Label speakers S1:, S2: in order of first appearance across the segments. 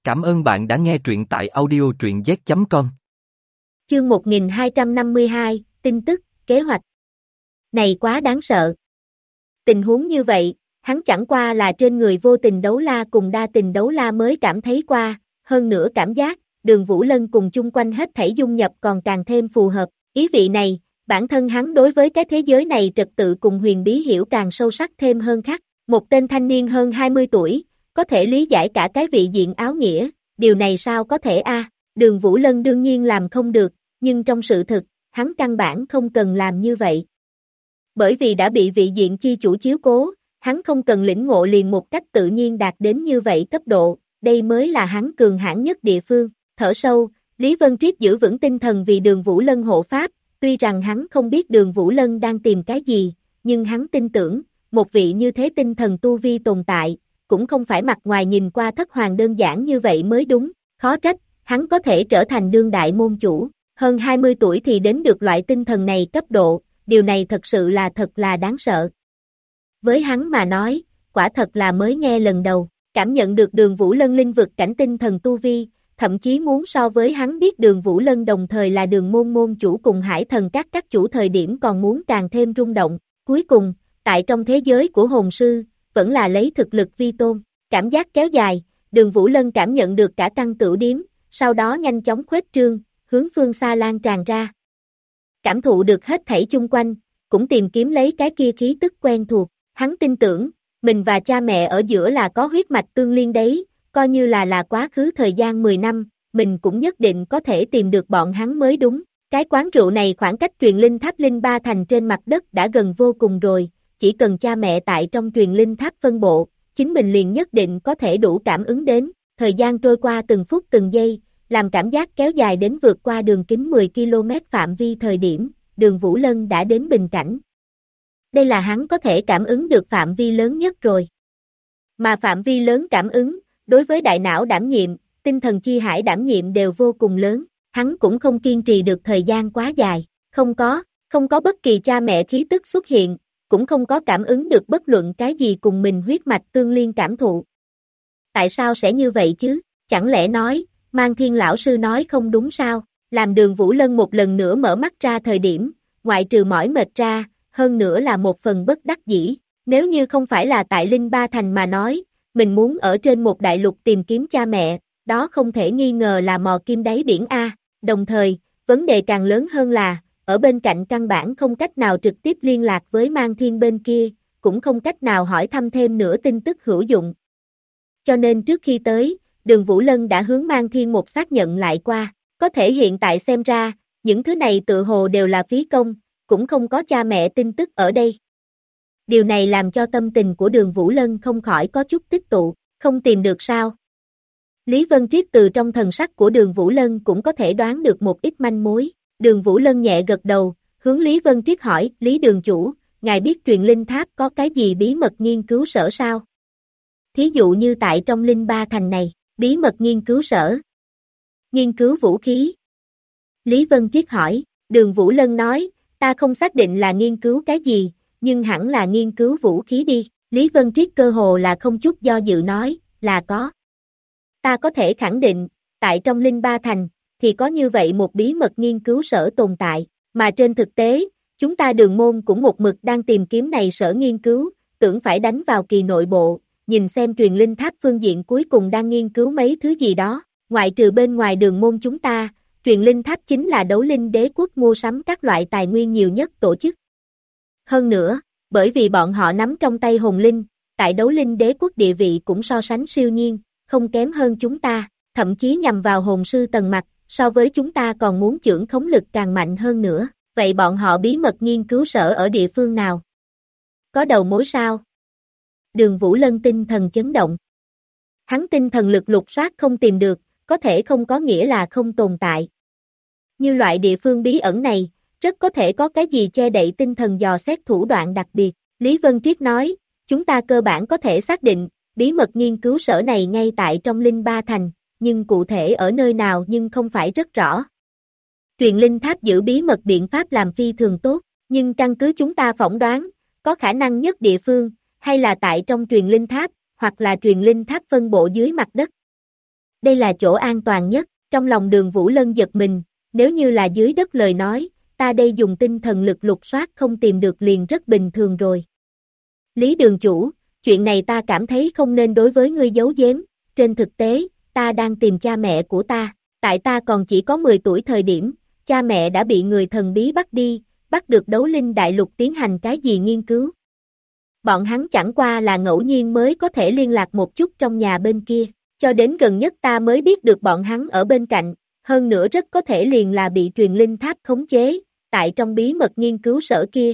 S1: Cảm ơn bạn đã nghe truyện tại audio truyện z.com.
S2: Chương 1252, tin tức, kế hoạch. Này quá đáng sợ. Tình huống như vậy, hắn chẳng qua là trên người vô tình đấu la cùng đa tình đấu la mới cảm thấy qua, hơn nữa cảm giác, Đường Vũ Lân cùng chung quanh hết thảy dung nhập còn càng thêm phù hợp. Ý vị này, bản thân hắn đối với cái thế giới này trật tự cùng huyền bí hiểu càng sâu sắc thêm hơn khác. Một tên thanh niên hơn 20 tuổi, có thể lý giải cả cái vị diện áo nghĩa, điều này sao có thể a? Đường Vũ Lân đương nhiên làm không được, nhưng trong sự thực, hắn căn bản không cần làm như vậy. Bởi vì đã bị vị diện chi chủ chiếu cố, hắn không cần lĩnh ngộ liền một cách tự nhiên đạt đến như vậy cấp độ, đây mới là hắn cường hãn nhất địa phương. Thở sâu, Lý Vân Triết giữ vững tinh thần vì Đường Vũ Lân hộ pháp, tuy rằng hắn không biết Đường Vũ Lân đang tìm cái gì, nhưng hắn tin tưởng, một vị như thế tinh thần tu vi tồn tại, cũng không phải mặt ngoài nhìn qua thất hoàng đơn giản như vậy mới đúng, khó trách, hắn có thể trở thành đương đại môn chủ, hơn 20 tuổi thì đến được loại tinh thần này cấp độ, điều này thật sự là thật là đáng sợ. Với hắn mà nói, quả thật là mới nghe lần đầu, cảm nhận được Đường Vũ Lân linh vực cảnh tinh thần tu vi, thậm chí muốn so với hắn biết Đường Vũ Lân đồng thời là Đường môn môn chủ cùng Hải Thần các chủ thời điểm còn muốn càng thêm rung động, cuối cùng, tại trong thế giới của hồn sư, vẫn là lấy thực lực vi tôn, cảm giác kéo dài, Đường Vũ Lân cảm nhận được cả căn tửu điếm, sau đó nhanh chóng khuếch trương, hướng phương xa lan tràn ra. Cảm thụ được hết thảy chung quanh, cũng tìm kiếm lấy cái kia khí tức quen thuộc, hắn tin tưởng, mình và cha mẹ ở giữa là có huyết mạch tương liên đấy, coi như là quá khứ thời gian 10 năm, mình cũng nhất định có thể tìm được bọn hắn mới đúng. Cái quán rượu này khoảng cách truyền linh tháp Linh Ba Thành trên mặt đất đã gần vô cùng rồi, chỉ cần cha mẹ tại trong truyền linh tháp phân bộ, chính mình liền nhất định có thể đủ cảm ứng đến, thời gian trôi qua từng phút từng giây, làm cảm giác kéo dài đến vượt qua đường kính 10 km phạm vi thời điểm, Đường Vũ Lân đã đến bình cảnh. Đây là hắn có thể cảm ứng được phạm vi lớn nhất rồi. Mà phạm vi lớn cảm ứng, đối với đại não đảm nhiệm, tinh thần chi hải đảm nhiệm đều vô cùng lớn, hắn cũng không kiên trì được thời gian quá dài, không có bất kỳ cha mẹ khí tức xuất hiện, cũng không có cảm ứng được bất luận cái gì cùng mình huyết mạch tương liên cảm thụ. Tại sao sẽ như vậy chứ? Chẳng lẽ nói, Mang Thiên lão sư nói không đúng sao? Làm Đường Vũ Lân một lần nữa mở mắt ra thời điểm, ngoại trừ mỏi mệt ra, hơn nữa là một phần bất đắc dĩ. Nếu như không phải là tại Linh Ba Thành mà nói, mình muốn ở trên một đại lục tìm kiếm cha mẹ, đó không thể nghi ngờ là mò kim đáy biển A. Đồng thời, vấn đề càng lớn hơn là, ở bên cạnh căn bản không cách nào trực tiếp liên lạc với Mang Thiên bên kia, cũng không cách nào hỏi thăm thêm nữa tin tức hữu dụng. Cho nên trước khi tới, Đường Vũ Lân đã hướng Mang Thiên một xác nhận lại qua, có thể hiện tại xem ra, những thứ này tự hồ đều là phí công, cũng không có cha mẹ tin tức ở đây. Điều này làm cho tâm tình của Đường Vũ Lân không khỏi có chút tích tụ, không tìm được sao. Lý Vân Triết từ trong thần sắc của Đường Vũ Lân cũng có thể đoán được một ít manh mối. Đường Vũ Lân nhẹ gật đầu, hướng Lý Vân Triết hỏi, Lý Đường chủ, ngài biết truyền linh tháp có cái gì bí mật nghiên cứu sở sao? Thí dụ như tại trong Linh Ba Thành này, bí mật nghiên cứu sở. Nghiên cứu vũ khí. Lý Vân Triết hỏi, Đường Vũ Lân nói, ta không xác định là nghiên cứu cái gì, nhưng hẳn là nghiên cứu vũ khí đi. Lý Vân Triết cơ hồ là không chút do dự nói, là có. Ta có thể khẳng định, tại trong Linh Ba Thành, thì có như vậy một bí mật nghiên cứu sở tồn tại, mà trên thực tế, chúng ta Đường môn cũng một mực đang tìm kiếm này sở nghiên cứu, tưởng phải đánh vào kỳ nội bộ, nhìn xem truyền linh tháp phương diện cuối cùng đang nghiên cứu mấy thứ gì đó, ngoại trừ bên ngoài Đường môn chúng ta, truyền linh tháp chính là đấu linh đế quốc mua sắm các loại tài nguyên nhiều nhất tổ chức. Hơn nữa, bởi vì bọn họ nắm trong tay hồn linh, tại đấu linh đế quốc địa vị cũng so sánh siêu nhiên, không kém hơn chúng ta, thậm chí nhằm vào hồn sư tầng mặt, so với chúng ta còn muốn chưởng khống lực càng mạnh hơn nữa, vậy bọn họ bí mật nghiên cứu sở ở địa phương nào? Có đầu mối sao? Đường Vũ Lân tinh thần chấn động. Hắn tinh thần lực lục soát không tìm được, có thể không có nghĩa là không tồn tại. Như loại địa phương bí ẩn này, rất có thể có cái gì che đậy tinh thần dò xét thủ đoạn đặc biệt. Lý Vân Triết nói, chúng ta cơ bản có thể xác định, bí mật nghiên cứu sở này ngay tại trong Linh Ba Thành, nhưng cụ thể ở nơi nào nhưng không phải rất rõ. Truyền linh tháp giữ bí mật biện pháp làm phi thường tốt, nhưng căn cứ chúng ta phỏng đoán, có khả năng nhất địa phương, hay là tại trong truyền linh tháp, hoặc là truyền linh tháp phân bộ dưới mặt đất. Đây là chỗ an toàn nhất, trong lòng Đường Vũ Lân giật mình, nếu như là dưới đất lời nói, ta đây dùng tinh thần lực lục soát không tìm được liền rất bình thường rồi. Lý đường chủ, chuyện này ta cảm thấy không nên đối với ngươi giấu giếm, trên thực tế, ta đang tìm cha mẹ của ta, tại ta còn chỉ có 10 tuổi thời điểm, cha mẹ đã bị người thần bí bắt đi, bắt được đấu linh đại lục tiến hành cái gì nghiên cứu. Bọn hắn chẳng qua là ngẫu nhiên mới có thể liên lạc một chút trong nhà bên kia, cho đến gần nhất ta mới biết được bọn hắn ở bên cạnh, hơn nữa rất có thể liền là bị truyền linh tháp khống chế, tại trong bí mật nghiên cứu sở kia.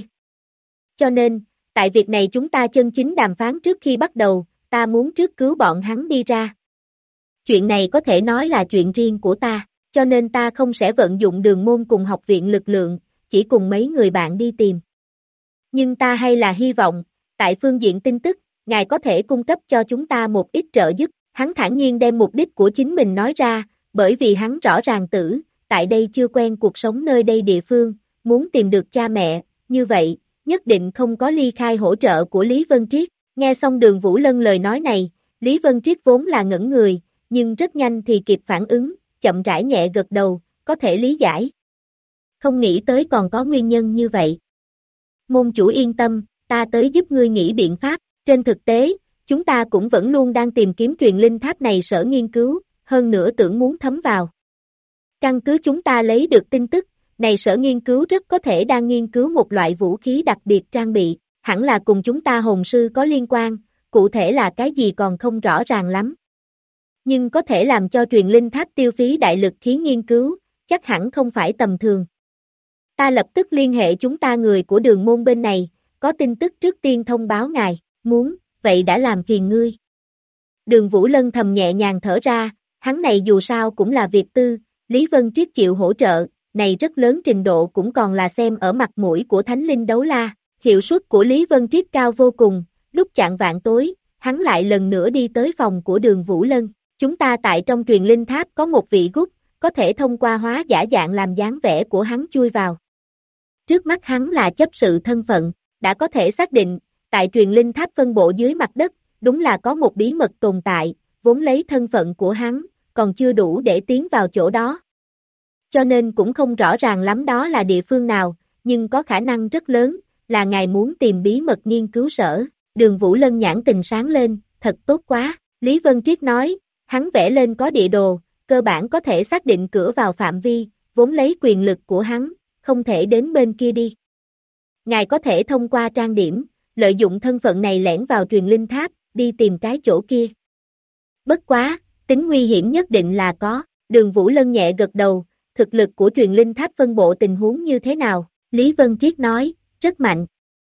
S2: Cho nên, tại việc này chúng ta chân chính đàm phán trước khi bắt đầu, ta muốn trước cứu bọn hắn đi ra. Chuyện này có thể nói là chuyện riêng của ta, cho nên ta không sẽ vận dụng Đường môn cùng học viện lực lượng, chỉ cùng mấy người bạn đi tìm. Nhưng ta hay là hy vọng, tại phương diện tin tức, ngài có thể cung cấp cho chúng ta một ít trợ giúp. Hắn thản nhiên đem mục đích của chính mình nói ra, bởi vì hắn rõ ràng tại đây chưa quen cuộc sống nơi đây địa phương, muốn tìm được cha mẹ, như vậy, nhất định không có ly khai hỗ trợ của Lý Vân Triết. Nghe xong Đường Vũ Lân lời nói này, Lý Vân Triết vốn là ngẩn người, nhưng rất nhanh thì kịp phản ứng, chậm rãi nhẹ gật đầu, có thể lý giải. Không nghĩ tới còn có nguyên nhân như vậy. Môn chủ yên tâm, ta tới giúp ngươi nghĩ biện pháp, trên thực tế, chúng ta cũng vẫn luôn đang tìm kiếm truyền linh tháp này sở nghiên cứu, hơn nữa tưởng muốn thấm vào. Căn cứ chúng ta lấy được tin tức, này sở nghiên cứu rất có thể đang nghiên cứu một loại vũ khí đặc biệt trang bị, hẳn là cùng chúng ta hồn sư có liên quan, cụ thể là cái gì còn không rõ ràng lắm. Nhưng có thể làm cho truyền linh tháp tiêu phí đại lực khiến nghiên cứu, chắc hẳn không phải tầm thường. Ta lập tức liên hệ chúng ta người của Đường môn bên này, có tin tức trước tiên thông báo ngài, muốn, vậy đã làm phiền ngươi. Đường Vũ Lân thầm nhẹ nhàng thở ra, hắn này dù sao cũng là việc tư, Lý Vân Triết chịu hỗ trợ, này rất lớn trình độ cũng còn là xem ở mặt mũi của Thánh Linh Đấu La, hiệu suất của Lý Vân Triết cao vô cùng, lúc chạng vạng tối, hắn lại lần nữa đi tới phòng của Đường Vũ Lân, chúng ta tại trong truyền linh tháp có một vị gút, có thể thông qua hóa giả dạng làm dáng vẻ của hắn chui vào. Trước mắt hắn là chấp sự thân phận, đã có thể xác định, tại truyền linh tháp phân bộ dưới mặt đất, đúng là có một bí mật tồn tại, vốn lấy thân phận của hắn, còn chưa đủ để tiến vào chỗ đó. Cho nên cũng không rõ ràng lắm đó là địa phương nào, nhưng có khả năng rất lớn, là ngài muốn tìm bí mật nghiên cứu sở. Đường Vũ Lân nhãn tình sáng lên, thật tốt quá, Lý Vân Triết nói, hắn vẽ lên có địa đồ, cơ bản có thể xác định cửa vào phạm vi, vốn lấy quyền lực của hắn, không thể đến bên kia đi. Ngài có thể thông qua trang điểm, lợi dụng thân phận này lẻn vào truyền linh tháp, đi tìm cái chỗ kia. Bất quá, tính nguy hiểm nhất định là có, Đường Vũ Lân nhẹ gật đầu, thực lực của truyền linh tháp phân bộ tình huống như thế nào, Lý Vân Triết nói, rất mạnh.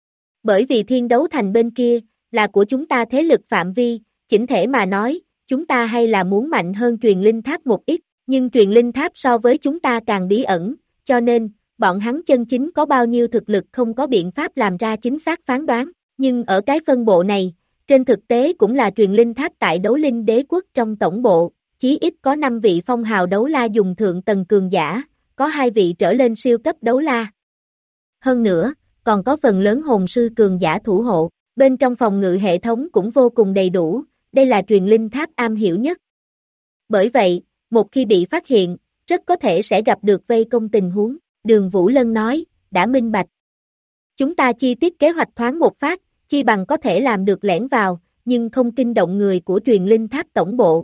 S2: Bởi vì thiên đấu thành bên kia, là của chúng ta thế lực phạm vi, chỉnh thể mà nói, chúng ta hay là muốn mạnh hơn truyền linh tháp một ít, nhưng truyền linh tháp so với chúng ta càng bí ẩn, cho nên, bọn hắn chân chính có bao nhiêu thực lực không có biện pháp làm ra chính xác phán đoán, nhưng ở cái phân bộ này, trên thực tế cũng là truyền linh tháp tại đấu linh đế quốc trong tổng bộ, chí ít có 5 vị phong hào đấu la dùng thượng tầng cường giả, có 2 vị trở lên siêu cấp đấu la. Hơn nữa, còn có phần lớn hồn sư cường giả thủ hộ, bên trong phòng ngự hệ thống cũng vô cùng đầy đủ, đây là truyền linh tháp am hiểu nhất. Bởi vậy, một khi bị phát hiện, rất có thể sẽ gặp được vây công tình huống, Đường Vũ Lân nói, đã minh bạch. Chúng ta chi tiết kế hoạch thoáng một phát, chi bằng có thể làm được lẻn vào, nhưng không kinh động người của truyền linh tháp tổng bộ.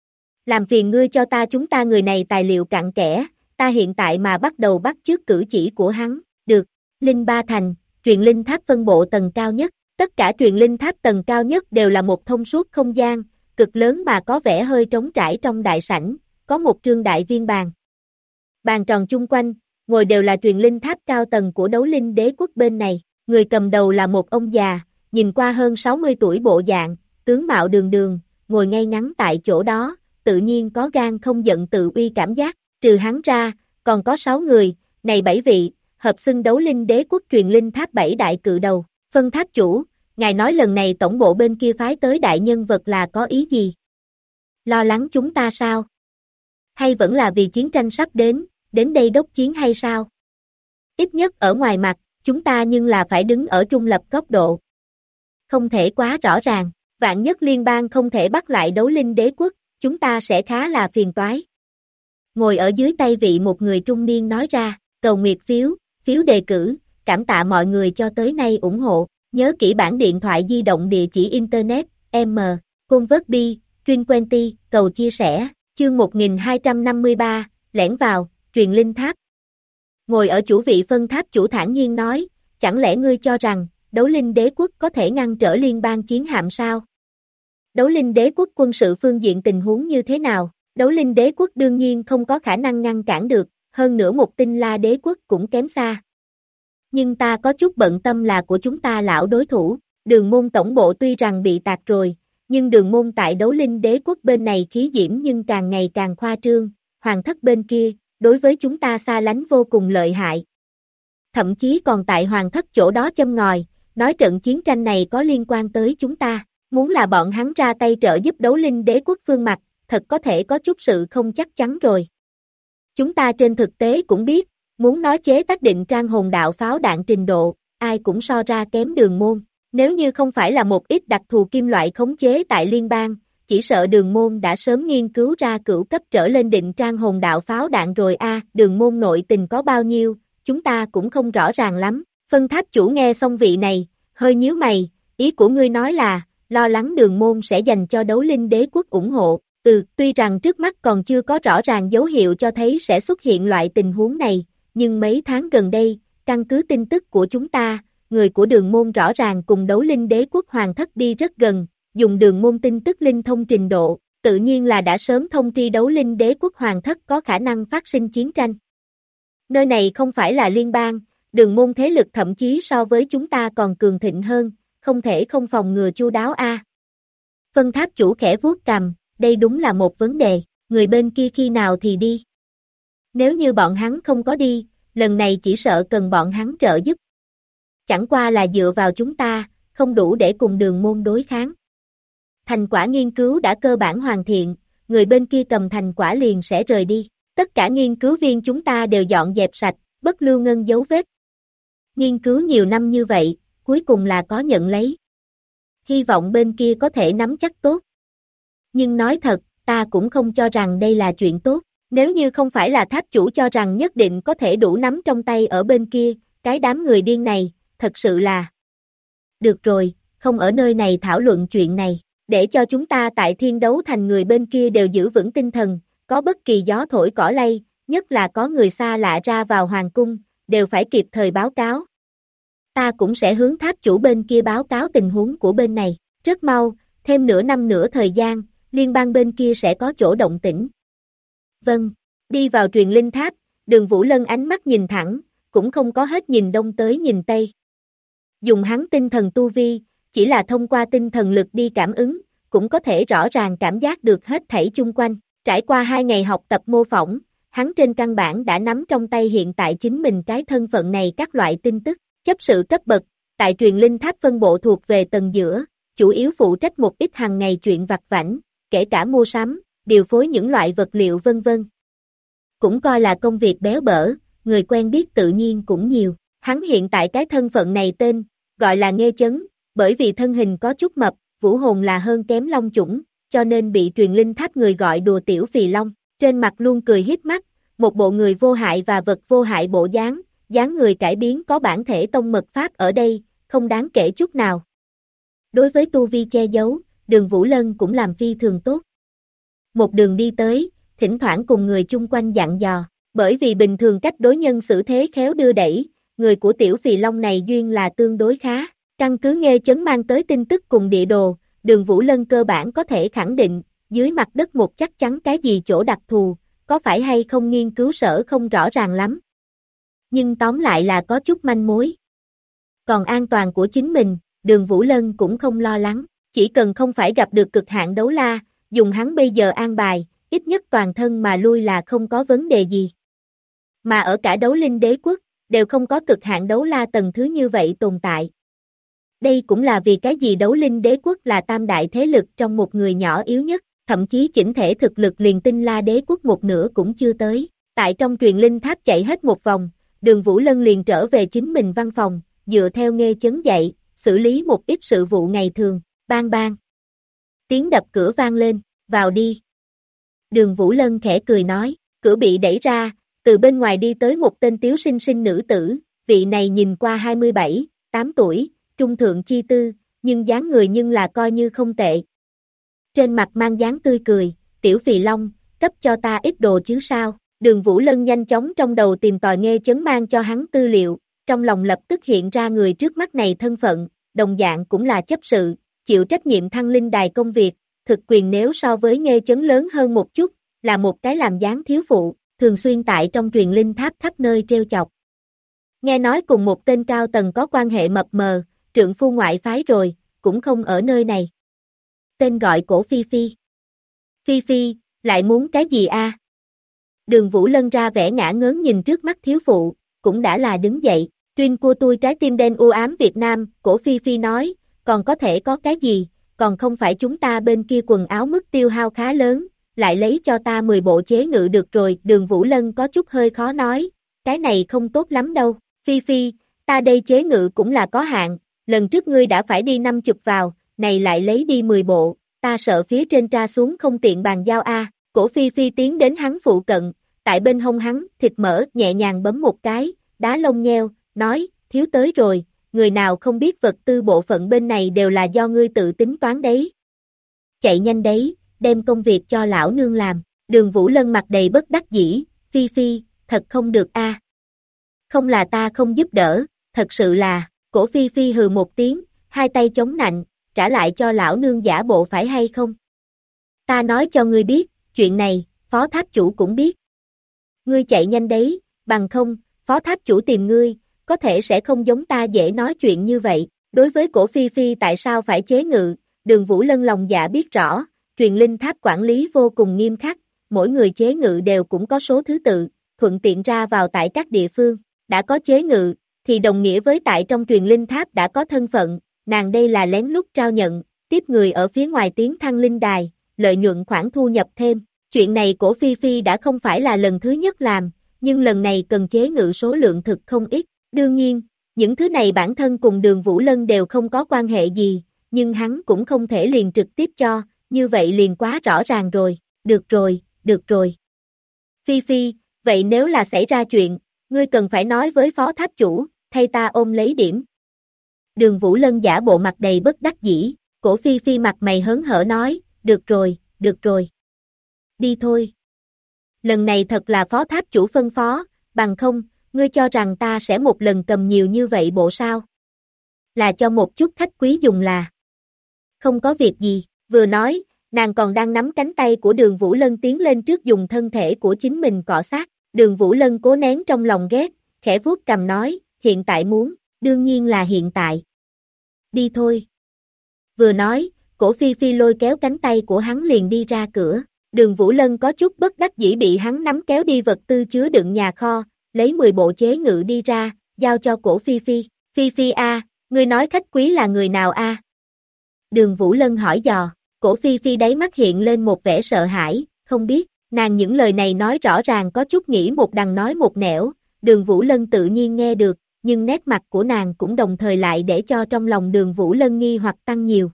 S2: Làm phiền ngươi cho chúng ta người này tài liệu cặn kẽ, ta hiện tại mà bắt đầu bắt chước cử chỉ của hắn, được, Linh Ba Thành, truyền linh tháp phân bộ tầng cao nhất, tất cả truyền linh tháp tầng cao nhất đều là một thông suốt không gian, cực lớn mà có vẻ hơi trống trải trong đại sảnh, có một trương đại viên bàn. Bàn tròn chung quanh, ngồi đều là truyền linh tháp cao tầng của đấu linh đế quốc bên này, người cầm đầu là một ông già, nhìn qua hơn 60 tuổi bộ dạng, tướng mạo đường đường, ngồi ngay ngắn tại chỗ đó, tự nhiên có gan không giận tự uy cảm giác, trừ hắn ra, còn có 6 người, này 7 vị, hợp xưng đấu linh đế quốc truyền linh tháp 7 đại cự đầu, phân tháp chủ, ngài nói lần này tổng bộ bên kia phái tới đại nhân vật là có ý gì? Lo lắng chúng ta sao? Hay vẫn là vì chiến tranh sắp đến đây đốc chiến hay sao? Ít nhất ở ngoài mặt, chúng ta nhưng là phải đứng ở trung lập góc độ. Không thể quá rõ ràng, vạn nhất liên bang không thể bắt lại đấu linh đế quốc, chúng ta sẽ khá là phiền toái. Ngồi ở dưới tay vị một người trung niên nói ra, cầu nguyệt phiếu, phiếu đề cử, cảm tạ mọi người cho tới nay ủng hộ, nhớ kỹ bản điện thoại di động địa chỉ internet, M, Convertbi, Trinquenty, cầu chia sẻ, chương 1253, lẻn vào, truyền linh tháp. Ngồi ở chủ vị phân tháp chủ thản nhiên nói, chẳng lẽ ngươi cho rằng, đấu linh đế quốc có thể ngăn trở liên bang chiến hạm sao? Đấu linh đế quốc quân sự phương diện tình huống như thế nào? Đấu linh đế quốc đương nhiên không có khả năng ngăn cản được, hơn nữa một tinh la đế quốc cũng kém xa. Nhưng ta có chút bận tâm là của chúng ta lão đối thủ, đường môn tổng bộ tuy rằng bị tạc rồi, nhưng đường môn tại đấu linh đế quốc bên này khí diễm nhưng càng ngày càng khoa trương, hoàng thất bên kia, đối với chúng ta xa lánh vô cùng lợi hại. Thậm chí còn tại hoàng thất chỗ đó châm ngòi, nói trận chiến tranh này có liên quan tới chúng ta, muốn là bọn hắn ra tay trợ giúp đấu linh đế quốc phương mặt, thật có thể có chút sự không chắc chắn rồi. Chúng ta trên thực tế cũng biết, muốn nói chế tác định trang hồn đạo pháo đạn trình độ, ai cũng so ra kém đường môn. Nếu như không phải là một ít đặc thù kim loại khống chế tại liên bang, chỉ sợ đường môn đã sớm nghiên cứu ra cửu cấp trở lên định trang hồn đạo pháo đạn rồi đường môn nội tình có bao nhiêu, chúng ta cũng không rõ ràng lắm. Phân tháp chủ nghe xong vị này, hơi nhíu mày, ý của ngươi nói là, lo lắng đường môn sẽ dành cho đấu linh đế quốc ủng hộ. Tuy rằng trước mắt còn chưa có rõ ràng dấu hiệu cho thấy sẽ xuất hiện loại tình huống này, nhưng mấy tháng gần đây, căn cứ tin tức của chúng ta, người của đường môn rõ ràng cùng đấu linh đế quốc hoàng thất đi rất gần, dùng đường môn tin tức linh thông trình độ, tự nhiên là đã sớm thông tri đấu linh đế quốc hoàng thất có khả năng phát sinh chiến tranh. Nơi này không phải là liên bang, đường môn thế lực thậm chí so với chúng ta còn cường thịnh hơn, không thể không phòng ngừa chu đáo Phân tháp chủ khẽ vuốt cằm, đây đúng là một vấn đề, người bên kia khi nào thì đi. Nếu như bọn hắn không có đi, lần này chỉ sợ cần bọn hắn trợ giúp. Chẳng qua là dựa vào chúng ta, không đủ để cùng đường môn đối kháng. Thành quả nghiên cứu đã cơ bản hoàn thiện, người bên kia cầm thành quả liền sẽ rời đi. Tất cả nghiên cứu viên chúng ta đều dọn dẹp sạch, bất lưu ngân dấu vết. Nghiên cứu nhiều năm như vậy, cuối cùng là có nhận lấy. Hy vọng bên kia có thể nắm chắc tốt. Nhưng nói thật, ta cũng không cho rằng đây là chuyện tốt. Nếu như không phải là tháp chủ cho rằng nhất định có thể đủ nắm trong tay ở bên kia, cái đám người điên này, thật sự là. Được rồi, không ở nơi này thảo luận chuyện này, để cho chúng ta tại thiên đấu thành người bên kia đều giữ vững tinh thần, có bất kỳ gió thổi cỏ lay, nhất là có người xa lạ ra vào hoàng cung, đều phải kịp thời báo cáo. Ta cũng sẽ hướng tháp chủ bên kia báo cáo tình huống của bên này, rất mau, thêm nửa năm nữa thời gian, liên bang bên kia sẽ có chỗ động tĩnh. Vâng, đi vào truyền linh tháp, Đường Vũ Lân ánh mắt nhìn thẳng, cũng không có hết nhìn đông tới nhìn tây. Dùng hắn tinh thần tu vi, chỉ là thông qua tinh thần lực đi cảm ứng, cũng có thể rõ ràng cảm giác được hết thảy chung quanh. Trải qua 2 ngày học tập mô phỏng, hắn trên căn bản đã nắm trong tay hiện tại chính mình cái thân phận này các loại tin tức, chấp sự cấp bậc, tại truyền linh tháp phân bộ thuộc về tầng giữa, chủ yếu phụ trách một ít hàng ngày chuyện vặt vãnh, kể cả mua sắm, điều phối những loại vật liệu vân vân. Cũng coi là công việc béo bở, người quen biết tự nhiên cũng nhiều. Hắn hiện tại cái thân phận này tên, gọi là Nghê Chấn, bởi vì thân hình có chút mập, vũ hồn là hơn kém long chủng, cho nên bị truyền linh tháp người gọi đùa tiểu phì long, trên mặt luôn cười hiếp mắt, một bộ người vô hại và vật vô hại bộ dáng người cải biến có bản thể tông mật pháp ở đây, không đáng kể chút nào. Đối với tu vi che giấu, Đường Vũ Lân cũng làm phi thường tốt. Một đường đi tới, thỉnh thoảng cùng người chung quanh dặn dò, bởi vì bình thường cách đối nhân xử thế khéo đưa đẩy, người của tiểu phì long này duyên là tương đối khá, căn cứ Nghê Chấn mang tới tin tức cùng địa đồ, Đường Vũ Lân cơ bản có thể khẳng định, dưới mặt đất một chắc chắn cái gì chỗ đặc thù, có phải hay không nghiên cứu sở không rõ ràng lắm. Nhưng tóm lại là có chút manh mối. Còn an toàn của chính mình, Đường Vũ Lân cũng không lo lắng, chỉ cần không phải gặp được cực hạn đấu la, dùng hắn bây giờ an bài, ít nhất toàn thân mà lui là không có vấn đề gì. Mà ở cả đấu linh đế quốc, đều không có cực hạn đấu la tầng thứ như vậy tồn tại. Đây cũng là vì cái gì đấu linh đế quốc là tam đại thế lực trong một người nhỏ yếu nhất, thậm chí chỉnh thể thực lực liền tinh la đế quốc một nửa cũng chưa tới. Tại trong truyền linh tháp chạy hết một vòng, Đường Vũ Lân liền trở về chính mình văn phòng, dựa theo Nghê Chấn dạy, xử lý một ít sự vụ ngày thường, bang bang. Tiếng đập cửa vang lên, vào đi. Đường Vũ Lân khẽ cười nói, cửa bị đẩy ra, từ bên ngoài đi tới một tên tiếu xinh xinh nữ tử, vị này nhìn qua 27, 8 tuổi, trung thượng chi tư, nhưng dáng người nhưng là coi như không tệ. Trên mặt mang dáng tươi cười, tiểu phì long, cấp cho ta ít đồ chứ sao, Đường Vũ Lân nhanh chóng trong đầu tìm tòi Nghê Chấn mang cho hắn tư liệu, trong lòng lập tức hiện ra người trước mắt này thân phận, đồng dạng cũng là chấp sự, chịu trách nhiệm thăng linh đài công việc, thực quyền nếu so với Nghê Chấn lớn hơn một chút, là một cái làm dáng thiếu phụ, thường xuyên tại trong truyền linh tháp khắp nơi treo chọc. Nghe nói cùng một tên cao tầng có quan hệ mập mờ, trượng phu ngoại phái rồi, cũng không ở nơi này. Tên gọi Cổ Phi Phi. Phi Phi, lại muốn cái gì a? Đường Vũ Lân ra vẻ ngã ngớn nhìn trước mắt thiếu phụ, cũng đã là đứng dậy, Truyên của tôi trái tim đen u ám Việt Nam, Cổ Phi Phi nói, còn có thể có cái gì, còn không phải chúng ta bên kia quần áo mức tiêu hao khá lớn, lại lấy cho ta 10 bộ chế ngự được rồi, Đường Vũ Lân có chút hơi khó nói, cái này không tốt lắm đâu, Phi Phi, ta đây chế ngự cũng là có hạn, lần trước ngươi đã phải đi 50 vào, này lại lấy đi 10 bộ, ta sợ phía trên tra xuống không tiện bàn giao a. Cổ Phi Phi tiến đến hắn phụ cận, tại bên hông hắn, thịt mỡ, nhẹ nhàng bấm một cái, đá lông nheo, nói, thiếu tới rồi, người nào không biết vật tư bộ phận bên này đều là do ngươi tự tính toán đấy. Chạy nhanh đấy, đem công việc cho lão nương làm, Đường Vũ Lân mặt đầy bất đắc dĩ, Phi Phi, thật không được a. Không là ta không giúp đỡ, thật sự là, Cổ Phi Phi hừ một tiếng, hai tay chống nạnh, trả lại cho lão nương giả bộ phải hay không? Ta nói cho ngươi biết, chuyện này, phó tháp chủ cũng biết. Ngươi chạy nhanh đấy, bằng không, phó tháp chủ tìm ngươi, có thể sẽ không giống ta dễ nói chuyện như vậy. Đối với Cổ Phi Phi tại sao phải chế ngự, Đường Vũ Lân lòng dạ biết rõ, truyền linh tháp quản lý vô cùng nghiêm khắc, mỗi người chế ngự đều cũng có số thứ tự, thuận tiện ra vào tại các địa phương, đã có chế ngự, thì đồng nghĩa với tại trong truyền linh tháp đã có thân phận, nàng đây là lén lút trao nhận, tiếp người ở phía ngoài tiến thăng linh đài, lợi nhuận khoản thu nhập thêm. Chuyện này Cổ Phi Phi đã không phải là lần thứ nhất làm, nhưng lần này cần chế ngự số lượng thực không ít. Đương nhiên, những thứ này bản thân cùng Đường Vũ Lân đều không có quan hệ gì, nhưng hắn cũng không thể liền trực tiếp cho, như vậy liền quá rõ ràng rồi. Được rồi, được rồi. Phi Phi, vậy nếu là xảy ra chuyện, ngươi cần phải nói với phó tháp chủ, thay ta ôm lấy điểm. Đường Vũ Lân giả bộ mặt đầy bất đắc dĩ, Cổ Phi Phi mặt mày hớn hở nói, được rồi, được rồi. Đi thôi. Lần này thật là phó tháp chủ phân phó, bằng không, ngươi cho rằng ta sẽ một lần cầm nhiều như vậy bộ sao? Là cho một chút khách quý dùng là. Không có việc gì, vừa nói, nàng còn đang nắm cánh tay của Đường Vũ Lân tiến lên trước dùng thân thể của chính mình cọ sát. Đường Vũ Lân cố nén trong lòng ghét, khẽ vuốt cằm nói, hiện tại muốn, đương nhiên là hiện tại. Đi thôi. Vừa nói, Cổ Phi Phi lôi kéo cánh tay của hắn liền đi ra cửa. Đường Vũ Lân có chút bất đắc dĩ bị hắn nắm kéo đi vật tư chứa đựng nhà kho, lấy 10 bộ chế ngự đi ra, giao cho Cổ Phi Phi. Phi Phi a, ngươi nói khách quý là người nào a? Đường Vũ Lân hỏi dò, Cổ Phi Phi đáy mắt hiện lên một vẻ sợ hãi, không biết, nàng những lời này nói rõ ràng có chút nghĩ một đằng nói một nẻo, Đường Vũ Lân tự nhiên nghe được, nhưng nét mặt của nàng cũng đồng thời lại để cho trong lòng Đường Vũ Lân nghi hoặc tăng nhiều.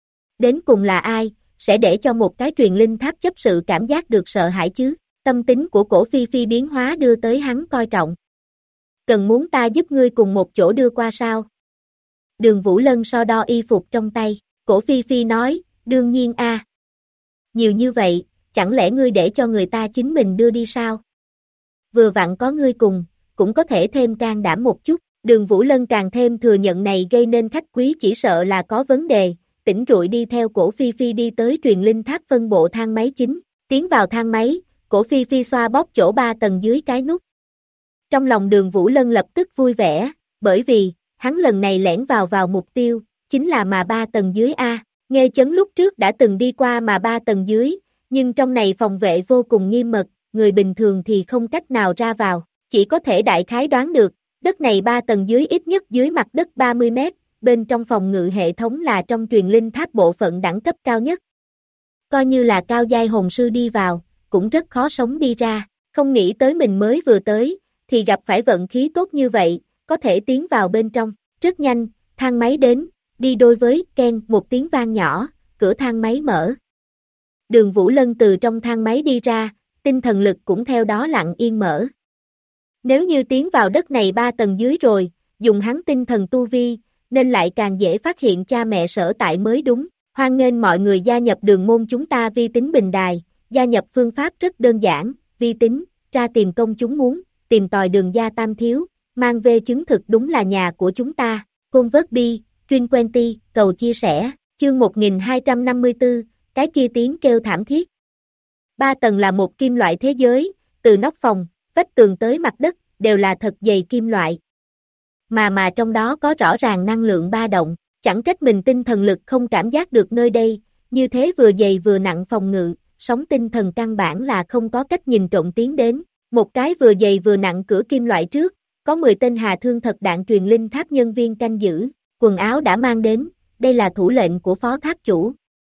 S2: Đến cùng là ai, sẽ để cho một cái truyền linh tháp chấp sự cảm giác được sợ hãi chứ? Tâm tính của Cổ Phi Phi biến hóa đưa tới hắn coi trọng. Cần muốn ta giúp ngươi cùng một chỗ đưa qua sao? Đường Vũ Lân so đo y phục trong tay, Cổ Phi Phi nói, đương nhiên a. Nhiều như vậy, chẳng lẽ ngươi để cho người ta chính mình đưa đi sao? Vừa vặn có ngươi cùng, cũng có thể thêm can đảm một chút. Đường Vũ Lân càng thêm thừa nhận này gây nên khách quý chỉ sợ là có vấn đề, tỉnh rụi đi theo Cổ Phi Phi đi tới truyền linh tháp phân bộ thang máy chính, tiến vào thang máy, Cổ Phi Phi xoa bóp chỗ 3 tầng dưới cái nút. Trong lòng Đường Vũ Lân lập tức vui vẻ, bởi vì, hắn lần này lẻn vào mục tiêu, chính là mà 3 tầng dưới A. Nghê Chấn lúc trước đã từng đi qua mà 3 tầng dưới, nhưng trong này phòng vệ vô cùng nghiêm mật, người bình thường thì không cách nào ra vào, chỉ có thể đại khái đoán được, đất này 3 tầng dưới ít nhất dưới mặt đất 30 mét, bên trong phòng ngự hệ thống là trong truyền linh tháp bộ phận đẳng cấp cao nhất. Coi như là cao giai hồn sư đi vào, cũng rất khó sống đi ra, không nghĩ tới mình mới vừa tới, thì gặp phải vận khí tốt như vậy, có thể tiến vào bên trong, rất nhanh, thang máy đến, đi đôi với, keng, một tiếng vang nhỏ, cửa thang máy mở. Đường Vũ Lân từ trong thang máy đi ra, tinh thần lực cũng theo đó lặng yên mở. Nếu như tiến vào đất này 3 tầng dưới rồi, dùng hắn tinh thần tu vi, nên lại càng dễ phát hiện cha mẹ sở tại mới đúng. Hoan nghênh mọi người gia nhập đường môn chúng ta vi tính bình đài, gia nhập phương pháp rất đơn giản, vi tính, ra tìm công chúng muốn, tìm tòi đường gia tam thiếu, mang về chứng thực đúng là nhà của chúng ta, Convert Truyền Quenty, cầu chia sẻ, chương 1254, cái kia tiếng kêu thảm thiết. 3 tầng là một kim loại thế giới, từ nóc phòng, vách tường tới mặt đất, đều là thật dày kim loại. Mà trong đó có rõ ràng năng lượng ba động, chẳng trách mình tinh thần lực không cảm giác được nơi đây, như thế vừa dày vừa nặng phòng ngự, sóng tinh thần căn bản là không có cách nhìn trộm tiến đến. Một cái vừa dày vừa nặng cửa kim loại trước, có 10 tên hà thương thật đạn truyền linh tháp nhân viên canh giữ, quần áo đã mang đến, đây là thủ lệnh của phó tháp chủ.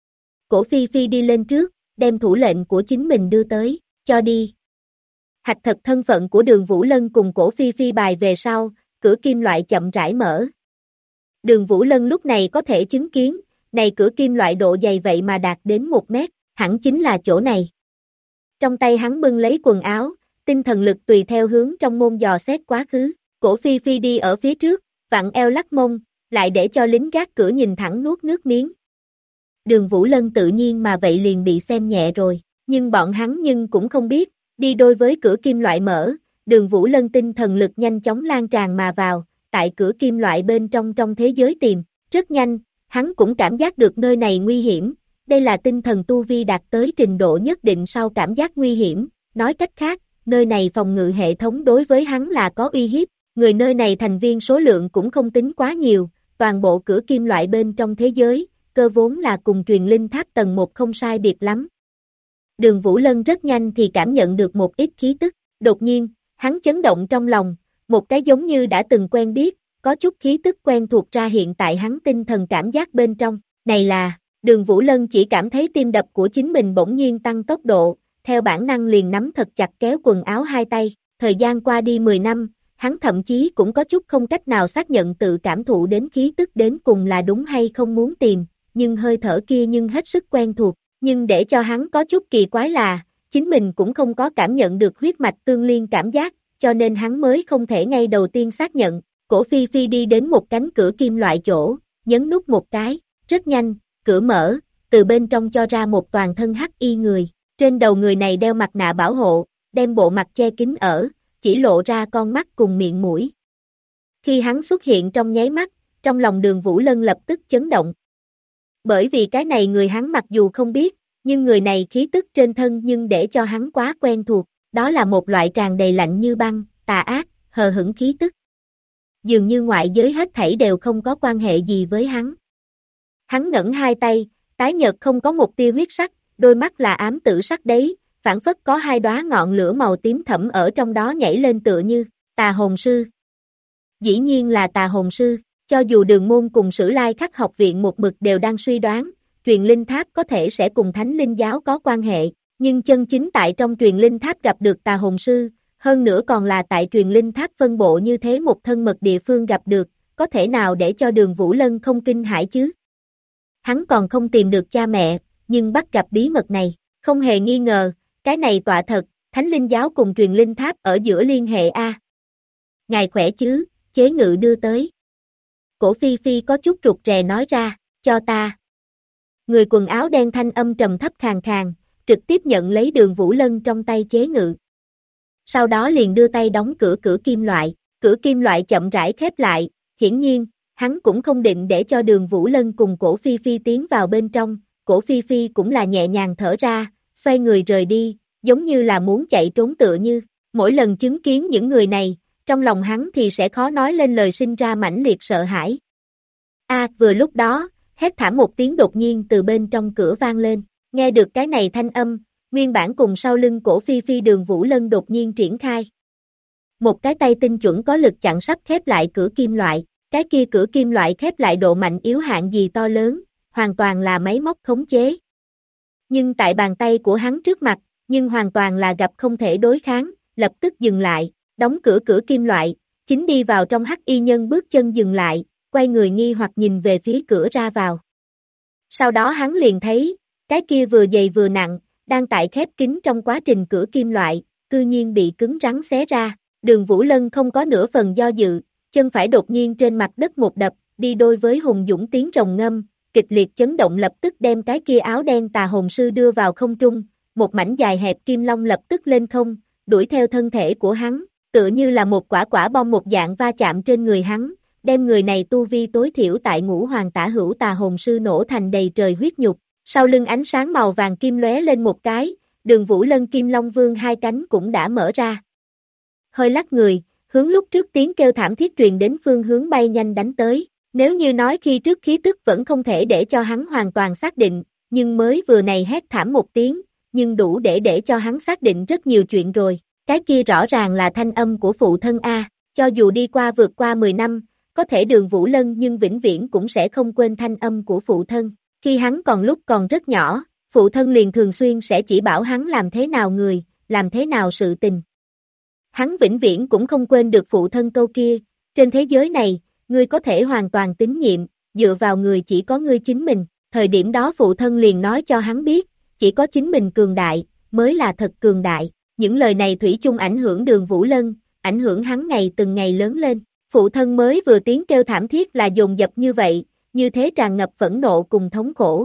S2: Cổ Phi Phi đi lên trước, đem thủ lệnh của chính mình đưa tới, cho đi. Hạch thật thân phận của Đường Vũ Lân cùng Cổ Phi Phi bài về sau, cửa kim loại chậm rãi mở. Đường Vũ Lân lúc này có thể chứng kiến, này cửa kim loại độ dày vậy mà đạt đến 1 mét, hẳn chính là chỗ này. Trong tay hắn bưng lấy quần áo, tinh thần lực tùy theo hướng trong môn dò xét quá khứ, Cổ Phi Phi đi ở phía trước, vặn eo lắc mông, lại để cho lính gác cửa nhìn thẳng nuốt nước miếng. Đường Vũ Lân tự nhiên mà vậy liền bị xem nhẹ rồi, nhưng bọn hắn cũng không biết, đi đôi với cửa kim loại mở, Đường Vũ Lân tinh thần lực nhanh chóng lan tràn mà vào, tại cửa kim loại bên trong thế giới tìm, rất nhanh, hắn cũng cảm giác được nơi này nguy hiểm, đây là tinh thần tu vi đạt tới trình độ nhất định sau cảm giác nguy hiểm, nói cách khác, nơi này phòng ngự hệ thống đối với hắn là có uy hiếp, người nơi này thành viên số lượng cũng không tính quá nhiều, toàn bộ cửa kim loại bên trong thế giới, cơ vốn là cùng truyền linh tháp tầng 1 không sai biệt lắm. Đường Vũ Lân rất nhanh thì cảm nhận được một ít khí tức, đột nhiên, hắn chấn động trong lòng, một cái giống như đã từng quen biết, có chút khí tức quen thuộc ra hiện tại hắn tinh thần cảm giác bên trong, này là, Đường Vũ Lân chỉ cảm thấy tim đập của chính mình bỗng nhiên tăng tốc độ, theo bản năng liền nắm thật chặt kéo quần áo hai tay, thời gian qua đi 10 năm, hắn thậm chí cũng có chút không cách nào xác nhận tự cảm thụ đến khí tức đến cùng là đúng hay không muốn tìm, nhưng hơi thở kia hết sức quen thuộc, nhưng để cho hắn có chút kỳ quái là, chính mình cũng không có cảm nhận được huyết mạch tương liên cảm giác, cho nên hắn mới không thể ngay đầu tiên xác nhận. Cổ Phi Phi đi đến một cánh cửa kim loại chỗ, nhấn nút một cái, rất nhanh, cửa mở, từ bên trong cho ra một toàn thân hắc y người, trên đầu người này đeo mặt nạ bảo hộ, đem bộ mặt che kín ở, chỉ lộ ra con mắt cùng miệng mũi. Khi hắn xuất hiện trong nháy mắt, trong lòng Đường Vũ Lân lập tức chấn động. Bởi vì cái này người hắn mặc dù không biết, nhưng người này khí tức trên thân để cho hắn quá quen thuộc, đó là một loại tràn đầy lạnh như băng, tà ác, hờ hững khí tức. Dường như ngoại giới hết thảy đều không có quan hệ gì với hắn. Hắn ngẩng hai tay, tái nhợt không có một tia huyết sắc, đôi mắt là ám tử sắc đấy, phảng phất có hai đóa ngọn lửa màu tím thẫm ở trong đó nhảy lên tựa như, tà hồn sư. Dĩ nhiên là tà hồn sư, cho dù Đường môn cùng Sử Lai Khắc học viện một mực đều đang suy đoán, truyền linh tháp có thể sẽ cùng thánh linh giáo có quan hệ, nhưng chân chính tại trong truyền linh tháp gặp được tà hồn sư, hơn nữa còn là tại truyền linh tháp phân bộ như thế một thân mật địa phương gặp được, có thể nào để cho Đường Vũ Lân không kinh hãi chứ? Hắn còn không tìm được cha mẹ, nhưng bắt gặp bí mật này, không hề nghi ngờ, cái này tọa thật, thánh linh giáo cùng truyền linh tháp ở giữa liên hệ a. Ngài khỏe chứ, chế ngự đưa tới. Cổ Phi Phi có chút rụt rè nói ra, cho ta. Người quần áo đen thanh âm trầm thấp khàn khàn, trực tiếp nhận lấy Đường Vũ Lân trong tay chế ngự. Sau đó liền đưa tay đóng cửa cửa kim loại chậm rãi khép lại, hiển nhiên, hắn cũng không định để cho Đường Vũ Lân cùng Cổ Phi Phi tiến vào bên trong, Cổ Phi Phi cũng là nhẹ nhàng thở ra, xoay người rời đi, giống như là muốn chạy trốn tựa như, mỗi lần chứng kiến những người này, trong lòng hắn thì sẽ khó nói lên lời sinh ra mãnh liệt sợ hãi. Vừa lúc đó, hét thảm một tiếng đột nhiên từ bên trong cửa vang lên, nghe được cái này thanh âm, nguyên bản cùng sau lưng Cổ Phi Phi Đường Vũ Lân đột nhiên triển khai. Một cái tay tinh chuẩn có lực chặn sắp khép lại cửa kim loại, cái kia cửa kim loại khép lại độ mạnh yếu hạn gì to lớn, hoàn toàn là máy móc khống chế. Nhưng tại bàn tay của hắn trước mặt, hoàn toàn là gặp không thể đối kháng, lập tức dừng lại, đóng cửa kim loại, chính đi vào trong hắc y nhân bước chân dừng lại, quay người nghi hoặc nhìn về phía cửa ra vào. Sau đó hắn liền thấy, Cái kia vừa dày vừa nặng, đang tại khép kín trong quá trình cửa kim loại, cư nhiên bị cứng rắn xé ra. Đường Vũ Lân không có nửa phần do dự, chân phải đột nhiên trên mặt đất một đập, đi đôi với hùng dũng tiếng rồng ngâm, kịch liệt chấn động lập tức đem cái kia áo đen tà hồn sư đưa vào không trung, một mảnh dài hẹp kim long lập tức lên không, đuổi theo thân thể của hắn, tựa như là một quả quả bom một dạng va chạm trên người hắn, đem người này tu vi tối thiểu tại ngũ hoàng tả hữu tà hồn sư nổ thành đầy trời huyết nhục. Sau lưng ánh sáng màu vàng kim lóe lên một cái, Đường Vũ Lân Kim Long Vương hai cánh cũng đã mở ra. Hơi lắc người, hướng lúc trước tiếng kêu thảm thiết truyền đến phương hướng bay nhanh đánh tới. Nếu như nói khi trước khí tức vẫn không thể để cho hắn hoàn toàn xác định, nhưng mới vừa này hét thảm một tiếng, nhưng đủ để cho hắn xác định rất nhiều chuyện rồi. Cái kia rõ ràng là thanh âm của phụ thân A, cho dù đi qua vượt qua 10 năm, có thể Đường Vũ Lân nhưng vĩnh viễn cũng sẽ không quên thanh âm của phụ thân. Khi hắn còn lúc còn rất nhỏ, phụ thân liền thường xuyên sẽ chỉ bảo hắn làm thế nào người, làm thế nào sự tình. Hắn vĩnh viễn cũng không quên được phụ thân câu kia, trên thế giới này, ngươi có thể hoàn toàn tín nhiệm, dựa vào người chỉ có ngươi chính mình. Thời điểm đó phụ thân liền nói cho hắn biết, chỉ có chính mình cường đại, mới là thật cường đại. Những lời này thủy chung ảnh hưởng Đường Vũ Lân, ảnh hưởng hắn ngày từng ngày lớn lên. Phụ thân mới vừa tiếng kêu thảm thiết là dồn dập như vậy, như thế tràn ngập phẫn nộ cùng thống khổ.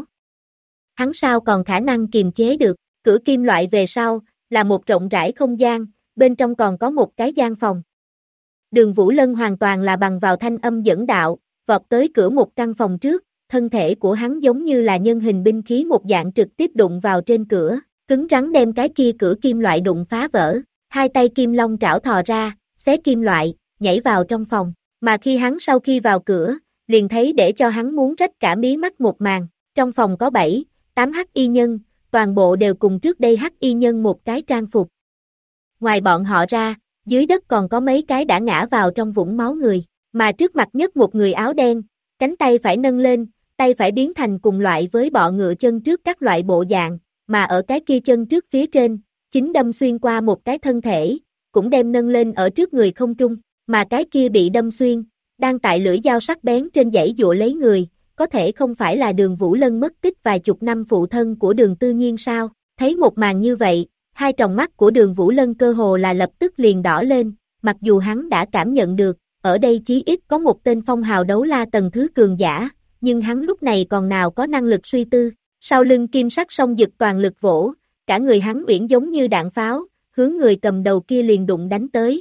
S2: Hắn sao còn khả năng kiềm chế được, cửa kim loại về sau, là một rộng rãi không gian, bên trong còn có một cái gian phòng. Đường Vũ Lân hoàn toàn là bằng vào thanh âm dẫn đạo, vọt tới cửa một căn phòng trước, thân thể của hắn giống như là nhân hình binh khí một dạng trực tiếp đụng vào trên cửa, cứng rắn đem cái kia cửa kim loại đụng phá vỡ, hai tay kim long trảo thò ra, xé kim loại, nhảy vào trong phòng, mà khi hắn sau khi vào cửa, liền thấy để cho hắn muốn rách cả mí mắt một màn, trong phòng có 7, 8 hắc y nhân, toàn bộ đều cùng trước đây hắc y nhân một cái trang phục. Ngoài bọn họ ra, dưới đất còn có mấy cái đã ngã vào trong vũng máu người, mà trước mặt nhất một người áo đen, cánh tay phải nâng lên, tay phải biến thành cùng loại với bọ ngựa chân trước các loại bộ dạng, mà ở cái kia chân trước phía trên, chính đâm xuyên qua một cái thân thể, cũng đem nâng lên ở trước người không trung, mà cái kia bị đâm xuyên, đang tại lưỡi dao sắc bén trên dãy dụa lấy người, có thể không phải là Đường Vũ Lân mất tích vài chục năm phụ thân của Đường Tư Nhiên sao? Thấy một màn như vậy, hai tròng mắt của Đường Vũ Lân cơ hồ là lập tức liền đỏ lên, mặc dù hắn đã cảm nhận được, ở đây chí ít có một tên phong hào đấu la tầng thứ cường giả, nhưng hắn lúc này còn nào có năng lực suy tư, sau lưng kim sắc song dực toàn lực vỗ, cả người hắn uyển giống như đạn pháo, hướng người cầm đầu kia liền đụng đánh tới.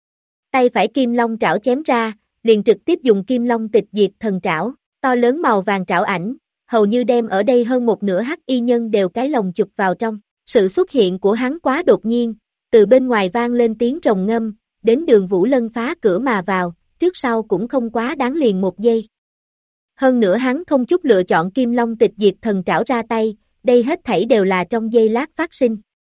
S2: Tay phải kim long trảo chém ra, liền trực tiếp dùng kim long tịch diệt thần trảo, to lớn màu vàng trảo ảnh, hầu như đem ở đây hơn một nửa hắc y nhân đều cái lồng chụp vào trong. Sự xuất hiện của hắn quá đột nhiên, từ bên ngoài vang lên tiếng rồng ngâm, đến Đường Vũ Lân phá cửa mà vào, trước sau cũng không quá đáng liền một giây. Hơn nữa hắn không chút lựa chọn kim long tịch diệt thần trảo ra tay, đây hết thảy đều là trong giây lát phát sinh.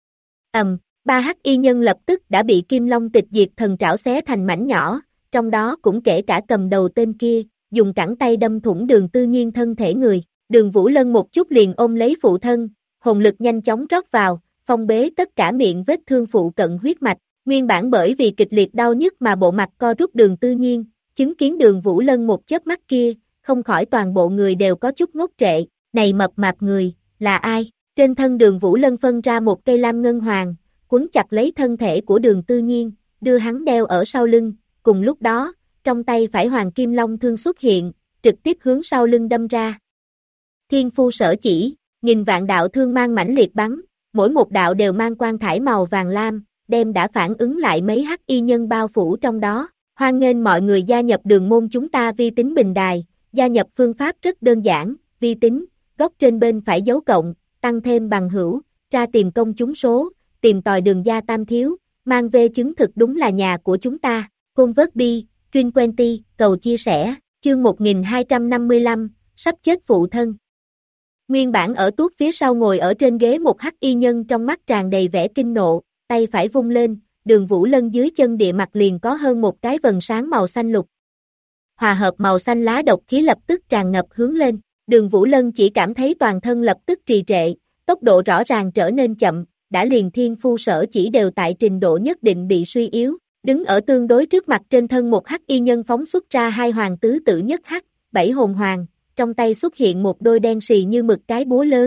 S2: Ba hắc y nhân lập tức đã bị kim long tịch diệt thần trảo xé thành mảnh nhỏ, trong đó cũng kể cả cầm đầu tên kia, dùng cẳng tay đâm thủng Đường Tư Nhiên thân thể người. Đường Vũ Lân một chút liền ôm lấy phụ thân, hồn lực nhanh chóng rót vào, phong bế tất cả miệng vết thương phụ cận huyết mạch, nguyên bản bởi vì kịch liệt đau nhức mà bộ mặt co rút Đường Tư Nhiên, chứng kiến Đường Vũ Lân một chớp mắt kia, không khỏi toàn bộ người đều có chút ngốc trệ, này mập mạp người, là ai? Trên thân Đường Vũ Lân phân ra một cây lam ngân hoàng, quấn chặt lấy thân thể của Đường Tư Nhiên, đưa hắn đeo ở sau lưng, cùng lúc đó, trong tay phải hoàng kim long thương xuất hiện, trực tiếp hướng sau lưng đâm ra. Thiên phu sở chỉ, nghìn vạn đạo thương mang mãnh liệt bắn, mỗi một đạo đều mang quang thải màu vàng lam, đem đã phản ứng lại mấy hắc y nhân bao phủ trong đó. Hoan nghênh mọi người gia nhập đường môn chúng ta vi tính bình đài, gia nhập phương pháp rất đơn giản, vi tính, góc trên bên phải dấu cộng, tăng thêm bằng hữu, ra tìm công chúng số, tìm tòi đường gia tam thiếu, mang về chứng thực đúng là nhà của chúng ta, convert bi, Trin Quenty, cầu chia sẻ, chương 1255, sắp chết phụ thân. Nguyên bản ở tuốt phía sau ngồi ở trên ghế một hắc y nhân trong mắt tràn đầy vẻ kinh nộ, tay phải vung lên, Đường Vũ Lân dưới chân địa mặt liền có hơn một cái vầng sáng màu xanh lục. Hòa hợp màu xanh lá độc khí lập tức tràn ngập hướng lên, Đường Vũ Lân chỉ cảm thấy toàn thân lập tức trì trệ, tốc độ rõ ràng trở nên chậm, đã liền thiên phu sở chỉ đều tại trình độ nhất định bị suy yếu, đứng ở tương đối trước mặt trên thân một hắc y nhân phóng xuất ra hai hoàng tứ tử nhất hắc, 7 hồn hoàng, trong tay xuất hiện một đôi đen xì như mực cái búa lớn,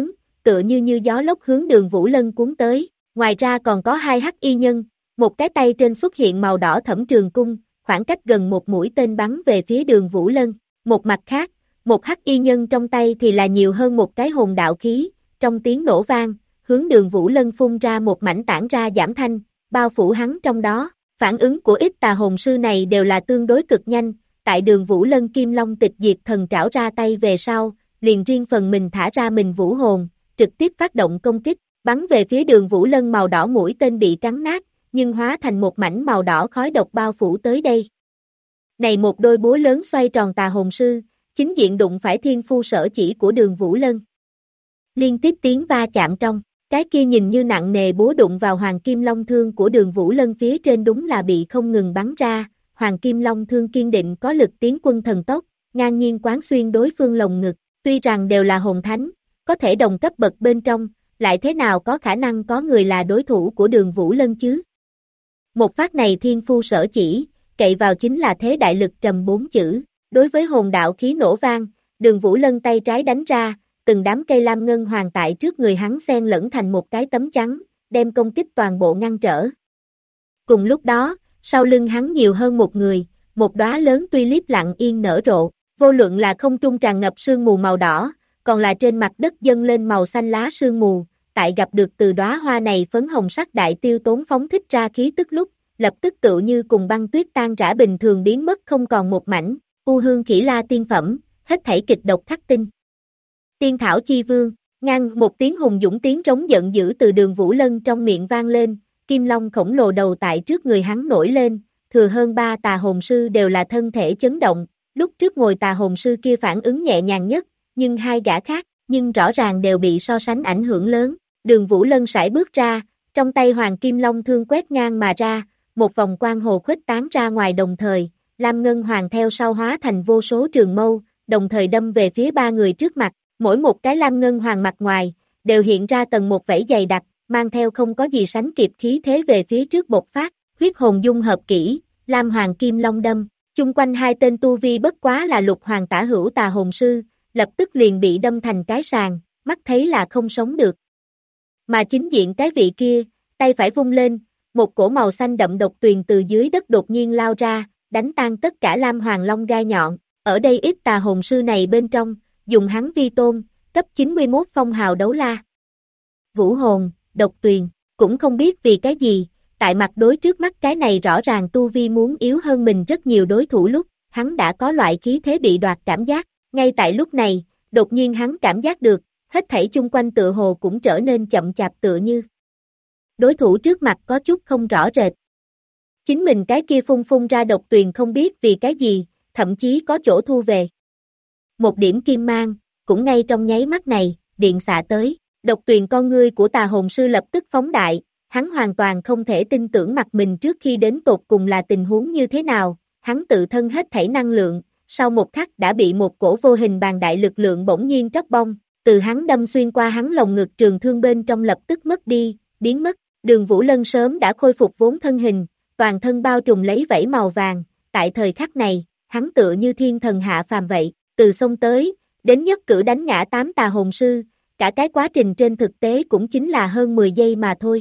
S2: tựa như gió lốc hướng Đường Vũ Lân cuốn tới, ngoài ra còn có hai hắc y nhân, một cái tay trên xuất hiện màu đỏ thẫm trường cung, khoảng cách gần một mũi tên bắn về phía Đường Vũ Lân, một mặt khác, một hắc y nhân trong tay thì là nhiều hơn một cái hồn đạo khí, trong tiếng nổ vang, hướng Đường Vũ Lân phun ra một mảnh tản ra giảm thanh, bao phủ hắn trong đó, phản ứng của ít tà hồn sư này đều là tương đối cực nhanh, tại Đường Vũ Lân Kim Long tịch diệt thần trảo ra tay về sau, liền riêng phần mình thả ra mình vũ hồn, trực tiếp phát động công kích, bắn về phía Đường Vũ Lân màu đỏ mũi tên bị cắn nát, nhưng hóa thành một mảnh màu đỏ khói độc bao phủ tới đây. Này một đôi búa lớn xoay tròn tà hồn sư, chính diện đụng phải thiên phu sở chỉ của Đường Vũ Lân. Liên tiếp tiếng va chạm trong, cái kia nhìn như nặng nề búa đụng vào Hoàng Kim Long thương của Đường Vũ Lân phía trên đúng là bị không ngừng bắn ra, Hoàng Kim Long thương kiên định có lực tiến quân thần tốc, ngang nhiên quán xuyên đối phương lồng ngực, tuy rằng đều là hồn thánh, có thể đồng cấp bậc bên trong, lại thế nào có khả năng có người là đối thủ của Đường Vũ Lân chứ? Một phát này thiên phu sở chỉ, cậy vào chính là thế đại lực trầm 4 chữ, đối với hồn đạo khí nổ vang, Đường Vũ Lân tay trái đánh ra, từng đám cây lam ngân hoàng tại trước người hắn xen lẫn thành một cái tấm trắng, đem công kích toàn bộ ngăn trở. Cùng lúc đó, sau lưng hắn nhiều hơn một người, một đóa lớn tuy liếp lặng yên nở rộ, vô luận là không trung tràn ngập sương mù màu đỏ, còn là trên mặt đất dâng lên màu xanh lá sương mù, tại gặp được từ đóa hoa này phấn hồng sắc đại tiêu tốn phóng thích ra khí tức lúc, lập tức tựu như cùng băng tuyết tan rã bình thường biến mất không còn một mảnh, u hương khỉ la tiên phẩm, hết thảy kịch độc khắc tinh. Tiên thảo chi vương, ngang một tiếng hùng dũng tiếng trống giận dữ từ Đường Vũ Lân trong miệng vang lên, kim long khổng lồ đầu tại trước người hắn nổi lên, thừa hơn 3 tà hồn sư đều là thân thể chấn động, lúc trước ngồi tà hồn sư kia phản ứng nhẹ nhàng nhất, nhưng hai gã khác, nhưng rõ ràng đều bị so sánh ảnh hưởng lớn, Đường Vũ Lân sải bước ra, trong tay Hoàng Kim Long thương quét ngang mà ra, một vòng quang hồ khuếch tán ra ngoài đồng thời, Lam Ngân Hoàng theo sau hóa thành vô số trường mâu, đồng thời đâm về phía ba người trước mặt, mỗi một cái Lam Ngân Hoàng mặt ngoài, đều hiện ra tầng một vảy dày đặc, mang theo không có gì sánh kịp khí thế về phía trước bộc phát, huyết hồn dung hợp kỹ, Lam Hoàng Kim Long đâm, chung quanh hai tên tu vi bất quá là lục hoàng tả hữu tà hồn sư, lập tức liền bị đâm thành cái sàng, mắt thấy là không sống được. Mà chính diện cái vị kia, tay phải vung lên, một cổ màu xanh đậm độc tuyền từ dưới đất đột nhiên lao ra, đánh tan tất cả Lam Hoàng Long gai nhọn, ở đây ít tà hồn sư này bên trong, dùng hắn vi tôn, cấp 91 phong hào đấu la. Vũ hồn, độc tuyền, cũng không biết vì cái gì, tại mặt đối trước mắt cái này rõ ràng tu vi muốn yếu hơn mình rất nhiều đối thủ lúc, hắn đã có loại khí thế bị đoạt cảm giác, ngay tại lúc này, đột nhiên hắn cảm giác được, hết thảy chung quanh tựa hồ cũng trở nên chậm chạp tựa như. Đối thủ trước mặt có chút không rõ rệt. Chính mình cái kia phun ra độc tuyền không biết vì cái gì, thậm chí có chỗ thu về. Một điểm kim mang, cũng ngay trong nháy mắt này, điện xạ tới, độc tuyền con ngươi của tà hồn sư lập tức phóng đại, hắn hoàn toàn không thể tin tưởng mặt mình trước khi đến tột cùng là tình huống như thế nào, hắn tự thân hết thảy năng lượng, sau một khắc đã bị một cổ vô hình bàn đại lực lượng bỗng nhiên tróc bong, từ hắn đâm xuyên qua hắn lồng ngực trường thương bên trong lập tức mất đi, biến mất, Đường Vũ Lân sớm đã khôi phục vốn thân hình, toàn thân bao trùm lấy vảy màu vàng, tại thời khắc này, hắn tựa như thiên thần hạ phàm vậy, từ sông tới, đến nhất cử đánh ngã 8 tà hồn sư, cả cái quá trình trên thực tế cũng chính là hơn 10 giây mà thôi.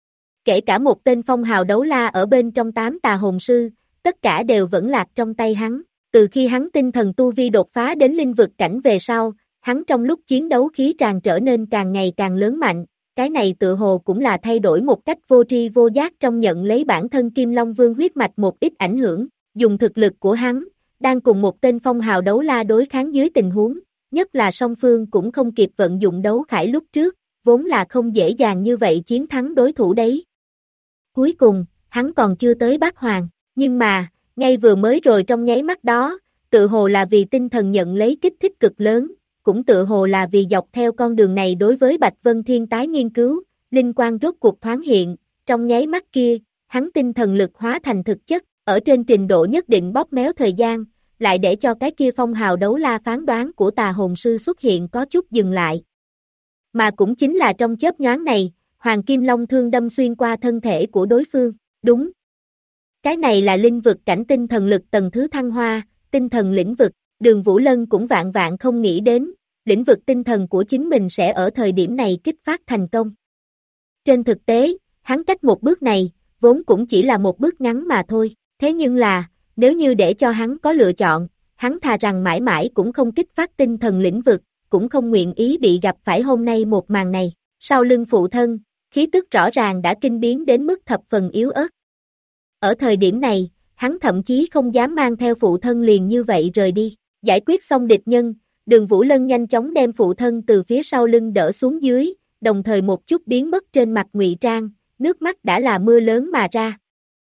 S2: Kể cả một tên phong hào đấu la ở bên trong 8 tà hồn sư, tất cả đều vẫn lạc trong tay hắn, từ khi hắn tinh thần tu vi đột phá đến linh vực cảnh về sau, hắn trong lúc chiến đấu khí tràn trở nên càng ngày càng lớn mạnh, cái này tựa hồ cũng là thay đổi một cách vô tri vô giác trong nhận lấy bản thân Kim Long Vương huyết mạch một ít ảnh hưởng, dùng thực lực của hắn, đang cùng một tên phong hào đấu la đối kháng dưới tình huống, nhất là song phương cũng không kịp vận dụng đấu khải lúc trước, vốn là không dễ dàng như vậy chiến thắng đối thủ đấy. Cuối cùng, hắn còn chưa tới Bát Hoàng, nhưng mà, ngay vừa mới rồi trong nháy mắt đó, tự hồ là vì tinh thần nhận lấy kích thích cực lớn, cũng tự hồ là vì dọc theo con đường này đối với Bạch Vân Thiên tái nghiên cứu, linh quang rốt cuộc thoáng hiện, trong nháy mắt kia, hắn tinh thần lực hóa thành thực chất, ở trên trình độ nhất định bóp méo thời gian, lại để cho cái kia phong hào đấu la phán đoán của tà hồn sư xuất hiện có chút dừng lại. Mà cũng chính là trong chớp nhoáng này, Hoàng Kim Long thương đâm xuyên qua thân thể của đối phương, đúng. Cái này là linh vực cảnh tinh thần lực tầng thứ thăng hoa, tinh thần lĩnh vực, Đường Vũ Lân cũng vạn vạn không nghĩ đến, lĩnh vực tinh thần của chính mình sẽ ở thời điểm này kích phát thành công. Trên thực tế, hắn cách một bước này, vốn cũng chỉ là một bước ngắn mà thôi, thế nhưng là, nếu như để cho hắn có lựa chọn, hắn thà rằng mãi mãi cũng không kích phát tinh thần lĩnh vực, cũng không nguyện ý bị gặp phải hôm nay một màn này. Sau lưng phụ thân, khí tức rõ ràng đã kinh biến đến mức thập phần yếu ớt. Ở thời điểm này, hắn thậm chí không dám mang theo phụ thân liền như vậy rời đi. Giải quyết xong địch nhân, Đường Vũ Lân nhanh chóng đem phụ thân từ phía sau lưng đỡ xuống dưới, đồng thời một chút biến mất trên mặt Ngụy Trang, nước mắt đã là mưa lớn mà ra.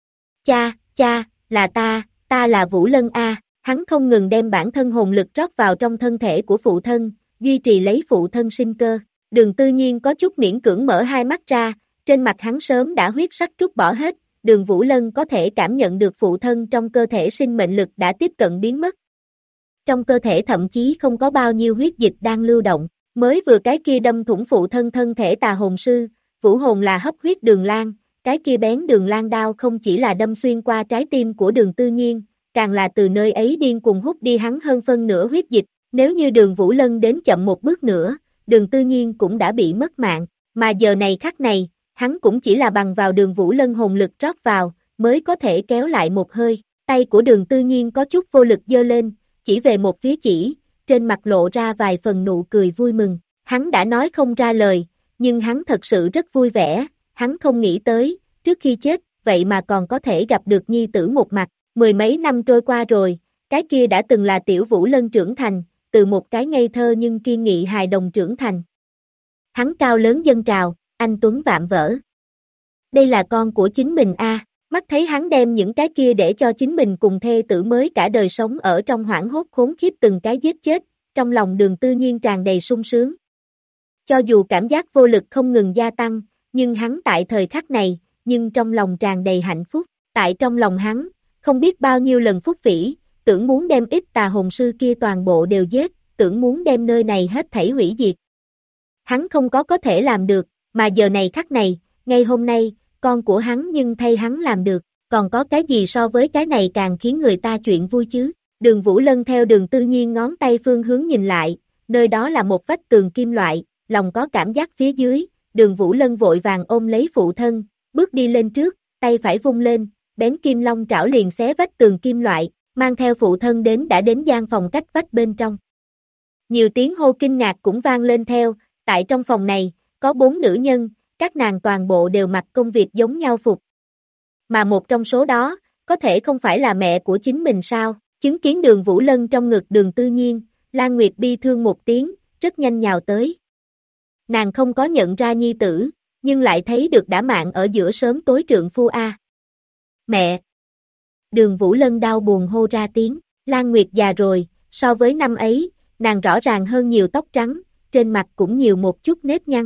S2: Cha, là ta là Vũ Lân a. Hắn không ngừng đem bản thân hồn lực rót vào trong thân thể của phụ thân, duy trì lấy phụ thân sinh cơ. Đường Tư Nhiên có chút miễn cưỡng mở hai mắt ra, trên mặt hắn sớm đã huyết sắc trút bỏ hết, Đường Vũ Lân có thể cảm nhận được phụ thân trong cơ thể sinh mệnh lực đã tiếp cận biến mất. Trong cơ thể thậm chí không có bao nhiêu huyết dịch đang lưu động, mới vừa cái kia đâm thủng phụ thân thân thể tà hồn sư, vũ hồn là hấp huyết đường lan, cái kia bén đường lan đao không chỉ là đâm xuyên qua trái tim của Đường Tư Nhiên, càng là từ nơi ấy điên cuồng hút đi hắn hơn phân nửa huyết dịch, nếu như Đường Vũ Lân đến chậm một bước nữa, Đường Tư Nhiên cũng đã bị mất mạng, mà giờ này khắc này, hắn cũng chỉ là bằng vào Đường Vũ Lân hồn lực rót vào, mới có thể kéo lại một hơi, tay của Đường Tư Nhiên có chút vô lực giơ lên, chỉ về một phía chỉ, trên mặt lộ ra vài phần nụ cười vui mừng, hắn đã nói không ra lời, nhưng hắn thật sự rất vui vẻ, hắn không nghĩ tới, trước khi chết, vậy mà còn có thể gặp được nhi tử một mặt, mười mấy năm trôi qua rồi, cái kia đã từng là tiểu Vũ Lân trưởng thành, từ một cái ngây thơ nhưng kiên nghị hài đồng trưởng thành. Hắn cao lớn dâng trào, anh tuấn vạm vỡ. Đây là con của chính mình a. Mắt thấy hắn đem những cái kia để cho chính mình cùng thê tử mới cả đời sống ở trong hoảng hốt khốn khiếp từng cái giết chết, trong lòng Đường Tư Nhiên tràn đầy sung sướng. Cho dù cảm giác vô lực không ngừng gia tăng, nhưng hắn tại thời khắc này, nhưng trong lòng tràn đầy hạnh phúc, tại trong lòng hắn, không biết bao nhiêu lần phúc vĩ, tưởng muốn đem ít tà hồn sư kia toàn bộ đều giết, tưởng muốn đem nơi này hết thảy hủy diệt. Hắn không có thể làm được, mà giờ này khắc này, ngay hôm nay, con của hắn nhưng thay hắn làm được, còn có cái gì so với cái này càng khiến người ta chuyện vui chứ? Đường Vũ Lân theo Đường Tư Nhiên ngón tay phương hướng nhìn lại, nơi đó là một vách tường kim loại, lòng có cảm giác phía dưới, Đường Vũ Lân vội vàng ôm lấy phụ thân, bước đi lên trước, tay phải vung lên, bén kim long trảo liền xé vách tường kim loại, mang theo phụ thân đã đến gian phòng cách vách bên trong. Nhiều tiếng hô kinh ngạc cũng vang lên theo, tại trong phòng này, có 4 nữ nhân, các nàng toàn bộ đều mặc công việc giống nhau phục. Mà một trong số đó, có thể không phải là mẹ của chính mình sao, chứng kiến Đường Vũ Lân trong ngực Đường Tư Nhiên, Lan Nguyệt bi thương một tiếng, rất nhanh nhào tới. Nàng không có nhận ra nhi tử, nhưng lại thấy được đã mạng ở giữa sớm tối trượng phu a. Mẹ! Đường Vũ Lân đau buồn hô ra tiếng, Lan Nguyệt già rồi, so với năm ấy, nàng rõ ràng hơn nhiều tóc trắng, trên mặt cũng nhiều một chút nếp nhăn.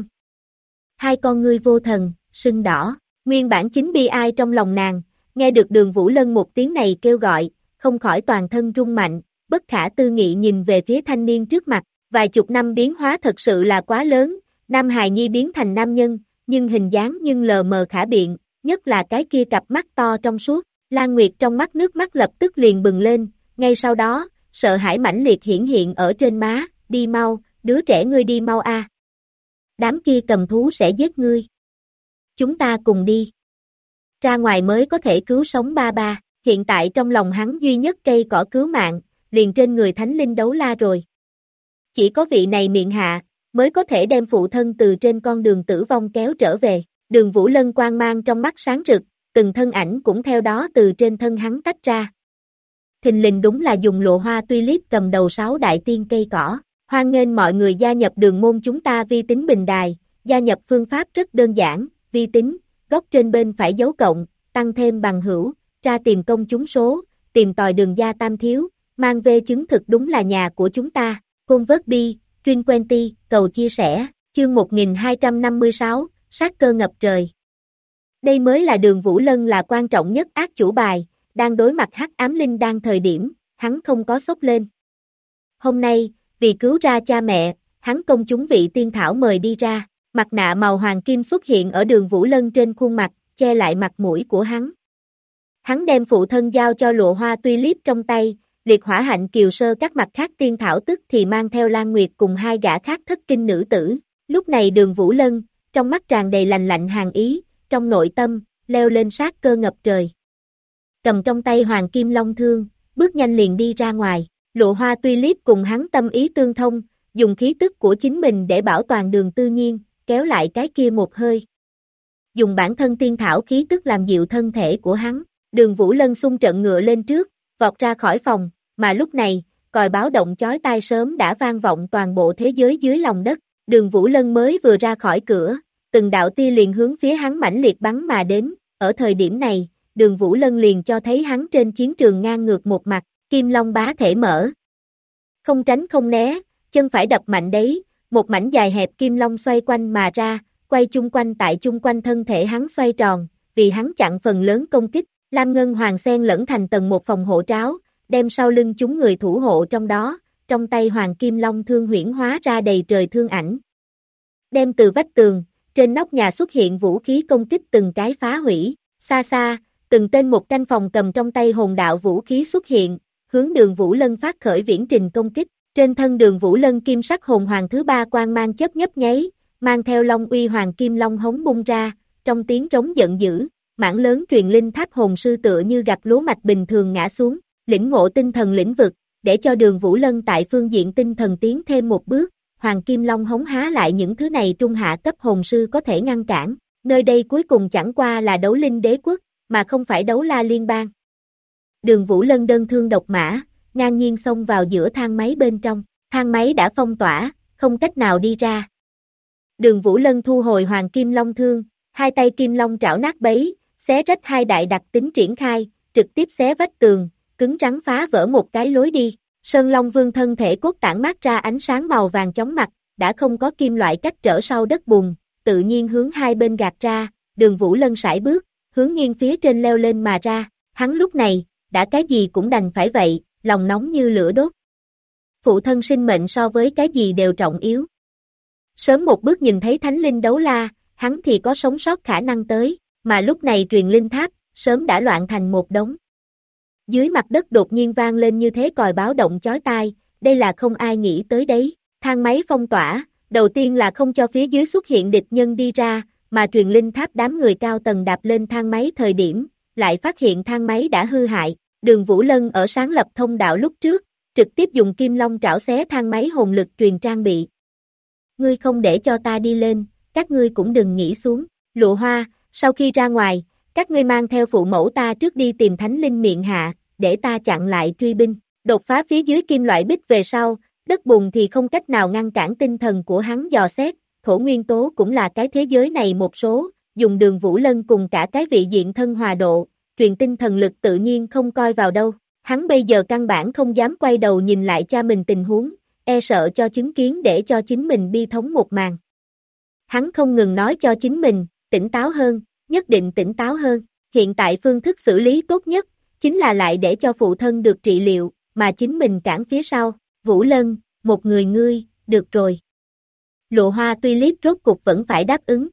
S2: Hai con ngươi vô thần, sưng đỏ, nguyên bản chính bi ai trong lòng nàng, nghe được Đường Vũ Lân một tiếng này kêu gọi, không khỏi toàn thân rung mạnh, bất khả tư nghị nhìn về phía thanh niên trước mặt, vài chục năm biến hóa thật sự là quá lớn, nam hài nhi biến thành nam nhân, nhưng hình dáng nhưng lờ mờ khả biện, nhất là cái kia cặp mắt to trong suốt, Lan Nguyệt trong mắt nước mắt lập tức liền bừng lên, ngay sau đó, sợ hãi mãnh liệt hiển hiện ở trên má, đi mau, đứa trẻ ngươi đi mau a. Đám kia cầm thú sẽ giết ngươi. Chúng ta cùng đi. Ra ngoài mới có thể cứu sống ba ba, hiện tại trong lòng hắn duy nhất cây cỏ cứu mạng, liền trên người thánh linh đấu la rồi. Chỉ có vị này miệng hạ, mới có thể đem phụ thân từ trên con đường tử vong kéo trở về. Đường Vũ Lân quang mang trong mắt sáng rực, từng thân ảnh cũng theo đó từ trên thân hắn tách ra. Thình lình đúng là dùng lụa hoa tulip cầm đầu 6 đại tiên cây cỏ. Hoan nghênh mọi người gia nhập đường môn chúng ta vi tính bình đài, gia nhập phương pháp rất đơn giản, vi tính, góc trên bên phải dấu cộng, tăng thêm bằng hữu, ra tìm công chúng số, tìm tòi đường gia tam thiếu, mang về chứng thực đúng là nhà của chúng ta, Convert Truyền Quenty, cầu chia sẻ, chương 1256, sát cơ ngập trời. Đây mới là Đường Vũ Lân là quan trọng nhất ác chủ bài, đang đối mặt hắc ám linh đang thời điểm, hắn không có sốc lên. Hôm nay, vì cứu ra cha mẹ, hắn công chúng vị tiên thảo mời đi ra, mặt nạ màu hoàng kim xuất hiện ở Đường Vũ Lân trên khuôn mặt, che lại mặt mũi của hắn. Hắn đem phụ thân giao cho lụa hoa tulip trong tay, Liệt Hỏa Hạnh Kiều Sơ các mặt khác tiên thảo tức thì mang theo Lan Nguyệt cùng hai gã khác thất kinh nữ tử. Lúc này Đường Vũ Lân, trong mắt tràn đầy lạnh lạnh hàn ý, trong nội tâm, leo lên sát cơ ngập trời. Cầm trong tay Hoàng Kim Long Thương, bước nhanh liền đi ra ngoài. Lộ Hoa tuy liếc cùng hắn tâm ý tương thông, dùng khí tức của chính mình để bảo toàn Đường Tư Nhiên, kéo lại cái kia một hơi. Dùng bản thân tiên thảo khí tức làm dịu thân thể của hắn. Đường Vũ Lân xung trận ngựa lên trước, vọt ra khỏi phòng, mà lúc này, còi báo động chói tai sớm đã vang vọng toàn bộ thế giới dưới lòng đất. Đường Vũ Lân mới vừa ra khỏi cửa, từng đạo tia liền hướng phía hắn mãnh liệt bắn mà đến. Ở thời điểm này, Đường Vũ Lân liền cho thấy hắn trên chiến trường ngang ngược một mặt, Kim Long bá thể mở. Không tránh không né, chân phải đập mạnh đấy, một mảnh dài hẹp Kim Long xoay quanh mà ra, quay chung quanh tại chung quanh thân thể hắn xoay tròn, vì hắn chặn phần lớn công kích. Lam Ngân Hoàng xen lẫn thành tầng một phòng hộ tráo, đem sau lưng chúng người thủ hộ trong đó, trong tay Hoàng Kim Long Thương huyễn hóa ra đầy trời thương ảnh. Đem từ vách tường, trên nóc nhà xuất hiện vũ khí công kích từng cái phá hủy, xa xa, từng tên một canh phòng cầm trong tay hồn đạo vũ khí xuất hiện, hướng Đường Vũ Lân phát khởi viễn trình công kích. Trên thân Đường Vũ Lân kim sắc hồn hoàng thứ ba quang mang chớp nhấp nháy, mang theo long uy Hoàng Kim Long hống bung ra, trong tiếng trống giận dữ. Mảng lớn truyền linh tháp hồn sư tựa như gặp lúa mạch bình thường ngã xuống, lĩnh ngộ tinh thần lĩnh vực, để cho Đường Vũ Lân tại phương diện tinh thần tiến thêm một bước. Hoàng Kim Long hống há lại những thứ này trung hạ cấp hồn sư có thể ngăn cản, nơi đây cuối cùng chẳng qua là đấu linh đế quốc, mà không phải đấu la liên bang. Đường Vũ Lân đơn thương độc mã, ngang nhiên xông vào giữa thang máy bên trong, thang máy đã phong tỏa, không cách nào đi ra. Đường Vũ Lân thu hồi Hoàng Kim Long Thương, hai tay Kim Long trảo nát bấy, xé rách hai đại đặc tính triển khai, trực tiếp xé vách tường, cứng rắn phá vỡ một cái lối đi. Sơn Long Vương thân thể cốt tản mát ra ánh sáng màu vàng chóng mặt, đã không có kim loại cách trở sau đất bùn, tự nhiên hướng hai bên gạt ra. Đường Vũ Lân sải bước, hướng nghiêng phía trên leo lên mà ra. Hắn lúc này, đã cái gì cũng đành phải vậy, lòng nóng như lửa đốt. Phụ thân sinh mệnh so với cái gì đều trọng yếu. Sớm một bước nhìn thấy Thánh Linh đấu la, hắn thì có sống sót khả năng tới. Mà lúc này truyền linh tháp, sớm đã loạn thành một đống. Dưới mặt đất đột nhiên vang lên như thế còi báo động chói tai, đây là không ai nghĩ tới đấy. Thang máy phong tỏa, đầu tiên là không cho phía dưới xuất hiện địch nhân đi ra, mà truyền linh tháp đám người cao tầng đạp lên thang máy thời điểm, lại phát hiện thang máy đã hư hại. Đường Vũ Lân ở sáng lập thông đạo lúc trước, trực tiếp dùng kim long trảo xé thang máy hồn lực truyền trang bị. Ngươi không để cho ta đi lên, các ngươi cũng đừng nghĩ xuống. Lộ Hoa, sau khi ra ngoài, các ngươi mang theo phụ mẫu ta trước đi tìm Thánh Linh miệng hạ, để ta chặn lại truy binh. Đột phá phía dưới kim loại bích về sau, đất bùn thì không cách nào ngăn cản tinh thần của hắn dò xét, thổ nguyên tố cũng là cái thế giới này một số, dùng Đường Vũ Lân cùng cả cái vị diện thân hòa độ, truyền tinh thần lực tự nhiên không coi vào đâu. Hắn bây giờ căn bản không dám quay đầu nhìn lại cha mình tình huống, e sợ cho chứng kiến để cho chính mình bi thống một màn. Hắn không ngừng nói cho chính mình, tỉnh táo hơn, nhất định tỉnh táo hơn. Hiện tại phương thức xử lý tốt nhất, chính là lại để cho phụ thân được trị liệu, mà chính mình cản phía sau. Vũ Lân, một người ngươi, được rồi. Lộ Hoa tuy liếc rốt cục vẫn phải đáp ứng,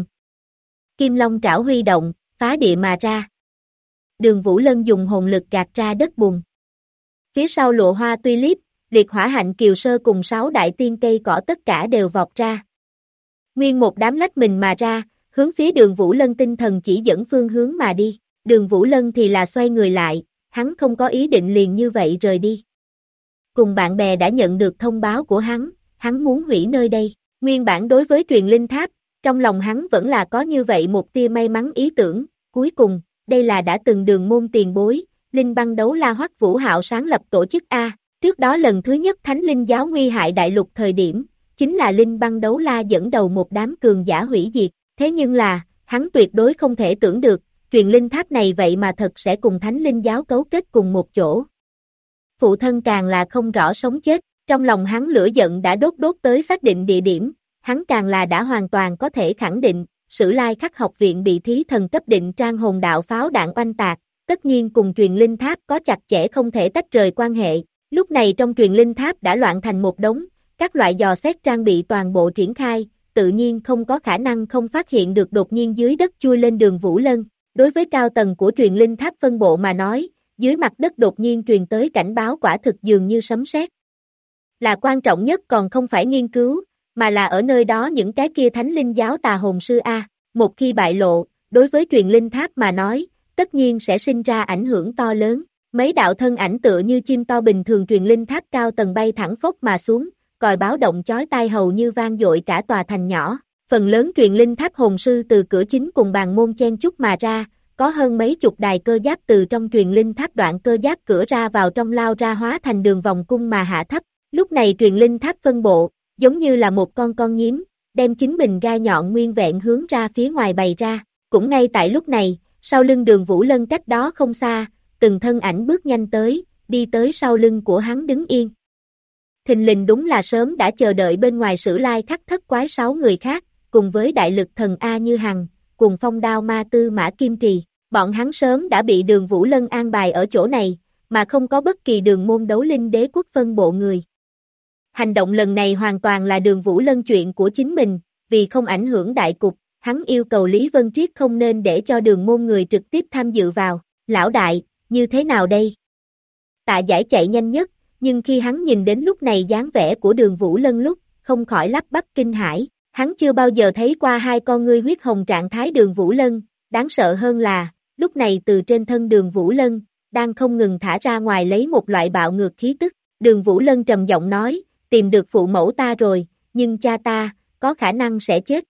S2: Kim Long trảo huy động, phá địa mà ra. Đường Vũ Lân dùng hồn lực gạt ra đất bùn. Phía sau Lộ Hoa tuy liếc, Liệt Hỏa Hạnh Kiều Sơ cùng 6 đại tiên cây cỏ tất cả đều vọt ra. Nguyên một đám lách mình mà ra, hướng phía Đường Vũ Lân tinh thần chỉ dẫn phương hướng mà đi. Đường Vũ Lân thì là xoay người lại, hắn không có ý định liền như vậy rời đi. Cùng bạn bè đã nhận được thông báo của hắn muốn hủy nơi đây. Nguyên bản đối với truyền linh tháp, trong lòng hắn vẫn là có như vậy một tia may mắn ý tưởng. Cuối cùng, đây là đã từng Đường môn tiền bối, Linh băng đấu la Hoắc Vũ Hạo sáng lập tổ chức A. Trước đó lần thứ nhất Thánh Linh giáo nguy hại đại lục thời điểm, chính là Linh băng đấu la dẫn đầu một đám cường giả hủy diệt. Thế nhưng là, hắn tuyệt đối không thể tưởng được, truyền linh tháp này vậy mà thật sẽ cùng Thánh Linh giáo cấu kết cùng một chỗ. Phụ thân càng là không rõ sống chết, trong lòng hắn lửa giận đã đốt tới xác định địa điểm, hắn càng là đã hoàn toàn có thể khẳng định, Sử Lai Khắc học viện bị thí thần cấp định trang hồn đạo pháo đạn oanh tạc, tất nhiên cùng truyền linh tháp có chặt chẽ không thể tách rời quan hệ. Lúc này trong truyền linh tháp đã loạn thành một đống, các loại dò xét trang bị toàn bộ triển khai, tự nhiên không có khả năng không phát hiện được đột nhiên dưới đất chui lên Đường Vũ Lân. Đối với cao tầng của truyền linh tháp phân bộ mà nói, dưới mặt đất đột nhiên truyền tới cảnh báo quả thực dường như sấm sét. Là quan trọng nhất còn không phải nghiên cứu, mà là ở nơi đó những cái kia thánh linh giáo tà hồn sư A, một khi bại lộ, đối với truyền linh tháp mà nói, tất nhiên sẽ sinh ra ảnh hưởng to lớn. Mấy đạo thân ảnh tựa như chim to bình thường truyền linh tháp cao tầng bay thẳng phốc mà xuống, còi báo động chói tai hầu như vang dội cả tòa thành nhỏ. Phần lớn truyền linh tháp hồn sư từ cửa chính cùng bàn môn chen chúc mà ra, có hơn mấy chục đài cơ giáp từ trong truyền linh tháp đoạn cơ giáp cửa ra vào trong lao ra hóa thành đường vòng cung mà hạ thấp. Lúc này truyền linh tháp phân bộ, giống như là một con nhím, đem chính mình gai nhọn nguyên vẹn hướng ra phía ngoài bày ra. Cũng ngay tại lúc này, sau lưng Đường Vũ Lân cách đó không xa, từng thân ảnh bước nhanh tới, đi tới sau lưng của hắn đứng yên. Thình lình đúng là sớm đã chờ đợi bên ngoài Sử Lai Khắc Thất Quái 6 người khác, cùng với đại lực thần A Như Hằng, cùng phong đao ma tư Mã Kim Trì. Bọn hắn sớm đã bị Đường Vũ Lân an bài ở chỗ này, mà không có bất kỳ đường môn đấu linh đế quốc phân bộ người. Hành động lần này hoàn toàn là Đường Vũ Lân chuyện của chính mình, vì không ảnh hưởng đại cục, hắn yêu cầu Lý Vân Triết không nên để cho đường môn người trực tiếp tham dự vào. Lão đại, như thế nào đây? Tạ Giải chạy nhanh nhất, nhưng khi hắn nhìn đến lúc này dáng vẻ của Đường Vũ Lân lúc, không khỏi lắp bắp kinh hãi. Hắn chưa bao giờ thấy qua hai con ngươi huyết hồng trạng thái Đường Vũ Lân, đáng sợ hơn là, lúc này từ trên thân Đường Vũ Lân, đang không ngừng thả ra ngoài lấy một loại bạo ngược khí tức. Đường Vũ Lân trầm giọng nói, tìm được phụ mẫu ta rồi, nhưng cha ta, có khả năng sẽ chết.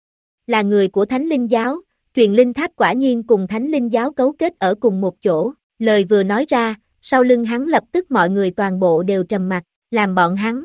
S2: Là người của Thánh Linh Giáo, truyền linh tháp quả nhiên cùng Thánh Linh Giáo cấu kết ở cùng một chỗ. Lời vừa nói ra, sau lưng hắn lập tức mọi người toàn bộ đều trầm mặt, làm bọn hắn.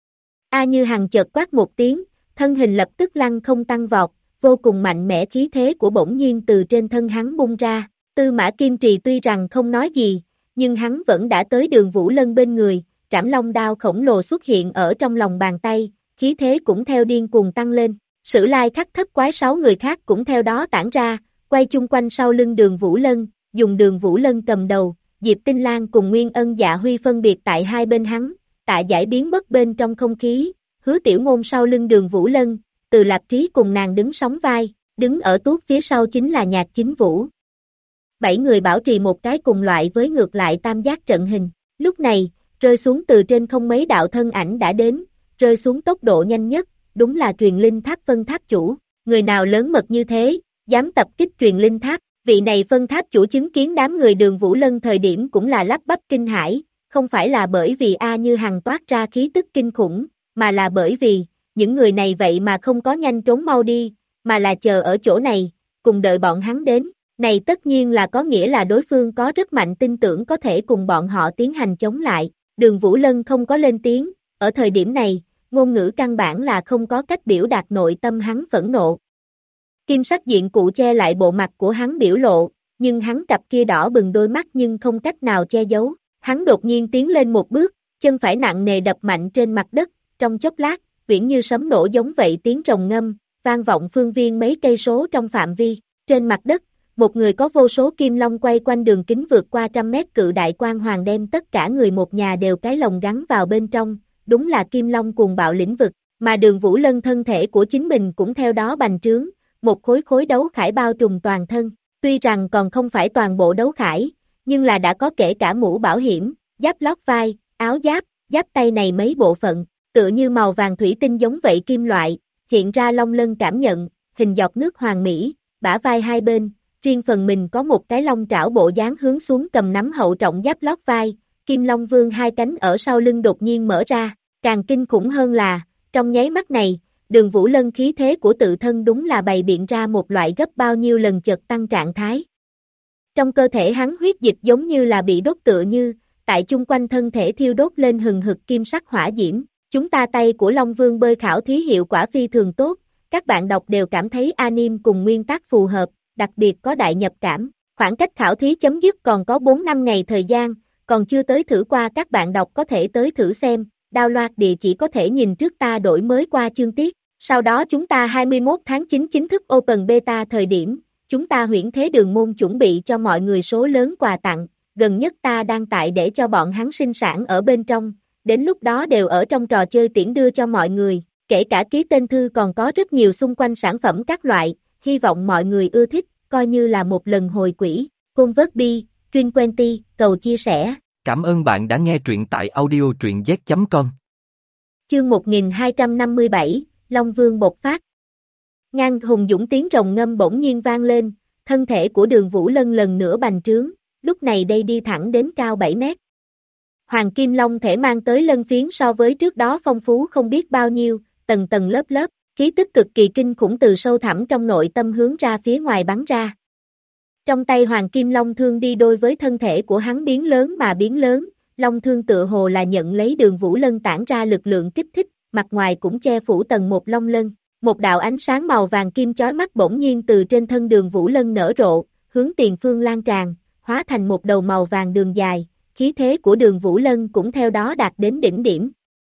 S2: A Như Hằng chợt quát một tiếng, thân hình lập tức lăng không tăng vọt, vô cùng mạnh mẽ khí thế của bỗng nhiên từ trên thân hắn bung ra. Tư Mã Kim Trì tuy rằng không nói gì, nhưng hắn vẫn đã tới Đường Vũ Lân bên người, Trảm Long đao khổng lồ xuất hiện ở trong lòng bàn tay, khí thế cũng theo điên cuồng tăng lên. Sử Lai Khắc Thất Quái 6 người khác cũng theo đó tản ra, quay chung quanh sau lưng Đường Vũ Lân, dùng Đường Vũ Lân cầm đầu, Diệp Tinh Lan cùng Nguyên Ân Dạ Huy phân biệt tại hai bên hắn, Tạ Giải biến mất bên trong không khí, Hứa Tiểu Ngôn sau lưng Đường Vũ Lân, Từ Lạp Trí cùng nàng đứng sóng vai, đứng ở tuốt phía sau chính là Nhạc Chính Vũ. 7 người bảo trì một cái cùng loại với ngược lại tam giác trận hình. Lúc này, rơi xuống từ trên không mấy đạo thân ảnh đã đến, rơi xuống tốc độ nhanh nhất, đúng là truyền linh tháp phân tháp chủ. Người nào lớn mật như thế, dám tập kích truyền linh tháp. Vị này phân tháp chủ chứng kiến đám người Đường Vũ Lân thời điểm cũng là lắp bắp kinh hãi, không phải là bởi vì A Như Hằng toát ra khí tức kinh khủng, mà là bởi vì, những người này vậy mà không có nhanh trốn mau đi, mà là chờ ở chỗ này, cùng đợi bọn hắn đến. Này tất nhiên là có nghĩa là đối phương có rất mạnh tin tưởng có thể cùng bọn họ tiến hành chống lại. Đường Vũ Lân không có lên tiếng, ở thời điểm này, ngôn ngữ căn bản là không có cách biểu đạt nội tâm hắn phẫn nộ. Kim sắc diện cụ che lại bộ mặt của hắn biểu lộ, nhưng hắn cặp kia đỏ bừng đôi mắt nhưng không cách nào che giấu. Hắn đột nhiên tiến lên một bước, chân phải nặng nề đập mạnh trên mặt đất, trong chốc lát, viễn như sấm nổ giống vậy tiếng rồng ngâm, vang vọng phương viên mấy cây số trong phạm vi. Trên mặt đất, một người có vô số kim long quay quanh đường kính vượt qua 100 mét cự đại quang hoàng đem tất cả người một nhà đều cái lồng gắn vào bên trong, đúng là kim long cuồng bạo lĩnh vực, mà Đường Vũ Lân thân thể của chính mình cũng theo đó bành trướng, một khối đấu khải bao trùm toàn thân, tuy rằng còn không phải toàn bộ đấu khải, nhưng là đã có kể cả mũ bảo hiểm, giáp lót vai, áo giáp, giáp tay này mấy bộ phận, tựa như màu vàng thủy tinh giống vậy kim loại, hiện ra long lân cảm nhận, hình giọt nước hoàng mỹ, bả vai hai bên, riêng phần mình có một cái long trảo bộ dáng hướng xuống cầm nắm hậu trọng giáp lót vai, Kim Long Vương hai cánh ở sau lưng đột nhiên mở ra, càng kinh khủng hơn là, trong nháy mắt này, Đường Vũ Lân khí thế của tự thân đúng là bày biện ra một loại gấp bao nhiêu lần chợt tăng trạng thái. Trong cơ thể hắn huyết dịch giống như là bị đốt tựa như, tại chung quanh thân thể thiêu đốt lên hừng hực kim sắc hỏa diễm, chúng ta tay của Long Vương bơi khảo thí hiệu quả phi thường tốt, các bạn đọc đều cảm thấy anime cùng nguyên tác phù hợp, đặc biệt có đại nhập cảm. Khoảng cách khảo thí chấm dứt còn có 4-5 ngày thời gian, còn chưa tới thử qua các bạn đọc có thể tới thử xem, download địa chỉ có thể nhìn trước ta đổi mới qua chương tiết. Sau đó chúng ta 21 tháng 9 chính thức Open Beta thời điểm, chúng ta Huyễn Thế Đường Môn chuẩn bị cho mọi người số lớn quà tặng, gần nhất ta đang tại để cho bọn hắn sinh sản ở bên trong, đến lúc đó đều ở trong trò chơi tiễn đưa cho mọi người, kể cả ký tên thư còn có rất nhiều xung quanh sản phẩm các loại, hy vọng mọi người ưa thích, coi như là một lần hồi quỹ. Convert bi, Truyện Quenty, cầu chia sẻ.
S1: Cảm ơn bạn đã nghe truyện tại audio truyện z.com.
S2: Chương 1257, Long Vương bộc phát. Ngang hùng dũng tiếng rồng ngâm bỗng nhiên vang lên, thân thể của Đường Vũ Lân lần nữa bành trướng, lúc này đây đi thẳng đến cao 7 mét. Hoàng Kim Long thể mang tới lân phiến so với trước đó phong phú không biết bao nhiêu, tầng tầng lớp lớp, khí tức cực kỳ kinh khủng từ sâu thẳm trong nội tâm hướng ra phía ngoài bắn ra. Trong tay Hoàng Kim Long thương đi đôi với thân thể của hắn biến lớn mà biến lớn, Long thương tựa hồ là nhận lấy Đường Vũ Lân tản ra lực lượng kích thích, mặt ngoài cũng che phủ tầng một long lân. Một đạo ánh sáng màu vàng kim chói mắt bỗng nhiên từ trên thân Đường Vũ Lân nở rộ, hướng tiền phương lan tràn, hóa thành một đầu màu vàng đường dài, khí thế của Đường Vũ Lân cũng theo đó đạt đến đỉnh điểm.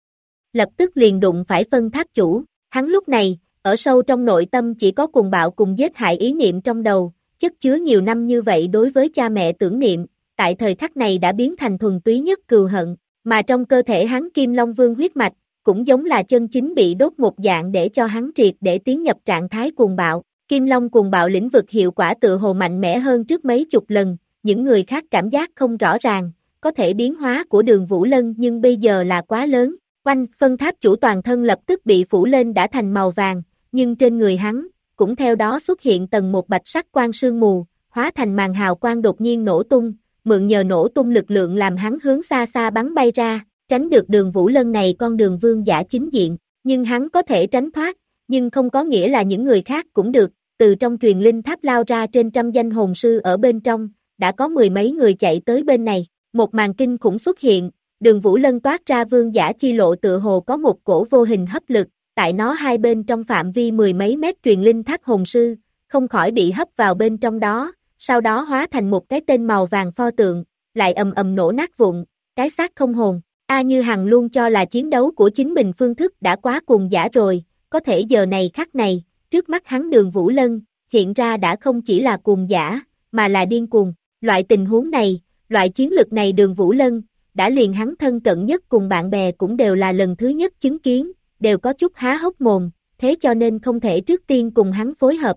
S2: Lập tức liền đụng phải Phân Tháp Chủ, hắn lúc này, ở sâu trong nội tâm chỉ có cuồng bạo cùng giết hại ý niệm trong đầu, chất chứa nhiều năm như vậy đối với cha mẹ tưởng niệm, tại thời khắc này đã biến thành thuần túy nhất cừu hận, mà trong cơ thể hắn Kim Long Vương huyết mạch, cũng giống là chân chính bị đốt một dạng để cho hắn triệt để tiến nhập trạng thái cuồng bạo. Kim Long cuồng bạo lĩnh vực hiệu quả tựa hồ mạnh mẽ hơn trước mấy chục lần, những người khác cảm giác không rõ ràng, có thể biến hóa của Đường Vũ Lân nhưng bây giờ là quá lớn. Quanh Phân Tháp Chủ toàn thân lập tức bị phủ lên đã thành màu vàng, nhưng trên người hắn, cũng theo đó xuất hiện tầng một bạch sắc quang sương mù, hóa thành màn hào quang đột nhiên nổ tung, mượn nhờ nổ tung lực lượng làm hắn hướng xa xa bắn bay ra, tránh được Đường Vũ Lân này con đường vương giả chính diện, nhưng hắn có thể tránh thoát, nhưng không có nghĩa là những người khác cũng được, từ trong truyền linh tháp lao ra trên trăm danh hồn sư ở bên trong, đã có mười mấy người chạy tới bên này, một màn kinh khủng xuất hiện, Đường Vũ Lân toát ra vương giả chi lộ tựa hồ có một cổ vô hình hấp lực, tại nó hai bên trong phạm vi mười mấy mét truyền linh tháp hồn sư, không khỏi bị hấp vào bên trong đó, sau đó hóa thành một cái tên màu vàng pho tượng, lại ầm ầm nổ nát vụn, cái xác không hồn. A Như Hằng luôn cho là chiến đấu của chính mình phương thức đã quá cuồng dã rồi, có thể giờ này khắc này, trước mắt hắn Đường Vũ Lân, hiện ra đã không chỉ là cuồng dã, mà là điên cuồng. Loại tình huống này, loại chiến lực này Đường Vũ Lân, đã liền hắn thân cận nhất cùng bạn bè cũng đều là lần thứ nhất chứng kiến, đều có chút há hốc mồm, thế cho nên không thể trước tiên cùng hắn phối hợp.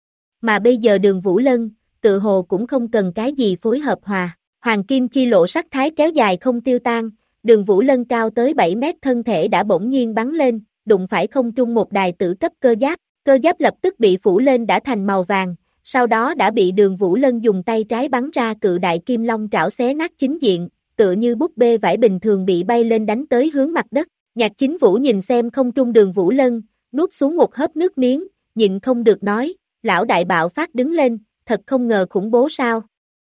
S2: Mà bây giờ Đường Vũ Lân, tự hồ cũng không cần cái gì phối hợp hòa, Hoàng Kim chi lộ sắc thái kéo dài không tiêu tan, Đường Vũ Lân cao tới 7 mét thân thể đã bỗng nhiên bắn lên, đụng phải không trung một đài tử cấp cơ giáp lập tức bị phủ lên đã thành màu vàng, sau đó đã bị Đường Vũ Lân dùng tay trái bắn ra cự đại kim long trảo xé nát chính diện, tựa như búp bê vải bình thường bị bay lên đánh tới hướng mặt đất. Nhạc Chính Vũ nhìn xem không trung Đường Vũ Lân, nuốt xuống một hớp nước miếng, nhịn không được nói, lão đại bạo phát đứng lên, thật không ngờ khủng bố sao.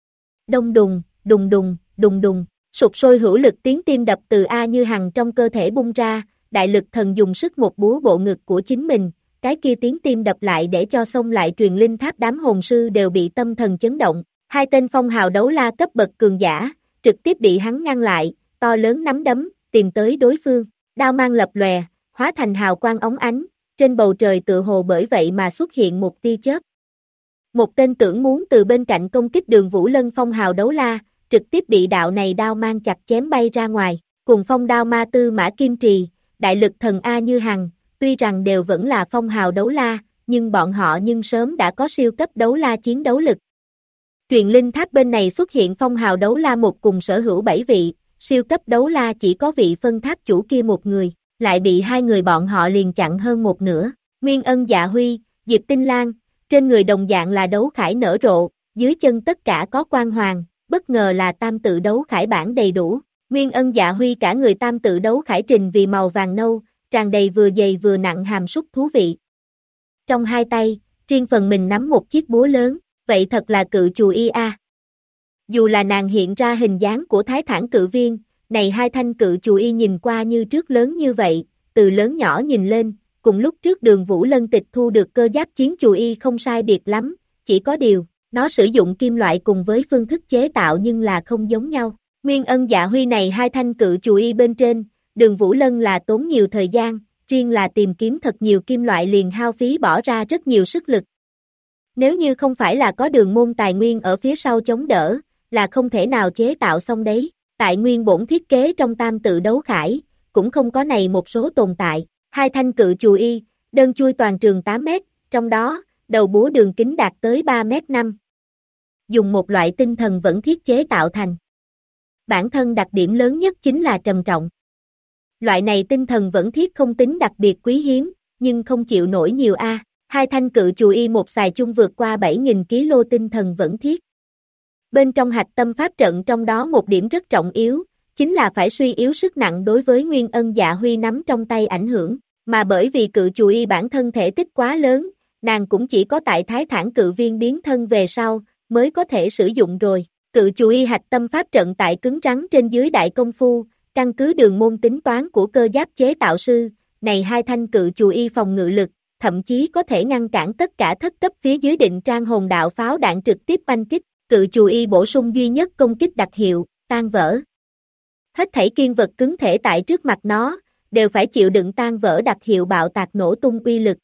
S2: Đông đùng, đùng đùng, đùng đùng, sụp sôi hữu lực tiếng tim đập từ A Như Hằng trong cơ thể bung ra, đại lực thần dùng sức một búa bộ ngực của chính mình, cái kia tiếng tim đập lại để cho xông lại truyền linh tháp đám hồn sư đều bị tâm thần chấn động, hai tên phong hào đấu la cấp bậc cường giả, trực tiếp bị hắn ngăn lại, to lớn nắm đấm, tìm tới đối phương, đao mang lập lòe, hóa thành hào quang óng ánh, trên bầu trời tựa hồ bởi vậy mà xuất hiện một tia chớp. Một tên tưởng muốn từ bên cạnh công kích Đường Vũ Lân phong hào đấu la, trực tiếp bị đạo này đao mang chặt chém bay ra ngoài, cùng phong đao ma tư mã kim trì, đại lực thần A Như Hằng, tuy rằng đều vẫn là phong hào đấu la, nhưng bọn họ nhưng sớm đã có siêu cấp đấu la chiến đấu lực. Truyền linh tháp bên này xuất hiện phong hào đấu la một cùng sở hữu 7 vị, siêu cấp đấu la chỉ có vị Phân Tháp Chủ kia một người, lại bị hai người bọn họ liền chặn hơn một nửa. Nguyên Ân Dạ Huy, Diệp Tinh Lan, trên người đồng dạng là đấu khải nở rộ, dưới chân tất cả có quang hoàng, bất ngờ là tam tự đấu khải bản đầy đủ. Nguyên Ân Dạ Huy cả người tam tự đấu khải trình vì màu vàng nâu, tràn đầy vừa dày vừa nặng hàm súc thú vị. Trong hai tay, riêng phần mình nắm một chiếc búa lớn, vậy thật là cự chù y a. Dù là nàng hiện ra hình dáng của Thái Thản cự viên, này hai thanh cự chù y nhìn qua như trước lớn như vậy, từ lớn nhỏ nhìn lên, cùng lúc trước Đường Vũ Lân tịch thu được cơ giáp chiến chù y không sai biệt lắm, chỉ có điều, nó sử dụng kim loại cùng với phương thức chế tạo nhưng là không giống nhau. Nguyên Ân Dạ Huy này hai thanh cự chù y bên trên, Đường Vũ Lân là tốn nhiều thời gian, riêng là tìm kiếm thật nhiều kim loại liền hao phí bỏ ra rất nhiều sức lực. Nếu như không phải là có Đường môn tài nguyên ở phía sau chống đỡ, là không thể nào chế tạo xong đấy. Tại nguyên bổn thiết kế trong tam tự đấu khải, cũng không có này một số tồn tại. Hai thanh cự chù y, đơn chui toàn trường 8 mét, trong đó, đầu búa đường kính đạt tới 3 mét 5. dùng một loại tinh thần vẫn thiết chế tạo thành. Bản thân đặc điểm lớn nhất chính là trầm trọng. Loại này tinh thần vẫn thiết không tính đặc biệt quý hiếm, nhưng không chịu nổi nhiều a. Hai thanh cự chùy y một xài chung vượt qua 7.000 kg tinh thần vẫn thiết. Bên trong hạch tâm pháp trận trong đó một điểm rất trọng yếu, chính là phải suy yếu sức nặng đối với Nguyên Ân Dạ Huy nắm trong tay ảnh hưởng, mà bởi vì cự chùy y bản thân thể tích quá lớn, nàng cũng chỉ có tại Thái Thản cự viên biến thân về sau, mới có thể sử dụng rồi. Cự chùy y hạch tâm pháp trận tại cứng rắn trên dưới đại công phu, căn cứ đường môn tính toán của cơ giáp chế tạo sư, này hai thanh cự chùy y phòng ngự lực, thậm chí có thể ngăn cản tất cả thất cấp phía dưới định trang hồn đạo pháo đạn trực tiếp oanh kích. Cự chùy y bổ sung duy nhất công kích đặc hiệu, tan vỡ. Hết thảy kiên vật cứng thể tại trước mặt nó, đều phải chịu đựng tan vỡ đặc hiệu bạo tạc nổ tung uy lực.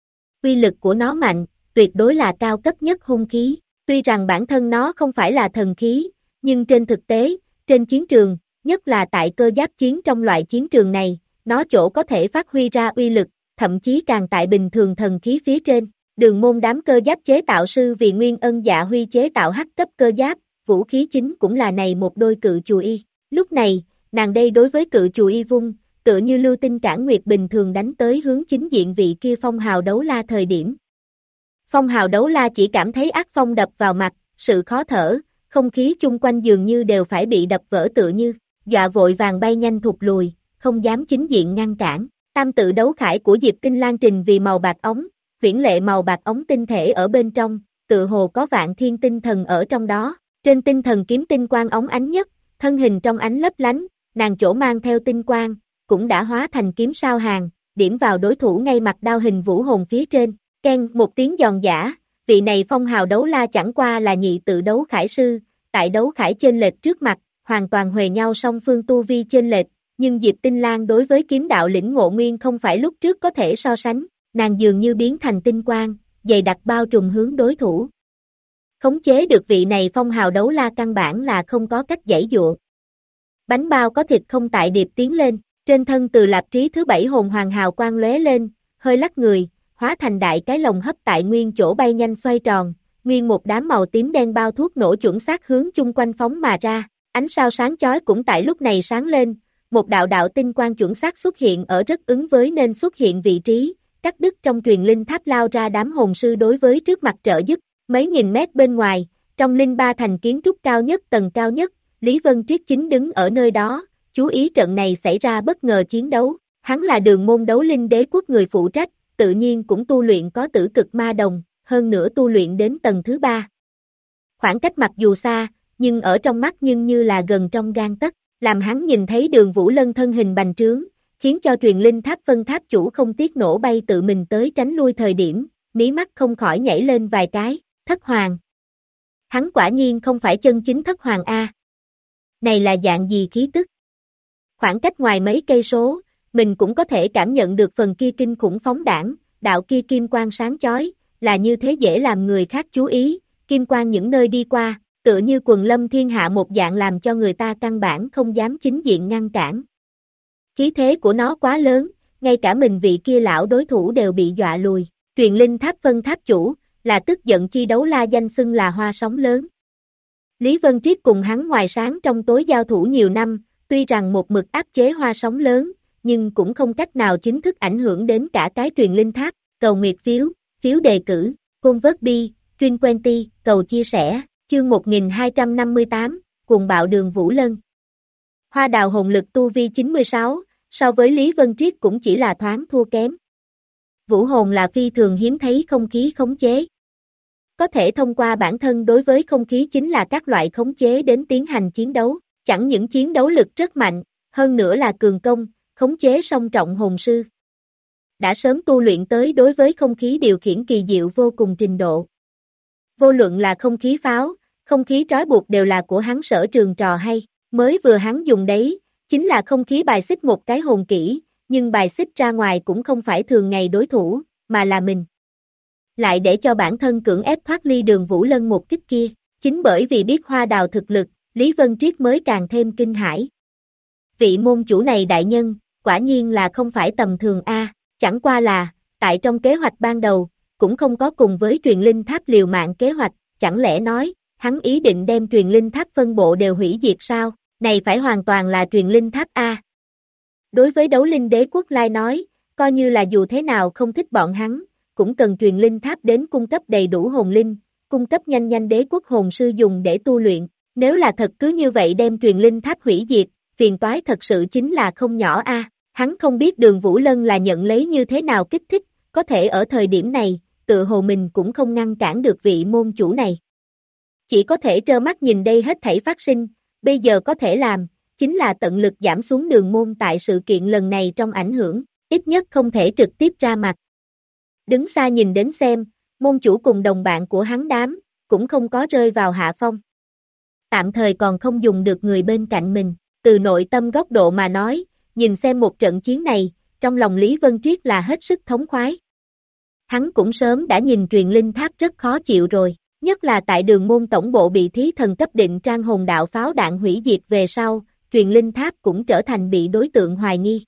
S2: Uy lực của nó mạnh, tuyệt đối là cao cấp nhất hung khí. Tuy rằng bản thân nó không phải là thần khí, nhưng trên thực tế, trên chiến trường, nhất là tại cơ giáp chiến trong loại chiến trường này, nó chỗ có thể phát huy ra uy lực, thậm chí càng tại bình thường thần khí phía trên. Đường môn đám cơ giáp chế tạo sư vì Nguyên Ân Dạ Huy chế tạo hắc cấp cơ giáp, vũ khí chính cũng là này một đôi cự chùy y. Lúc này, nàng đây đối với cự chùy y vung, tựa như lưu tinh cản nguyệt bình thường đánh tới hướng chính diện vị kia phong hào đấu la thời điểm. Phong hào đấu la chỉ cảm thấy ác phong đập vào mặt, sự khó thở, không khí chung quanh dường như đều phải bị đập vỡ tựa như, dọa vội vàng bay nhanh thụt lùi, không dám chính diện ngăn cản. Tam tự đấu khải của Diệp Kinh Lan trình vì màu bạc ống, huyễn lệ màu bạc ống tinh thể ở bên trong, tự hồ có vạn thiên tinh thần ở trong đó. Trên tinh thần kiếm tinh quang ống ánh nhất, thân hình trong ánh lấp lánh, nàng chỗ mang theo tinh quang, cũng đã hóa thành kiếm sao hàng, điểm vào đối thủ ngay mặt đao hình vũ hồn phía trên. Ken một tiếng giòn giã, vị này phong hào đấu la chẳng qua là nhị tự đấu khải sư, tại đấu khải chênh lệch trước mặt, hoàn toàn huề nhau song phương tu vi chênh lệch, nhưng Diệp Tinh Lan đối với kiếm đạo lĩnh ngộ nguyên không phải lúc trước có thể so sánh, nàng dường như biến thành tinh quang, dày đặc bao trùm hướng đối thủ. Khống chế được vị này phong hào đấu la căn bản là không có cách giãy dụa. Bánh bao có thịt không tại điệp tiến lên, trên thân Từ Lạp Trí thứ 7 hồn hoàng hào quang lóe lên, hơi lắc người, hóa thành đại cái lồng hấp tại nguyên chỗ bay nhanh xoay tròn, nguyên một đám màu tím đen bao thuốc nổ chuẩn xác hướng chung quanh phóng mà ra, ánh sao sáng chói cũng tại lúc này sáng lên, một đạo đạo tinh quang chuẩn xác xuất hiện ở rất ứng với nên xuất hiện vị trí, cắt đứt trong truyền linh tháp lao ra đám hồn sư đối với trước mặt trợ giúp, mấy nghìn mét bên ngoài, trong linh ba thành kiến trúc cao nhất tầng cao nhất, Lý Vân Triết chính đứng ở nơi đó, chú ý trận này xảy ra bất ngờ chiến đấu, hắn là đường môn đấu linh đế quốc người phụ trách, tự nhiên cũng tu luyện có tử cực ma đồng, hơn nữa tu luyện đến tầng thứ 3. Khoảng cách mặc dù xa, nhưng ở trong mắt nhưng như là gần trong gang tấc, làm hắn nhìn thấy Đường Vũ Lân thân hình bành trướng, khiến cho truyền linh tháp phân tháp chủ không tiếc nổ bay tự mình tới tránh lui thời điểm, mí mắt không khỏi nhảy lên vài cái, Thất Hoàng. Hắn quả nhiên không phải chân chính Thất Hoàng A. Này là dạng gì khí tức? Khoảng cách ngoài mấy cây số, mình cũng có thể cảm nhận được phần kia kinh khủng phóng đãng, đạo kia kim quang sáng chói, là như thế dễ làm người khác chú ý, kim quang những nơi đi qua, tựa như quần lâm thiên hạ một dạng làm cho người ta căn bản không dám chính diện ngăn cản. Khí thế của nó quá lớn, ngay cả mình vị kia lão đối thủ đều bị dọa lùi, truyền linh tháp phân tháp chủ, là tức giận chi đấu la danh xưng là hoa sóng lớn. Lý Vân Triết cùng hắn ngoài sáng trong tối giao thủ nhiều năm, tuy rằng một mực áp chế hoa sóng lớn, nhưng cũng không cách nào chính thức ảnh hưởng đến cả cái truyền linh tháp, cầu nguyệt phiếu, phiếu đề cử, convert bi, truyền quenty, cầu chia sẻ, chương 1258, cuồng bạo Đường Vũ Lân. Hoa đào hồn lực tu vi 96, so với Lý Vân Triết cũng chỉ là thoáng thua kém. Vũ hồn là phi thường hiếm thấy không khí khống chế. Có thể thông qua bản thân đối với không khí chính là các loại khống chế đến tiến hành chiến đấu, chẳng những chiến đấu lực rất mạnh, hơn nữa là cường công, khống chế song trọng hồn sư. Đã sớm tu luyện tới đối với không khí điều khiển kỳ diệu vô cùng trình độ. Vô luận là không khí pháo, không khí trói buộc đều là của hắn sở trường trò hay, mới vừa hắn dùng đấy, chính là không khí bài xích một cái hồn kỹ, nhưng bài xích ra ngoài cũng không phải thường ngày đối thủ, mà là mình. Lại để cho bản thân cưỡng ép thoát ly Đường Vũ Lân một kích kia, chính bởi vì biết hoa đào thực lực, Lý Vân Triết mới càng thêm kinh hãi. Vị môn chủ này đại nhân, quả nhiên là không phải tầm thường A, chẳng qua là, tại trong kế hoạch ban đầu, cũng không có cùng với truyền linh tháp liều mạng kế hoạch, chẳng lẽ nói, hắn ý định đem truyền linh tháp phân bộ đều hủy diệt sao, này phải hoàn toàn là truyền linh tháp A. Đối với đấu linh đế quốc lai nói, coi như là dù thế nào không thích bọn hắn, cũng cần truyền linh tháp đến cung cấp đầy đủ hồn linh, cung cấp nhanh nhanh đế quốc hồn sư dùng để tu luyện, nếu là thật cứ như vậy đem truyền linh tháp hủy diệt, phiền toái thật sự chính là không nhỏ A. Hắn không biết Đường Vũ Lân là nhận lấy như thế nào kích thích, có thể ở thời điểm này, tự hồ mình cũng không ngăn cản được vị môn chủ này. Chỉ có thể trơ mắt nhìn đây hết thảy phát sinh, bây giờ có thể làm, chính là tận lực giảm xuống Đường môn tại sự kiện lần này trong ảnh hưởng, ít nhất không thể trực tiếp ra mặt. Đứng xa nhìn đến xem, môn chủ cùng đồng bạn của hắn đám, cũng không có rơi vào hạ phong. Tạm thời còn không dùng được người bên cạnh mình, từ nội tâm góc độ mà nói, nhìn xem một trận chiến này, trong lòng Lý Vân Triết là hết sức thống khoái. Hắn cũng sớm đã nhìn truyền linh tháp rất khó chịu rồi, nhất là tại Đường môn tổng bộ bị thí thần cấp định trang hồn đạo pháo đạn hủy diệt về sau, truyền linh tháp cũng trở thành bị đối tượng hoài nghi.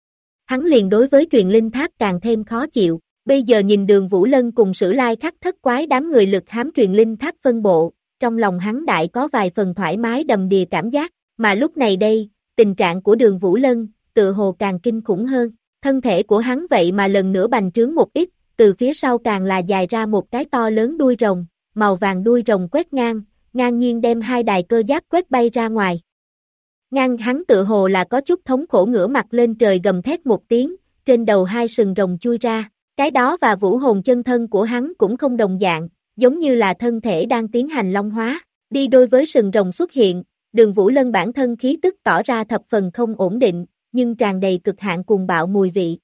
S2: Hắn liền đối với truyền linh tháp càng thêm khó chịu, bây giờ nhìn Đường Vũ Lân cùng Sử Lai Khắc thất quái đám người lực hám truyền linh tháp phân bộ, trong lòng hắn đại có vài phần thoải mái đầm đìa cảm giác, mà lúc này đây, tình trạng của Đường Vũ Lân, tự hồ càng kinh khủng hơn, thân thể của hắn vậy mà lần nữa bành trướng một ít, từ phía sau càng là dài ra một cái to lớn đuôi rồng, màu vàng đuôi rồng quét ngang, ngang nhiên đem hai đài cơ giáp quét bay ra ngoài. Ngang hắn tự hồ là có chút thống khổ ngửa mặt lên trời gầm thét một tiếng, trên đầu hai sừng rồng chui ra, cái đó và vũ hồn chân thân của hắn cũng không đồng dạng, giống như là thân thể đang tiến hành long hóa, đi đôi với sừng rồng xuất hiện, Đường Vũ Lân bản thân khí tức tỏ ra thập phần không ổn định, nhưng tràn đầy cực hạn cuồng bạo mùi vị.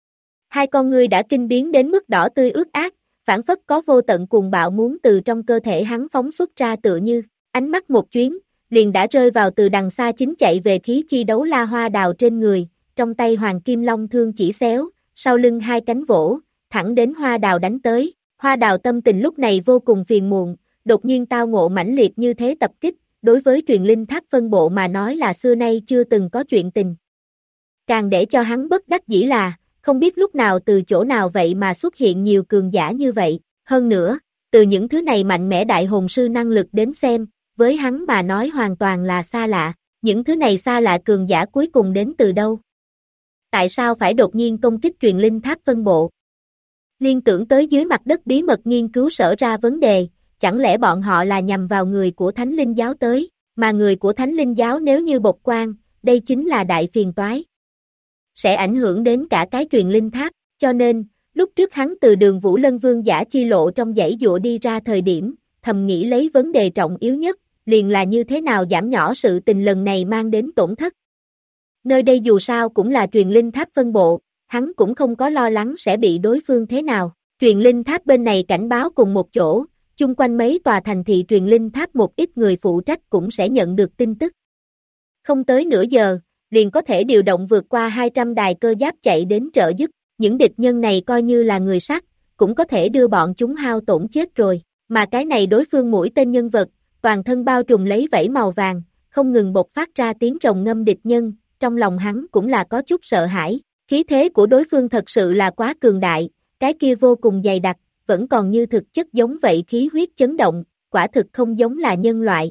S2: Hai con ngươi đã kinh biến đến mức đỏ tươi ướt át, phảng phất có vô tận cuồng bạo muốn từ trong cơ thể hắn phóng xuất ra tựa như, ánh mắt một chuyến, liền đã rơi vào từ đằng xa chính chạy về khí chi đấu la Hoa Đào trên người, trong tay Hoàng Kim Long thương chỉ xéo, sau lưng hai cánh vỗ, thẳng đến Hoa Đào đánh tới. Hoa Đào tâm tình lúc này vô cùng phiền muộn, đột nhiên tao ngộ mãnh liệt như thế tập kích, đối với truyền linh tháp phân bộ mà nói là xưa nay chưa từng có chuyện tình. Càng để cho hắn bất đắc dĩ là, không biết lúc nào từ chỗ nào vậy mà xuất hiện nhiều cường giả như vậy, hơn nữa, từ những thứ này mạnh mẽ đại hồn sư năng lực đến xem, với hắn mà nói hoàn toàn là xa lạ, những thứ này xa lạ cường giả cuối cùng đến từ đâu? Tại sao phải đột nhiên công kích truyền linh tháp phân bộ? Liên tưởng tới dưới mặt đất bí mật nghiên cứu sở ra vấn đề, chẳng lẽ bọn họ là nhằm vào người của Thánh Linh Giáo tới, mà người của Thánh Linh Giáo nếu như bộc quan, đây chính là đại phiền toái. Sẽ ảnh hưởng đến cả cái truyền linh tháp, cho nên, lúc trước hắn từ Đường Vũ Lân vương giả chi lộ trong dãy dụa đi ra thời điểm, thầm nghĩ lấy vấn đề trọng yếu nhất, liền là như thế nào giảm nhỏ sự tình lần này mang đến tổn thất. Nơi đây dù sao cũng là truyền linh tháp phân bộ, hắn cũng không có lo lắng sẽ bị đối phương thế nào. Truyền linh tháp bên này cảnh báo cùng một chỗ, chung quanh mấy tòa thành thị truyền linh tháp một ít người phụ trách cũng sẽ nhận được tin tức. Không tới nửa giờ, liền có thể điều động vượt qua 200 đài cơ giáp chạy đến trợ giúp, những địch nhân này coi như là người sắt, cũng có thể đưa bọn chúng hao tổn chết rồi, mà cái này đối phương mũi tên nhân vật, toàn thân bao trùm lấy vảy màu vàng, không ngừng bộc phát ra tiếng rồng ngâm địch nhân, trong lòng hắn cũng là có chút sợ hãi, khí thế của đối phương thật sự là quá cường đại, cái kia vô cùng dày đặc, vẫn còn như thực chất giống vậy khí huyết chấn động, quả thực không giống là nhân loại.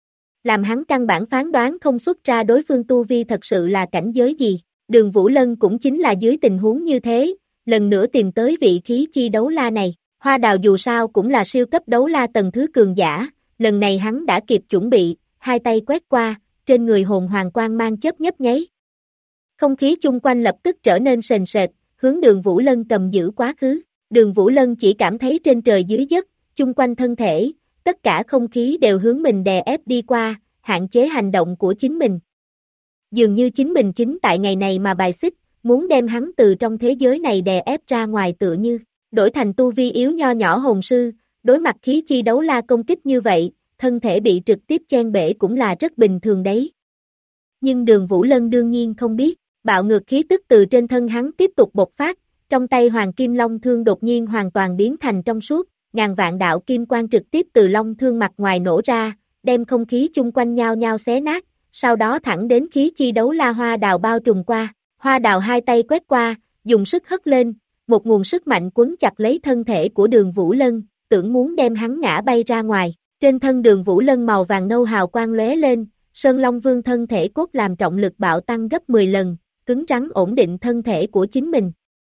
S2: Làm hắn căn bản phán đoán không xuất ra đối phương tu vi thật sự là cảnh giới gì, Đường Vũ Lân cũng chính là dưới tình huống như thế, lần nữa tìm tới vị khí chi đấu la này, Hoa Đào dù sao cũng là siêu cấp đấu la tầng thứ cường giả, lần này hắn đã kịp chuẩn bị, hai tay quét qua, trên người hồn hoàng quang mang chớp nhấp nháy. Không khí chung quanh lập tức trở nên sền sệt, hướng Đường Vũ Lân cầm giữ quá khứ, Đường Vũ Lân chỉ cảm thấy trên trời dưới đất, chung quanh thân thể, tất cả không khí đều hướng mình đè ép đi qua, hạn chế hành động của chính mình. Dường như chính mình chính tại ngày này mà bài xích, muốn đem hắn từ trong thế giới này đè ép ra ngoài tựa như, đổi thành tu vi yếu nho nhỏ hồn sư, đối mặt khí chi đấu la công kích như vậy, thân thể bị trực tiếp chen bể cũng là rất bình thường đấy. Nhưng Đường Vũ Lân đương nhiên không biết, bạo ngược khí tức từ trên thân hắn tiếp tục bộc phát, trong tay Hoàng Kim Long Thương đột nhiên hoàn toàn biến thành trong suốt, ngàn vạn đạo kim quang trực tiếp từ Long Thương mặt ngoài nổ ra, đem không khí chung quanh nhao nhao xé nát, sau đó thẳng đến khí chi đấu la Hoa Đào bao trùm qua, Hoa Đào hai tay quét qua, dùng sức hất lên, một nguồn sức mạnh quấn chặt lấy thân thể của Đường Vũ Lân, tưởng muốn đem hắn ngã bay ra ngoài, Trên thân Đường Vũ Lân màu vàng nâu hào quang lóe lên, Sơn Long Vương thân thể cốt làm trọng lực bạo tăng gấp 10 lần, cứng rắn ổn định thân thể của chính mình.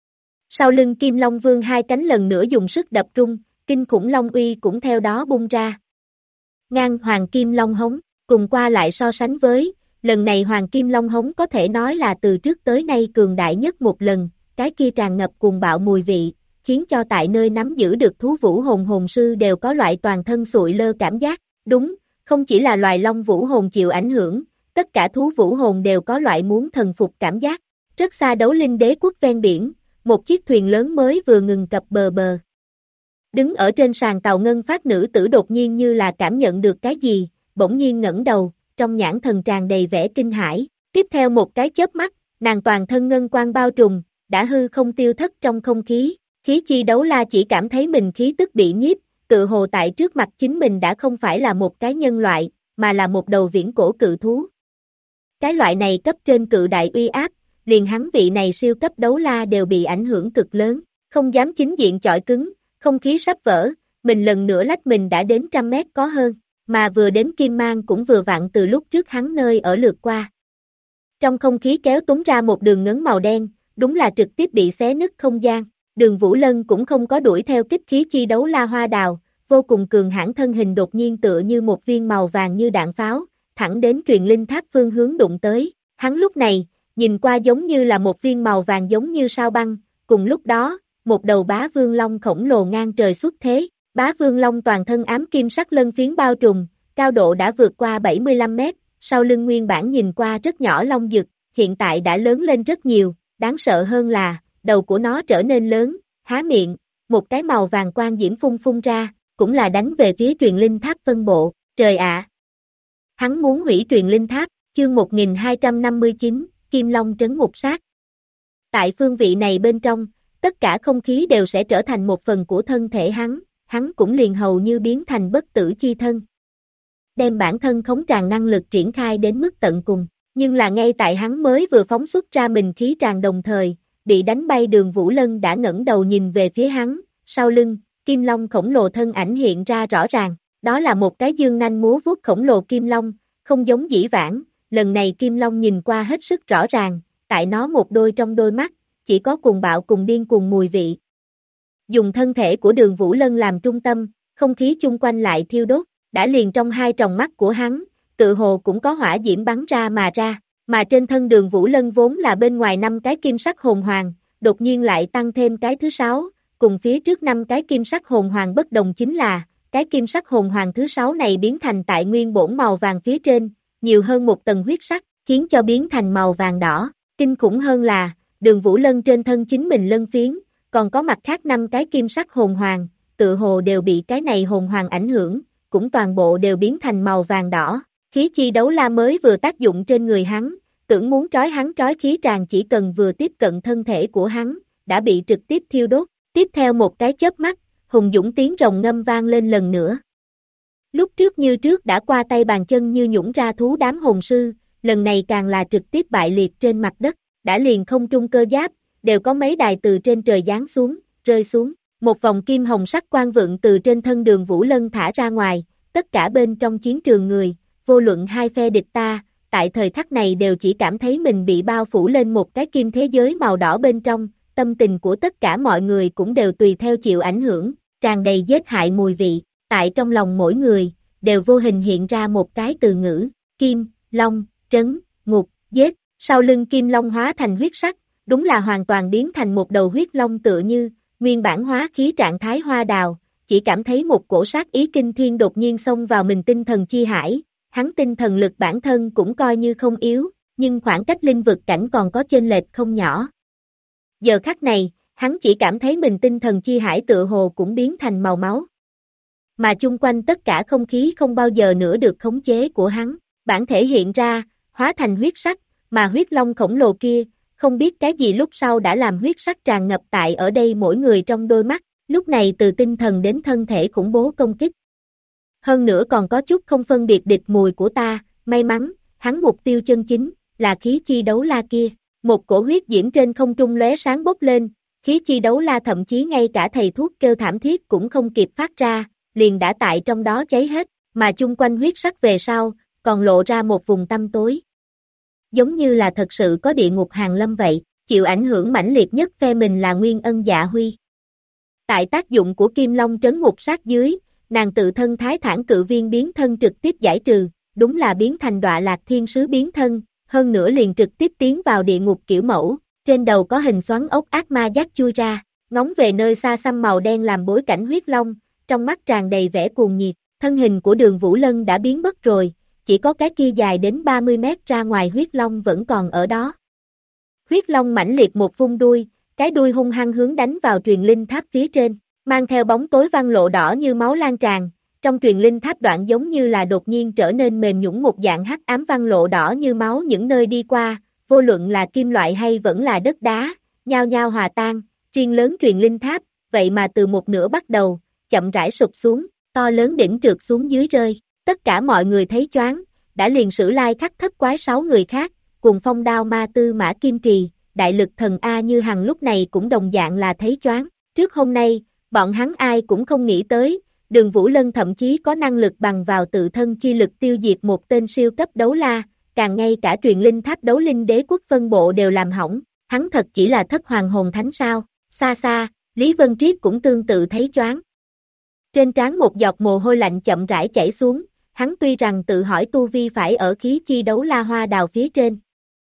S2: Sau lưng Kim Long Vương hai cánh lần nữa dùng sức đập rung, kinh khủng long uy cũng theo đó bung ra. Ngang Hoàng Kim Long Hống, cùng qua lại so sánh với, lần này Hoàng Kim Long Hống có thể nói là từ trước tới nay cường đại nhất một lần, cái kia tràn ngập cuồng bạo mùi vị, khiến cho tại nơi nắm giữ được thú vũ hồn hồn sư đều có loại toàn thân sụi lơ cảm giác, đúng, không chỉ là loài long vũ hồn chịu ảnh hưởng, tất cả thú vũ hồn đều có loại muốn thần phục cảm giác. Rất xa Đấu Linh Đế quốc ven biển, một chiếc thuyền lớn mới vừa ngừng cập bờ. Đứng ở trên sàn tàu ngân phát nữ tử đột nhiên như là cảm nhận được cái gì, bỗng nhiên ngẩng đầu, trong nhãn thần tràn đầy vẻ kinh hãi. Tiếp theo một cái chớp mắt, nàng toàn thân ngân quang bao trùm, đã hư không tiêu thất trong không khí. Khí chi đấu la chỉ cảm thấy mình khí tức bị nhiếp, tự hồ tại trước mặt chính mình đã không phải là một cái nhân loại, mà là một đầu viễn cổ cự thú. Cái loại này cấp trên cự đại uy áp, liền hắn vị này siêu cấp đấu la đều bị ảnh hưởng cực lớn, không dám chính diện chọi cứng, không khí sắp vỡ, mình lần nữa lách mình đã đến 100 mét có hơn, mà vừa đến Kim Mang cũng vừa vặn từ lúc trước hắn nơi ở lượt qua. Trong không khí kéo túng ra một đường ngấn màu đen, đúng là trực tiếp bị xé nứt không gian. Đường Vũ Lân cũng không có đuổi theo kích khí chi đấu la hoa đào, vô cùng cường hãn thân hình đột nhiên tựa như một viên màu vàng như đạn pháo, thẳng đến truyền linh tháp phương hướng đụng tới. Hắn lúc này, nhìn qua giống như là một viên màu vàng giống như sao băng, cùng lúc đó, một đầu bá vương long khổng lồ ngang trời xuất thế. Bá vương long toàn thân ám kim sắc lân phiến bao trùm, cao độ đã vượt qua 75 mét, sau lưng nguyên bản nhìn qua rất nhỏ long dực, hiện tại đã lớn lên rất nhiều, đáng sợ hơn là, đầu của nó trở nên lớn, há miệng, một cái màu vàng quang diễm phun ra, cũng là đánh về phía truyền linh tháp phân bộ, trời ạ! Hắn muốn hủy truyền linh tháp, chương 1259, Kim Long trấn ngục sát. Tại phương vị này bên trong, tất cả không khí đều sẽ trở thành một phần của thân thể hắn cũng liền hầu như biến thành bất tử chi thân. Đem bản thân khống tràn năng lực triển khai đến mức tận cùng, nhưng là ngay tại hắn mới vừa phóng xuất ra mình khí tràn đồng thời, bị đánh bay Đường Vũ Lân đã ngẩng đầu nhìn về phía hắn, sau lưng, Kim Long khổng lồ thân ảnh hiện ra rõ ràng, đó là một cái dương nanh múa vuốt khổng lồ Kim Long, không giống dĩ vãng, lần này Kim Long nhìn qua hết sức rõ ràng, tại nó một đôi trong đôi mắt, chỉ có cuồng bạo cùng điên cuồng mùi vị. Dùng thân thể của Đường Vũ Lân làm trung tâm, không khí chung quanh lại thiêu đốt, đã liền trong hai tròng mắt của hắn, tự hồ cũng có hỏa diễm bắn ra, mà trên thân Đường Vũ Lân vốn là bên ngoài 5 cái kim sắc hồn hoàng, đột nhiên lại tăng thêm cái thứ 6, cùng phía trước 5 cái kim sắc hồn hoàng bất đồng chính là, cái kim sắc hồn hoàng thứ 6 này biến thành tại nguyên bổn màu vàng phía trên, nhiều hơn một tầng huyết sắc, khiến cho biến thành màu vàng đỏ, kinh khủng hơn là, Đường Vũ Lân trên thân chính mình lân phiến, còn có mặt khác 5 cái kim sắc hồn hoàng, tự hồ đều bị cái này hồn hoàng ảnh hưởng, cũng toàn bộ đều biến thành màu vàng đỏ. Khí chi đấu la mới vừa tác dụng trên người hắn, tưởng muốn trói hắn trói khí tràn chỉ cần vừa tiếp cận thân thể của hắn, đã bị trực tiếp thiêu đốt. Tiếp theo một cái chớp mắt, hùng dũng tiếng rồng ngâm vang lên lần nữa. Lúc trước như trước đã qua tay bàn chân như nhũng ra thú đám hồn sư, lần này càng là trực tiếp bại liệt trên mặt đất, đã liền không trung cơ giáp, đều có mấy đài từ trên trời giáng xuống, rơi xuống. Một vòng kim hồng sắc quang vượng từ trên thân Đường Vũ Lân thả ra ngoài, tất cả bên trong chiến trường người, vô luận hai phe địch ta, tại thời khắc này đều chỉ cảm thấy mình bị bao phủ lên một cái kim thế giới màu đỏ bên trong, tâm tình của tất cả mọi người cũng đều tùy theo chịu ảnh hưởng, tràn đầy giết hại mùi vị, tại trong lòng mỗi người, đều vô hình hiện ra một cái từ ngữ, Kim, Long, Trấn, Ngục, Giết, sau lưng Kim Long hóa thành huyết sắc, đúng là hoàn toàn biến thành một đầu huyết long tựa như, nguyên bản hóa khí trạng thái hoa đào, chỉ cảm thấy một cổ sát ý kinh thiên đột nhiên xông vào mình tinh thần chi hải, hắn tinh thần lực bản thân cũng coi như không yếu, nhưng khoảng cách linh vực cảnh còn có chênh lệch không nhỏ. Giờ khắc này, hắn chỉ cảm thấy mình tinh thần chi hải tựa hồ cũng biến thành màu máu. Mà chung quanh tất cả không khí không bao giờ nữa được khống chế của hắn, bản thể hiện ra, hóa thành huyết sắc, mà huyết long khổng lồ kia, không biết cái gì lúc sau đã làm huyết sắc tràn ngập tại ở đây mỗi người trong đôi mắt, lúc này từ tinh thần đến thân thể khủng bố công kích. Hơn nữa còn có chút không phân biệt địch mùi của ta, may mắn, hắn mục tiêu chân chính, là khí chi đấu la kia. Một cổ huyết diễm trên không trung lóe sáng bốc lên, khí chi đấu la thậm chí ngay cả thầy thuốc kêu thảm thiết cũng không kịp phát ra, liền đã tại trong đó cháy hết, mà chung quanh huyết sắc về sau, còn lộ ra một vùng tăm tối. Giống như là thật sự có địa ngục hàng lâm vậy, chịu ảnh hưởng mãnh liệt nhất phe mình là Nguyên Ân Dạ Huy. Tại tác dụng của Kim Long trấn ngục sát dưới, nàng tự thân thái thản cự viên biến thân trực tiếp giải trừ, đúng là biến thành Đọa Lạc Thiên Sứ biến thân, hơn nữa liền trực tiếp tiến vào địa ngục kiểu mẫu, trên đầu có hình xoắn ốc ác ma dắt chui ra, ngóng về nơi xa xăm màu đen làm bối cảnh huyết long, trong mắt tràn đầy vẻ cuồng nhiệt, thân hình của Đường Vũ Lân đã biến mất rồi, chỉ có cái kia dài đến 30 mét ra ngoài huyết long vẫn còn ở đó. Huyết long mãnh liệt một vung đuôi, cái đuôi hung hăng hướng đánh vào truyền linh tháp phía trên, mang theo bóng tối văn lộ đỏ như máu lan tràn, trong truyền linh tháp đoạn giống như là đột nhiên trở nên mềm nhũn một dạng hắc ám văn lộ đỏ như máu những nơi đi qua, vô luận là kim loại hay vẫn là đất đá, nhao nhao hòa tan, riêng lớn truyền linh tháp, vậy mà từ một nửa bắt đầu, chậm rãi sụp xuống, to lớn đỉnh trượt xuống dưới rơi, tất cả mọi người thấy choáng, đã liền Sử Lai Khắc Thất Quái 6 người khác, cùng Phong Đao Ma Tư Mã Kim Trì, đại lực thần A Như Hằng lúc này cũng đồng dạng là thấy choáng, trước hôm nay, bọn hắn ai cũng không nghĩ tới, Đường Vũ Lân thậm chí có năng lực bằng vào tự thân chi lực tiêu diệt một tên siêu cấp đấu la, càng ngay cả truyền linh tháp đấu linh đế quốc phân bộ đều làm hỏng, hắn thật chỉ là thất hoàng hồn thánh sao, xa xa, Lý Vân Triết cũng tương tự thấy choáng. Trên trán một giọt mồ hôi lạnh chậm rãi chảy xuống, hắn tuy rằng tự hỏi tu vi phải ở khí chi đấu la hoa đào phía trên.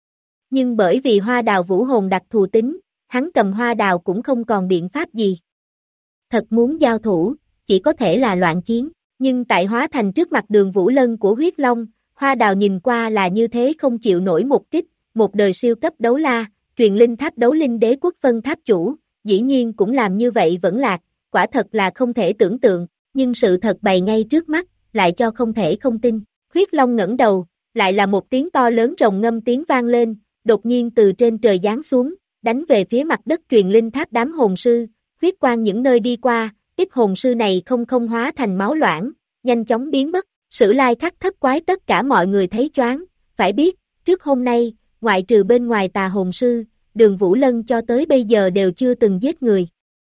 S2: Nhưng bởi vì hoa đào vũ hồn đặc thù tính, hắn cầm hoa đào cũng không còn biện pháp gì. Thật muốn giao thủ, chỉ có thể là loạn chiến, nhưng tại hóa thành trước mặt Đường Vũ Lân của huyết long, hoa đào nhìn qua là như thế không chịu nổi một kích, một đời siêu cấp đấu la, truyền linh tháp đấu linh đế quốc phân tháp chủ, dĩ nhiên cũng làm như vậy vẫn lạc, quả thật là không thể tưởng tượng, nhưng sự thật bày ngay trước mắt, lại cho không thể không tin. Huyết long ngẩng đầu, lại là một tiếng to lớn rồng ngâm tiếng vang lên, đột nhiên từ trên trời giáng xuống, đánh về phía mặt đất truyền linh tháp đám hồn sư, huyết quang những nơi đi qua, ít hồn sư này không hóa thành máu loãng, nhanh chóng biến mất, Sử Lai Khắc Thất Quái tất cả mọi người thấy choáng, phải biết, trước hôm nay, ngoại trừ bên ngoài tà hồn sư, Đường Vũ Lân cho tới bây giờ đều chưa từng giết người.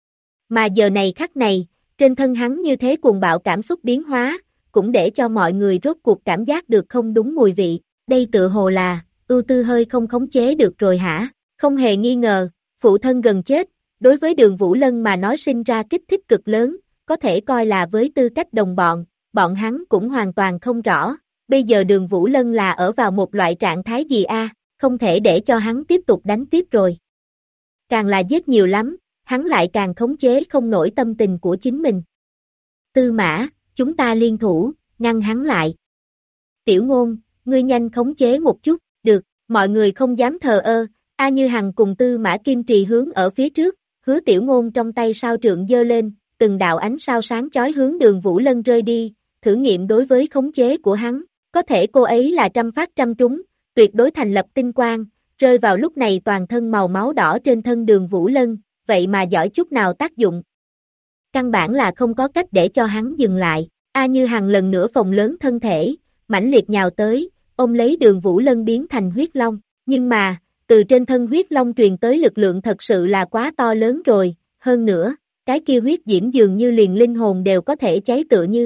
S2: Mà giờ này khắc này, trên thân hắn như thế cuồng bạo cảm xúc biến hóa, cũng để cho mọi người rốt cuộc cảm giác được không đúng mùi vị, đây tựa hồ là, ưu tư hơi không khống chế được rồi hả, không hề nghi ngờ, phụ thân gần chết, đối với Đường Vũ Lân mà nói sinh ra kích thích cực lớn, có thể coi là với tư cách đồng bọn hắn cũng hoàn toàn không rõ, bây giờ Đường Vũ Lân là ở vào một loại trạng thái gì a, không thể để cho hắn tiếp tục đánh tiếp rồi. Càng là giết nhiều lắm, hắn lại càng khống chế không nổi tâm tình của chính mình. Tư Mã, chúng ta liên thủ, ngăn hắn lại. Tiểu Ngôn, ngươi nhanh khống chế một chút, được, mọi người không dám thờ ơ, A Như Hằng cùng Tư Mã Kim Trì hướng ở phía trước, Hứa Tiểu Ngôn trong tay sao trượng giơ lên, từng đạo ánh sao sáng chói hướng Đường Vũ Lân rơi đi, thử nghiệm đối với khống chế của hắn, có thể cô ấy là trăm phát trăm trúng, tuyệt đối thành lập tinh quang, rơi vào lúc này toàn thân màu máu đỏ trên thân Đường Vũ Lân, vậy mà giỏi chút nào tác dụng. Căn bản là không có cách để cho hắn dừng lại, A Như Hằng lần nữa phồng lớn thân thể, mãnh liệt nhào tới, ôm lấy Đường Vũ Lân biến thành huyết long, nhưng mà, từ trên thân huyết long truyền tới lực lượng thật sự là quá to lớn rồi, hơn nữa, cái kia huyết diễm dường như liền linh hồn đều có thể cháy tựa như.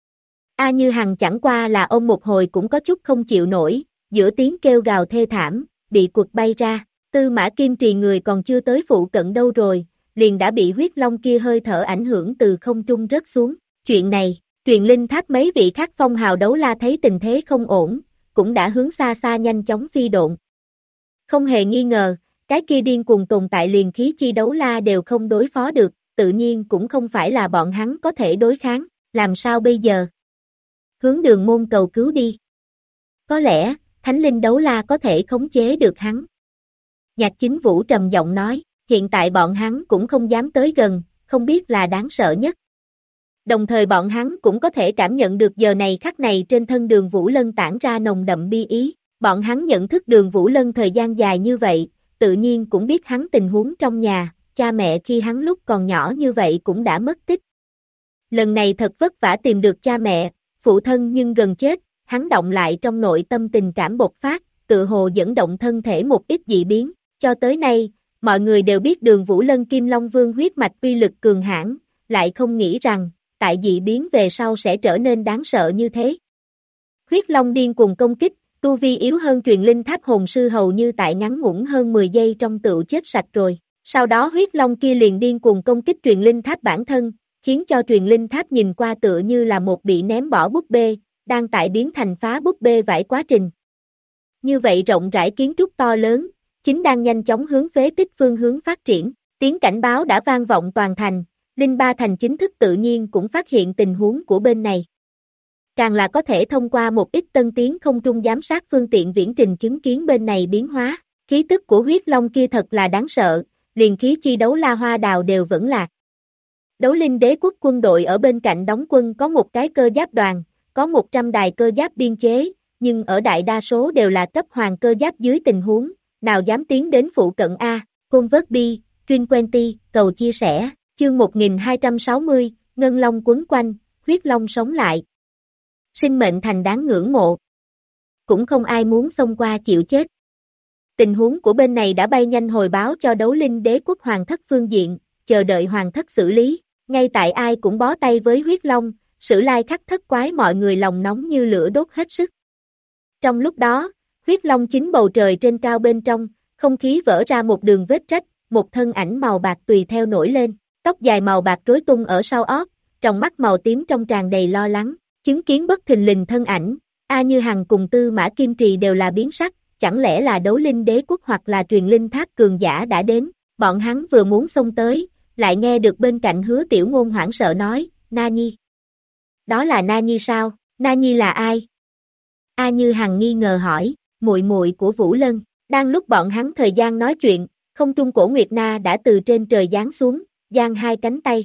S2: A Như Hằng chẳng qua là ôm một hồi cũng có chút không chịu nổi, giữa tiếng kêu gào thê thảm, bị quật bay ra, Tư Mã Kim Trì người còn chưa tới phụ cận đâu rồi, liền đã bị huyết long kia hơi thở ảnh hưởng từ không trung rớt xuống, chuyện này, truyền linh tháp mấy vị khác phong hào đấu la thấy tình thế không ổn, cũng đã hướng xa xa nhanh chóng phi độn. Không hề nghi ngờ, cái kia điên cuồng tồn tại liền khí chi đấu la đều không đối phó được, tự nhiên cũng không phải là bọn hắn có thể đối kháng, làm sao bây giờ? Hướng Đường Môn cầu cứu đi. Có lẽ, Thánh Linh đấu la có thể khống chế được hắn. Nhạc Chính Vũ trầm giọng nói, hiện tại bọn hắn cũng không dám tới gần, không biết là đáng sợ nhất. Đồng thời bọn hắn cũng có thể cảm nhận được giờ này khắc này trên thân Đường Vũ Lân tản ra nồng đậm bi ý, bọn hắn nhận thức Đường Vũ Lân thời gian dài như vậy, tự nhiên cũng biết hắn tình huống trong nhà, cha mẹ khi hắn lúc còn nhỏ như vậy cũng đã mất tích. Lần này thật vất vả tìm được cha mẹ, phụ thân nhưng gần chết, hắn động lại trong nội tâm tình cảm bộc phát, tự hồ dẫn động thân thể một ít dị biến, cho tới nay, mọi người đều biết Đường Vũ Lân Kim Long Vương huyết mạch uy lực cường hãn, lại không nghĩ rằng, tại dị biến về sau sẽ trở nên đáng sợ như thế. Huyết Long điên cuồng công kích, tu vi yếu hơn truyền linh tháp hồn sư hầu như tại ngắn ngủn hơn 10 giây trong tựu chết sạch rồi. Sau đó huyết long kia liền điên cuồng công kích truyền linh tháp bản thân, khiến cho truyền linh tháp nhìn qua tựa như là một bị ném bỏ búp bê, đang tại biến thành phá búp bê vải quá trình. Như vậy rộng rãi kiến trúc to lớn, chính đang nhanh chóng hướng phế tích phương hướng phát triển, tiếng cảnh báo đã vang vọng toàn thành, Linh Ba Thành chính thức tự nhiên cũng phát hiện tình huống của bên này. Càng là có thể thông qua một ít tân tiến không trung giám sát phương tiện viễn trình chứng kiến bên này biến hóa, khí tức của huyết long kia thật là đáng sợ, liền khí chi đấu la hoa đào đều vẫn lạc. Đấu linh đế quốc quân đội ở bên cạnh đóng quân có một cái cơ giáp đoàn, có 100 đài cơ giáp biên chế, nhưng ở đại đa số đều là cấp hoàng cơ giáp dưới tình huống, nào dám tiến đến phụ cận A, Convert B, Trin Quenty, cầu chia sẻ, chương 1260, Ngân Long quấn quanh, huyết long sống lại. Sinh mệnh thành đáng ngưỡng mộ. Cũng không ai muốn xông qua chịu chết. Tình huống của bên này đã bay nhanh hồi báo cho đấu linh đế quốc hoàng thất phương diện, chờ đợi hoàng thất xử lý, ngay tại ai cũng bó tay với huyết long, Sử Lai Khắc thất quái mọi người lòng nóng như lửa đốt hết sức. Trong lúc đó, huyết long chính bầu trời trên cao bên trong, không khí vỡ ra một đường vết rách, một thân ảnh màu bạc tùy theo nổi lên, tóc dài màu bạc rối tung ở sau ót, trong mắt màu tím trong tràn đầy lo lắng, chứng kiến bất thình lình thân ảnh, A Như Hằng cùng Tư Mã Kim Trì đều là biến sắc, chẳng lẽ là đấu linh đế quốc hoặc là truyền linh tháp cường giả đã đến, bọn hắn vừa muốn xông tới, lại nghe được bên cạnh Hứa Tiểu Ngôn hoảng sợ nói, Na Nhi. Đó là Na Nhi sao, Na Nhi là ai? A Như Hằng nghi ngờ hỏi, muội muội của Vũ Lân, đang lúc bọn hắn thời gian nói chuyện, không trung cổ Nguyệt Na đã từ trên trời giáng xuống, giang hai cánh tay.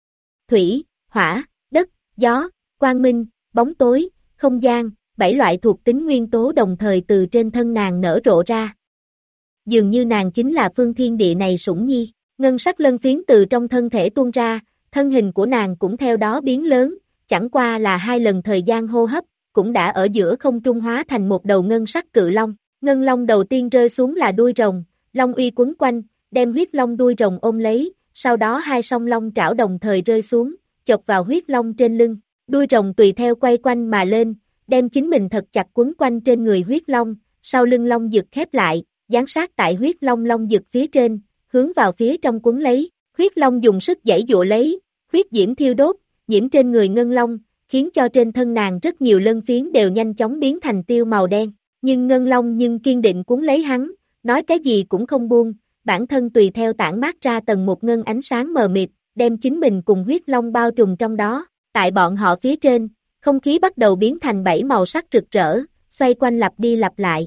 S2: Thủy, hỏa, đất, gió, quang minh, bóng tối, không gian, 7 loại thuộc tính nguyên tố đồng thời từ trên thân nàng nở rộ ra. Dường như nàng chính là phương thiên địa này sủng nhi, ngân sắc lân phiến từ trong thân thể tuôn ra, thân hình của nàng cũng theo đó biến lớn, chẳng qua là 2 lần thời gian hô hấp, cũng đã ở giữa không trung hóa thành một đầu ngân sắc cự long. Ngân long đầu tiên rơi xuống là đuôi rồng, long uy quấn quanh, đem huyết long đuôi rồng ôm lấy, sau đó 2 song long trảo đồng thời rơi xuống, chộp vào huyết long trên lưng, đuôi rồng tùy theo quay quanh mà lên, đem chính mình thật chặt quấn quanh trên người huyết long, sau lưng long dực khép lại, giáng sát tại huyết long long dực phía trên, hướng vào phía trong quấn lấy, huyết long dùng sức giãy giụa lấy, huyết diễm thiêu đốt, nhiễm trên người ngân long, khiến cho trên thân nàng rất nhiều lân phiến đều nhanh chóng biến thành tiêu màu đen, nhưng ngân long kiên định cuốn lấy hắn, nói cái gì cũng không buông, bản thân tùy theo tản mát ra tầng một ngân ánh sáng mờ mịt, đem chính mình cùng huyết long bao trùm trong đó, tại bọn họ phía trên, không khí bắt đầu biến thành 7 màu sắc rực rỡ, xoay quanh lặp đi lặp lại.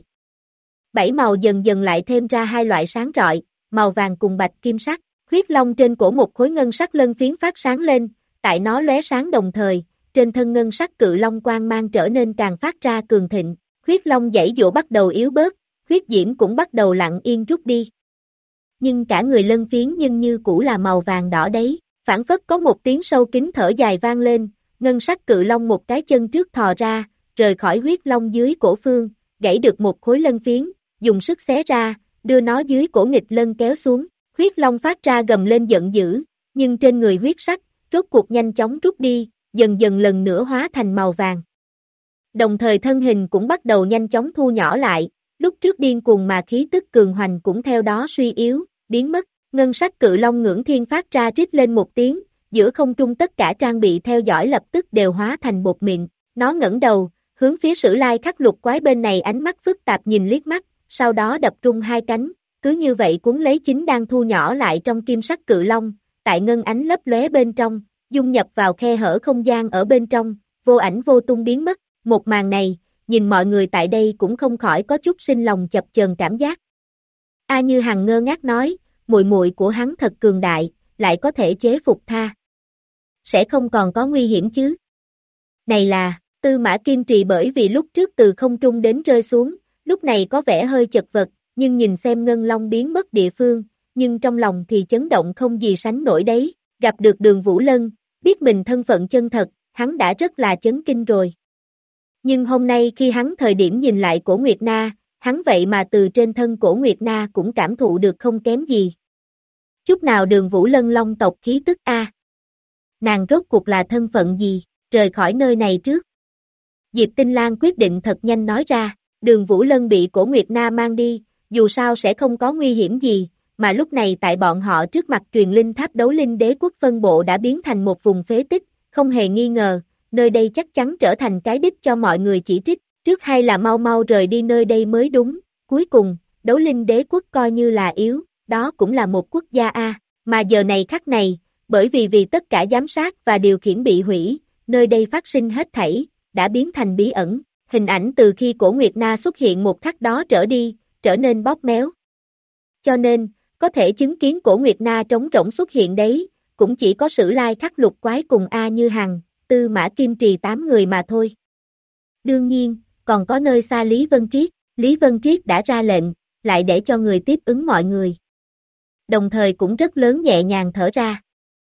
S2: 7 màu dần dần lại thêm ra 2 loại sáng rọi, màu vàng cùng bạch kim sắc, huyết long trên cổ một khối ngân sắc lân phiến phát sáng lên, tại nó lóe sáng đồng thời, trên thân ngân sắc cự long quang mang trở nên càng phát ra cường thịnh, huyết long giãy giụa bắt đầu yếu bớt, huyết diễm cũng bắt đầu lặng yên rút đi. Nhưng cả người lân phiến nhưng như cũ là màu vàng đỏ đấy, phảng phất có một tiếng sâu kín thở dài vang lên, ngân sắc cự long một cái chân trước thò ra, rời khỏi huyết long dưới cổ phương, gãy được một khối lân phiến, dùng sức xé ra, đưa nó dưới cổ nghịch lân kéo xuống, huyết long phát ra gầm lên giận dữ, nhưng trên người huyết sắc, rốt cuộc nhanh chóng rút đi, dần dần lần nữa hóa thành màu vàng. Đồng thời thân hình cũng bắt đầu nhanh chóng thu nhỏ lại, lúc trước điên cuồng mà khí tức cường hoành cũng theo đó suy yếu, biến mất, ngân sắc cự long ngưỡng thiên phát ra rít lên một tiếng, giữa không trung tất cả trang bị theo dõi lập tức đều hóa thành bột mịn, nó ngẩng đầu, hướng phía Sử Lai Khắc lục quái bên này ánh mắt phức tạp nhìn liếc mắt, sau đó đập rung 2 cánh, cứ như vậy cuốn lấy chính đang thu nhỏ lại trong kim sắc cự long, tại ngân ánh lấp lóe bên trong, dung nhập vào khe hở không gian ở bên trong, vô ảnh vô tung biến mất, một màn này, nhìn mọi người tại đây cũng không khỏi có chút sinh lòng chập chờn cảm giác. A Như Hằng ngơ ngác nói, muội muội của hắn thật cường đại, lại có thể chế phục tha. Sẽ không còn có nguy hiểm chứ? Này là, Tư Mã Kim Trì bởi vì lúc trước từ không trung đến rơi xuống, lúc này có vẻ hơi chật vật, nhưng nhìn xem ngân long biến mất địa phương, nhưng trong lòng thì chấn động không gì sánh nổi đấy, gặp được Đường Vũ Lân, biết mình thân phận chân thật, hắn đã rất là chấn kinh rồi. Nhưng hôm nay khi hắn thời điểm nhìn lại cổ Nguyệt Na, hắn vậy mà từ trên thân cổ Nguyệt Na cũng cảm thụ được không kém gì. Chút nào Đường Vũ Lân long tộc khí tức a. nàng rốt cuộc là thân phận gì, rời khỏi nơi này trước. Diệp Tinh Lan quyết định thật nhanh nói ra, Đường Vũ Lân bị Cổ Nguyệt Na mang đi, dù sao sẽ không có nguy hiểm gì, mà lúc này tại bọn họ trước mặt truyền linh tháp đấu linh đế quốc phân bộ đã biến thành một vùng phế tích, không hề nghi ngờ, nơi đây chắc chắn trở thành cái đích cho mọi người chỉ trích, trước hay là mau mau rời đi nơi đây mới đúng, cuối cùng, đấu linh đế quốc coi như là yếu, đó cũng là một quốc gia A, mà giờ này khắc này, bởi vì tất cả giám sát và điều khiển bị hủy, nơi đây phát sinh hết thảy, đã biến thành bí ẩn, hình ảnh từ khi Cổ Nguyệt Na xuất hiện một khắc đó trở đi, trở nên bóp méo. Cho nên, có thể chứng kiến Cổ Nguyệt Na trống rỗng xuất hiện đấy, cũng chỉ có Sử Lai Khắc Lục Quái cùng A Như Hằng, Tư Mã Kim Trì 8 người mà thôi. Đương nhiên, còn có nơi xa Lý Vân Triết, Lý Vân Triết đã ra lệnh, lại để cho người tiếp ứng mọi người. Đồng thời cũng rất lớn nhẹ nhàng thở ra.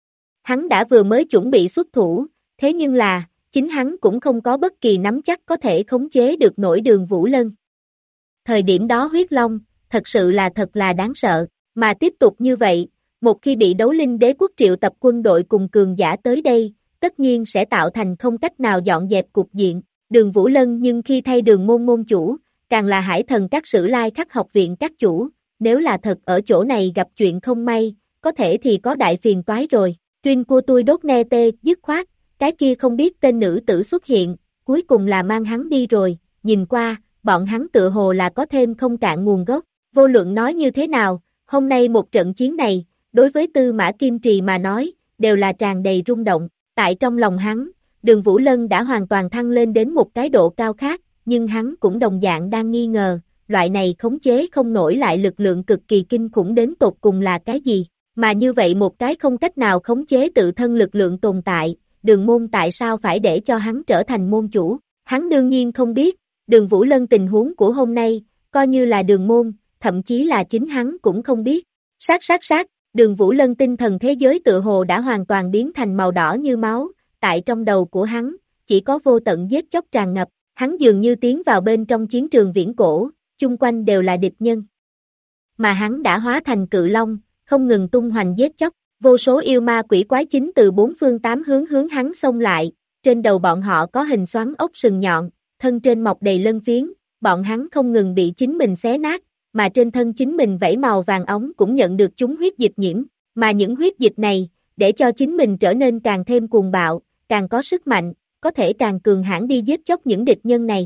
S2: Hắn đã vừa mới chuẩn bị xuất thủ, thế nhưng là, chính hắn cũng không có bất kỳ nắm chắc có thể khống chế được nổi Đường Vũ Lân. Thời điểm đó huyết long, thật sự là thật là đáng sợ, mà tiếp tục như vậy, một khi bị đấu linh đế quốc triệu tập quân đội cùng cường giả tới đây, tất nhiên sẽ tạo thành không cách nào dọn dẹp cục diện, Đường Vũ Lân nhưng khi thay Đường môn môn chủ, càng là hải thần các Sử Lai Khắc học viện các chủ, nếu là thật ở chỗ này gặp chuyện không may, có thể thì có đại phiền toái rồi, Truyên của tôi đốt ne tê, dứt khoát, cái kia không biết tên nữ tử xuất hiện, cuối cùng là mang hắn đi rồi, nhìn qua, bọn hắn tựa hồ là có thêm không cạn nguồn gốc, vô luận nói như thế nào, hôm nay một trận chiến này, đối với Tư Mã Kim Trì mà nói, đều là tràn đầy rung động, tại trong lòng hắn, Đường Vũ Lân đã hoàn toàn thăng lên đến một cái độ cao khác, nhưng hắn cũng đồng dạng đang nghi ngờ, loại này khống chế không nổi lại lực lượng cực kỳ kinh khủng đến tột cùng là cái gì, mà như vậy một cái không cách nào khống chế tự thân lực lượng tồn tại, Đường môn tại sao phải để cho hắn trở thành môn chủ, hắn đương nhiên không biết, Đường Vũ Lân tình huống của hôm nay, coi như là Đường môn, thậm chí là chính hắn cũng không biết, sát, Đường Vũ Lân tinh thần thế giới tựa hồ đã hoàn toàn biến thành màu đỏ như máu, tại trong đầu của hắn, chỉ có vô tận giết chóc tràn ngập, hắn dường như tiến vào bên trong chiến trường viễn cổ, chung quanh đều là địch nhân. Mà hắn đã hóa thành cự long, không ngừng tung hoành giết chóc, vô số yêu ma quỷ quái chính từ bốn phương tám hướng hắn xông lại, trên đầu bọn họ có hình xoắn ốc sừng nhọn, thân trên mọc đầy lân phiến, bọn hắn không ngừng bị chính mình xé nát, mà trên thân chính mình vảy màu vàng óng cũng nhận được chúng huyết dịch nhiễm, mà những huyết dịch này, để cho chính mình trở nên càng thêm cuồng bạo, càng có sức mạnh, có thể càng cường hãn đi giết chóc những địch nhân này.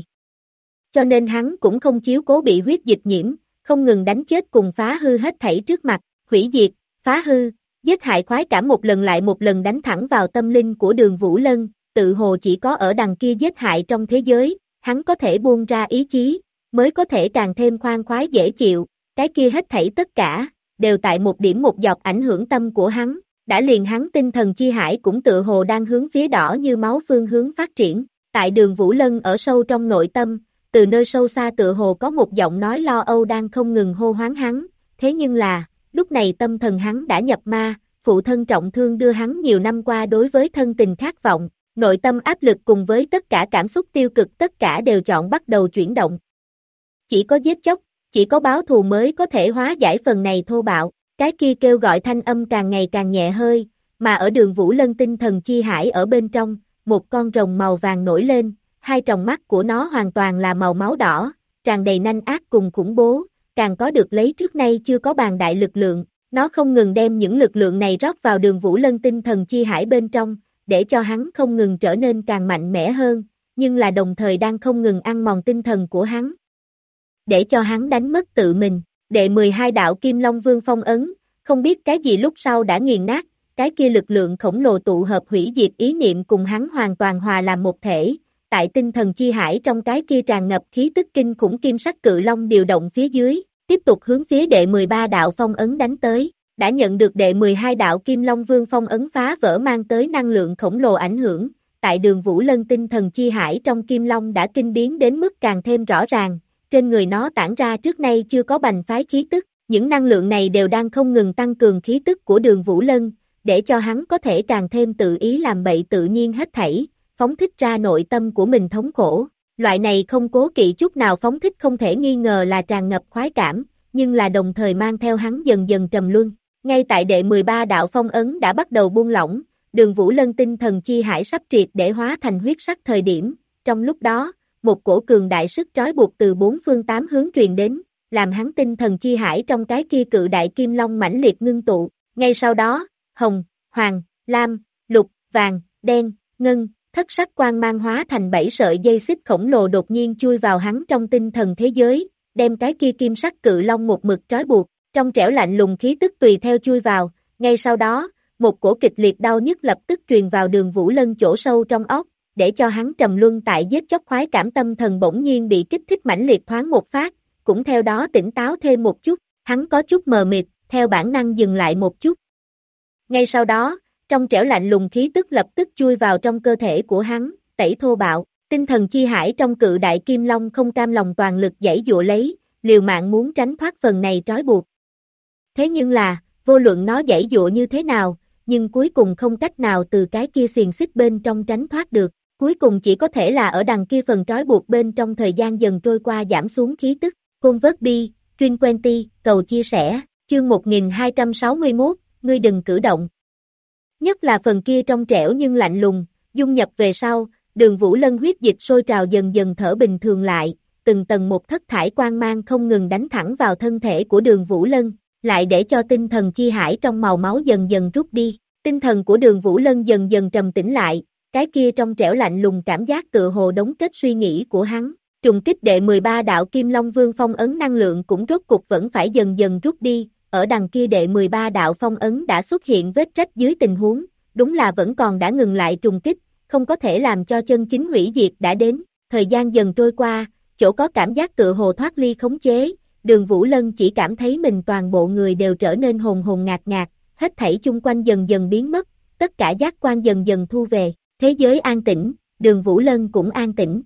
S2: Cho nên hắn cũng không chiếu cố bị huyết dịch nhiễm, không ngừng đánh chết cùng phá hư hết thảy trước mặt, hủy diệt, phá hư, giết hại khoái cảm một lần lại một lần đánh thẳng vào tâm linh của Đường Vũ Lân, tự hồ chỉ có ở đằng kia giết hại trong thế giới, hắn có thể buông ra ý chí, mới có thể càng thêm khoan khoái dễ chịu, cái kia hết thảy tất cả, đều tại một điểm một dọc ảnh hưởng tâm của hắn, đã liền hắn tinh thần chi hải cũng tự hồ đang hướng phía đỏ như máu phương hướng phát triển, tại Đường Vũ Lân ở sâu trong nội tâm, từ nơi sâu xa tự hồ có một giọng nói lo âu đang không ngừng hô hoán hắn, thế nhưng là, lúc này tâm thần hắn đã nhập ma, phụ thân trọng thương đưa hắn nhiều năm qua đối với thân tình khát vọng, nội tâm áp lực cùng với tất cả cảm xúc tiêu cực tất cả đều chọn bắt đầu chuyển động. Chỉ có giết chóc, chỉ có báo thù mới có thể hóa giải phần này thô bạo, cái kia kêu gọi thanh âm càng ngày càng nhẹ hơi, mà ở Đường Vũ Lân tinh thần chi hải ở bên trong, một con rồng màu vàng nổi lên, hai tròng mắt của nó hoàn toàn là màu máu đỏ, tràn đầy nanh ác cùng khủng bố, càng có được lấy trước nay chưa có bàn đại lực lượng, nó không ngừng đem những lực lượng này rót vào Đường Vũ Lân tinh thần chi hải bên trong, để cho hắn không ngừng trở nên càng mạnh mẽ hơn, nhưng là đồng thời đang không ngừng ăn mòn tinh thần của hắn. Để cho hắn đánh mất tự mình, đệ 12 đạo Kim Long Vương phong ấn, không biết cái gì lúc sau đã nghiền nát, cái kia lực lượng khổng lồ tụ hợp hủy diệt ý niệm cùng hắn hoàn toàn hòa làm một thể, tại tinh thần chi hải trong cái kia tràn ngập khí tức kinh khủng kim sắc cự long điều động phía dưới, tiếp tục hướng phía đệ 13 đạo phong ấn đánh tới, đã nhận được đệ 12 đạo Kim Long Vương phong ấn phá vỡ mang tới năng lượng khổng lồ ảnh hưởng, tại Đường Vũ Lân tinh thần chi hải trong Kim Long đã kinh biến đến mức càng thêm rõ ràng, trên người nó tản ra trước nay chưa có bành phái khí tức, những năng lượng này đều đang không ngừng tăng cường khí tức của Đường Vũ Lân, để cho hắn có thể càng thêm tự ý làm bậy tự nhiên hết thảy, phóng thích ra nội tâm của mình thống khổ. Loại này không cố kỵ chút nào phóng thích không thể nghi ngờ là tràn ngập khoái cảm, nhưng là đồng thời mang theo hắn dần dần trầm luân. Ngay tại đệ 13 đạo phong ấn đã bắt đầu buông lỏng, Đường Vũ Lân tinh thần chi hải sắp triệt để hóa thành huyết sắc thời điểm, trong lúc đó, một cổ cường đại sức trói buộc từ bốn phương tám hướng truyền đến, làm hắn tinh thần chi hải trong cái kia cự đại kim long mãnh liệt ngưng tụ, ngay sau đó, hồng, hoàng, lam, lục, vàng, đen, ngân, thất sắc quang mang hóa thành 7 sợi dây xích khổng lồ đột nhiên chui vào hắn trong tinh thần thế giới, đem cái kia kim sắc cự long một mực trói buộc, trong trẻo lạnh lùng khí tức tùy theo chui vào, ngay sau đó, một cổ kịch liệt đau nhức lập tức truyền vào Đường Vũ Lân chỗ sâu trong óc, để cho hắn trầm luân tại giết chóc khoái cảm tâm thần bỗng nhiên bị kích thích mãnh liệt thoáng một phát, cũng theo đó tỉnh táo thêm một chút, hắn có chút mờ mịt, theo bản năng dừng lại một chút. Ngay sau đó, trong trẻo lạnh lùng khí tức lập tức chui vào trong cơ thể của hắn, tẩy thô bạo, tinh thần chi hải trong cự đại kim long không cam lòng toàn lực giãy giụa lấy, liều mạng muốn tránh thoát phần này trói buộc. Thế nhưng là, vô luận nó giãy giụa như thế nào, nhưng cuối cùng không cách nào từ cái kia xiềng xích bên trong tránh thoát được, cuối cùng chỉ có thể là ở đằng kia phần trói buộc bên trong thời gian dần trôi qua giảm xuống khí tức. Convert Truyền Quenty, cầu chia sẻ, chương 1261, ngươi đừng cử động. Nhất là phần kia trong trẻo nhưng lạnh lùng, dung nhập về sau, Đường Vũ Lân huyết dịch sôi trào dần dần thở bình thường lại, từng tầng một thất thải quang mang không ngừng đánh thẳng vào thân thể của Đường Vũ Lân, lại để cho tinh thần chi hải trong màu máu dần dần rút đi. Tinh thần của Đường Vũ Lân dần dần trầm tĩnh lại, cái kia trong trẻo lạnh lùng cảm giác tựa hồ đóng kết suy nghĩ của hắn. Trùng kích đệ 13 đạo Kim Long Vương phong ấn năng lượng cũng rốt cục vẫn phải dần dần rút đi, ở đằng kia đệ 13 đạo phong ấn đã xuất hiện vết rách dưới tình huống, đúng là vẫn còn đã ngừng lại trùng kích, không có thể làm cho chân chính hủy diệt đã đến, thời gian dần trôi qua, chỗ có cảm giác tựa hồ thoát ly khống chế, Đường Vũ Lân chỉ cảm thấy mình toàn bộ người đều trở nên hồn hồn ngạt ngạt, hết thảy chung quanh dần dần biến mất, tất cả giác quan dần dần thu về, thế giới an tĩnh, Đường Vũ Lân cũng an tĩnh.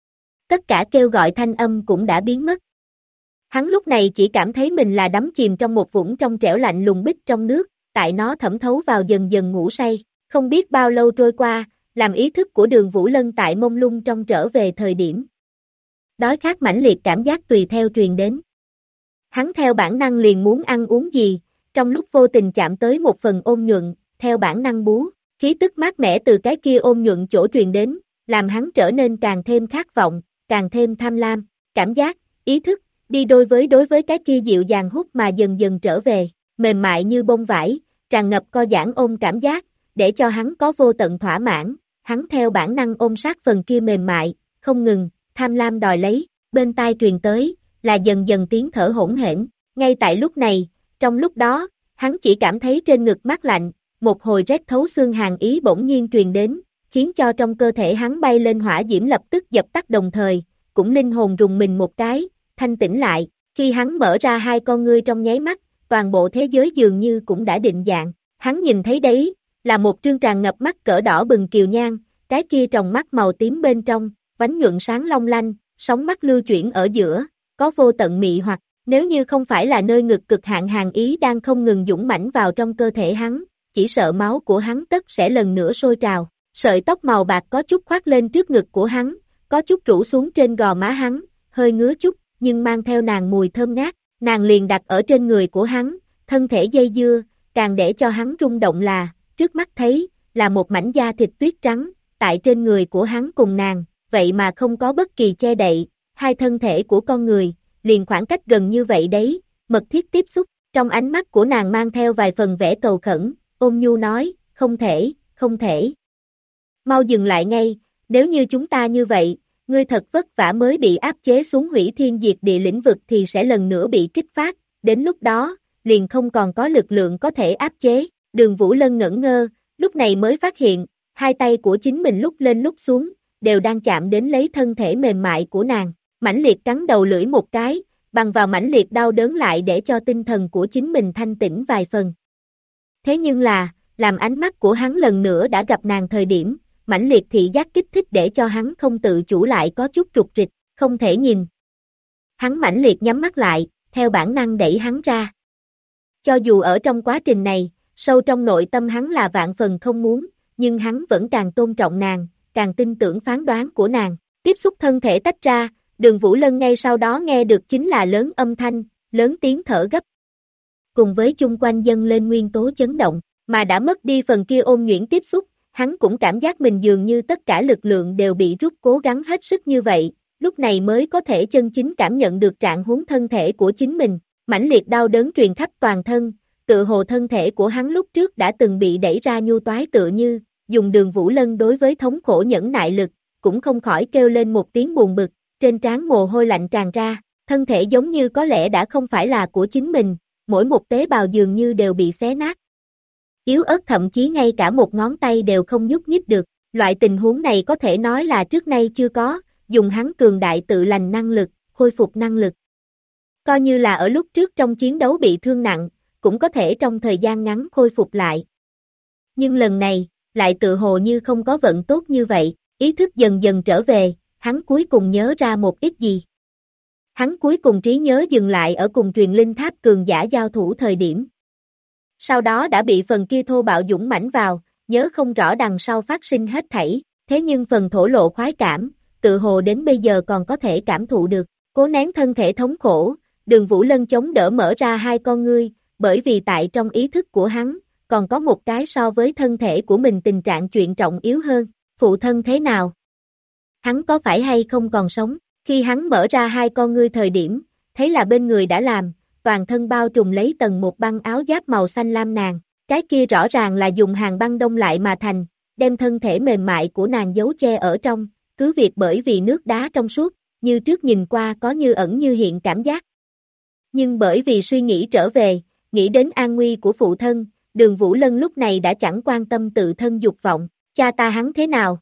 S2: Tất cả kêu gọi thanh âm cũng đã biến mất. Hắn lúc này chỉ cảm thấy mình là đắm chìm trong một vũng trong trẻo lạnh lùng bích trong nước, tại nó thẩm thấu vào dần dần ngủ say, không biết bao lâu trôi qua, làm ý thức của Đường Vũ Lân tại mông lung trong trở về thời điểm. Đói khát mãnh liệt cảm giác tùy theo truyền đến. Hắn theo bản năng liền muốn ăn uống gì, trong lúc vô tình chạm tới một phần ôn nhuận, theo bản năng bú, khí tức mát mẻ từ cái kia ôn nhuận chỗ truyền đến, làm hắn trở nên càng thêm khát vọng, càng thêm tham lam, cảm giác, ý thức, đi đối với cái kia dịu dàng hút mà dần dần trở về, mềm mại như bông vải, tràn ngập co giãn ôm cảm giác, để cho hắn có vô tận thỏa mãn, hắn theo bản năng ôm sát phần kia mềm mại, không ngừng, tham lam đòi lấy, bên tai truyền tới, là dần dần tiếng thở hỗn hển, ngay tại lúc này, trong lúc đó, hắn chỉ cảm thấy trên ngực mát lạnh, một hồi rét thấu xương hàn ý bỗng nhiên truyền đến, khiến cho trong cơ thể hắn bay lên hỏa diễm lập tức dập tắt đồng thời, cũng linh hồn rùng mình một cái, thanh tĩnh lại, khi hắn mở ra hai con ngươi trong nháy mắt, toàn bộ thế giới dường như cũng đã định dạng, hắn nhìn thấy đấy, là một trương tràn ngập mắt cỡ đỏ bừng kiều nhan, cái kia tròng mắt màu tím bên trong, bánh nhuận sáng long lanh, sóng mắt lưu chuyển ở giữa, có vô tận mị hoặc, nếu như không phải là nơi ngực cực hạn hàn ý đang không ngừng dũng mãnh vào trong cơ thể hắn, chỉ sợ máu của hắn tất sẽ lần nữa sôi trào, sợi tóc màu bạc có chút khoác lên trước ngực của hắn, có chút rủ xuống trên gò má hắn, hơi ngứa chút, nhưng mang theo nàng mùi thơm ngát, nàng liền đặt ở trên người của hắn, thân thể dây dưa, càng để cho hắn rung động là, trước mắt thấy, là một mảnh da thịt tuyết trắng, tại trên người của hắn cùng nàng, vậy mà không có bất kỳ che đậy, hai thân thể của con người, liền khoảng cách gần như vậy đấy, mật thiết tiếp xúc, trong ánh mắt của nàng mang theo vài phần vẻ cầu khẩn, ôn nhu nói, không thể, không thể. Mau dừng lại ngay, nếu như chúng ta như vậy, ngươi thật vất vả mới bị áp chế xuống hủy thiên diệt địa lĩnh vực thì sẽ lần nữa bị kích phát, đến lúc đó, liền không còn có lực lượng có thể áp chế, Đường Vũ Lân ngẩn ngơ, lúc này mới phát hiện, hai tay của chính mình lúc lên lúc xuống, đều đang chạm đến lấy thân thể mềm mại của nàng, mãnh liệt cắn đầu lưỡi một cái, bằng vào mãnh liệt đau đớn lại để cho tinh thần của chính mình thanh tĩnh vài phần. Thế nhưng là, làm ánh mắt của hắn lần nữa đã gặp nàng thời điểm, mãnh liệt thị giác kích thích để cho hắn không tự chủ lại có chút trục trịch, không thể nhìn. Hắn mãnh liệt nhắm mắt lại, theo bản năng đẩy hắn ra. Cho dù ở trong quá trình này, sâu trong nội tâm hắn là vạn phần không muốn, nhưng hắn vẫn càng tôn trọng nàng, càng tin tưởng phán đoán của nàng. Tiếp xúc thân thể tách ra, Đường Vũ Lân ngay sau đó nghe được chính là lớn âm thanh, lớn tiếng thở gấp. Cùng với chung quanh dâng lên nguyên tố chấn động, mà đã mất đi phần kia ôn nhuyễn tiếp xúc, hắn cũng cảm giác mình dường như tất cả lực lượng đều bị rút, cố gắng hết sức như vậy, lúc này mới có thể chân chính cảm nhận được trạng huống thân thể của chính mình, mãnh liệt đau đớn truyền khắp toàn thân, tự hồ thân thể của hắn lúc trước đã từng bị đẩy ra nhu toái tựa như, dùng Đường Vũ Lân đối với thống khổ nhẫn nại lực, cũng không khỏi kêu lên một tiếng buồn bực, trên trán mồ hôi lạnh tràn ra, thân thể giống như có lẽ đã không phải là của chính mình, mỗi một tế bào dường như đều bị xé nát. Yếu ớt thậm chí ngay cả một ngón tay đều không nhúc nhích được, loại tình huống này có thể nói là trước nay chưa có, dùng hắn cường đại tự lành năng lực, khôi phục năng lực. Coi như là ở lúc trước trong chiến đấu bị thương nặng, cũng có thể trong thời gian ngắn khôi phục lại. Nhưng lần này, lại tự hồ như không có vận tốt như vậy, ý thức dần dần trở về, hắn cuối cùng nhớ ra một ít gì. Hắn cuối cùng trí nhớ dừng lại ở cùng truyền linh tháp cường giả giao thủ thời điểm. Sau đó đã bị phần kia thô bạo dũng mãnh vào, nhớ không rõ đằng sau phát sinh hết thảy, thế nhưng phần thổ lộ khoái cảm, tự hồ đến bây giờ còn có thể cảm thụ được, cố nén thân thể thống khổ, Đường Vũ Lân chống đỡ mở ra hai con ngươi, bởi vì tại trong ý thức của hắn, còn có một cái so với thân thể của mình tình trạng chuyện trọng yếu hơn, phụ thân thế nào? Hắn có phải hay không còn sống? Khi hắn mở ra hai con ngươi thời điểm, thấy là bên người đã làm, toàn thân bao trùm lấy tầng một băng áo giáp màu xanh lam nàng, cái kia rõ ràng là dùng hàng băng đông lại mà thành, đem thân thể mềm mại của nàng giấu che ở trong, cứ việc bởi vì nước đá trong suốt, như trước nhìn qua có như ẩn như hiện cảm giác. Nhưng bởi vì suy nghĩ trở về, nghĩ đến an nguy của phụ thân, Đường Vũ Lân lúc này đã chẳng quan tâm tự thân dục vọng, cha ta hắn thế nào?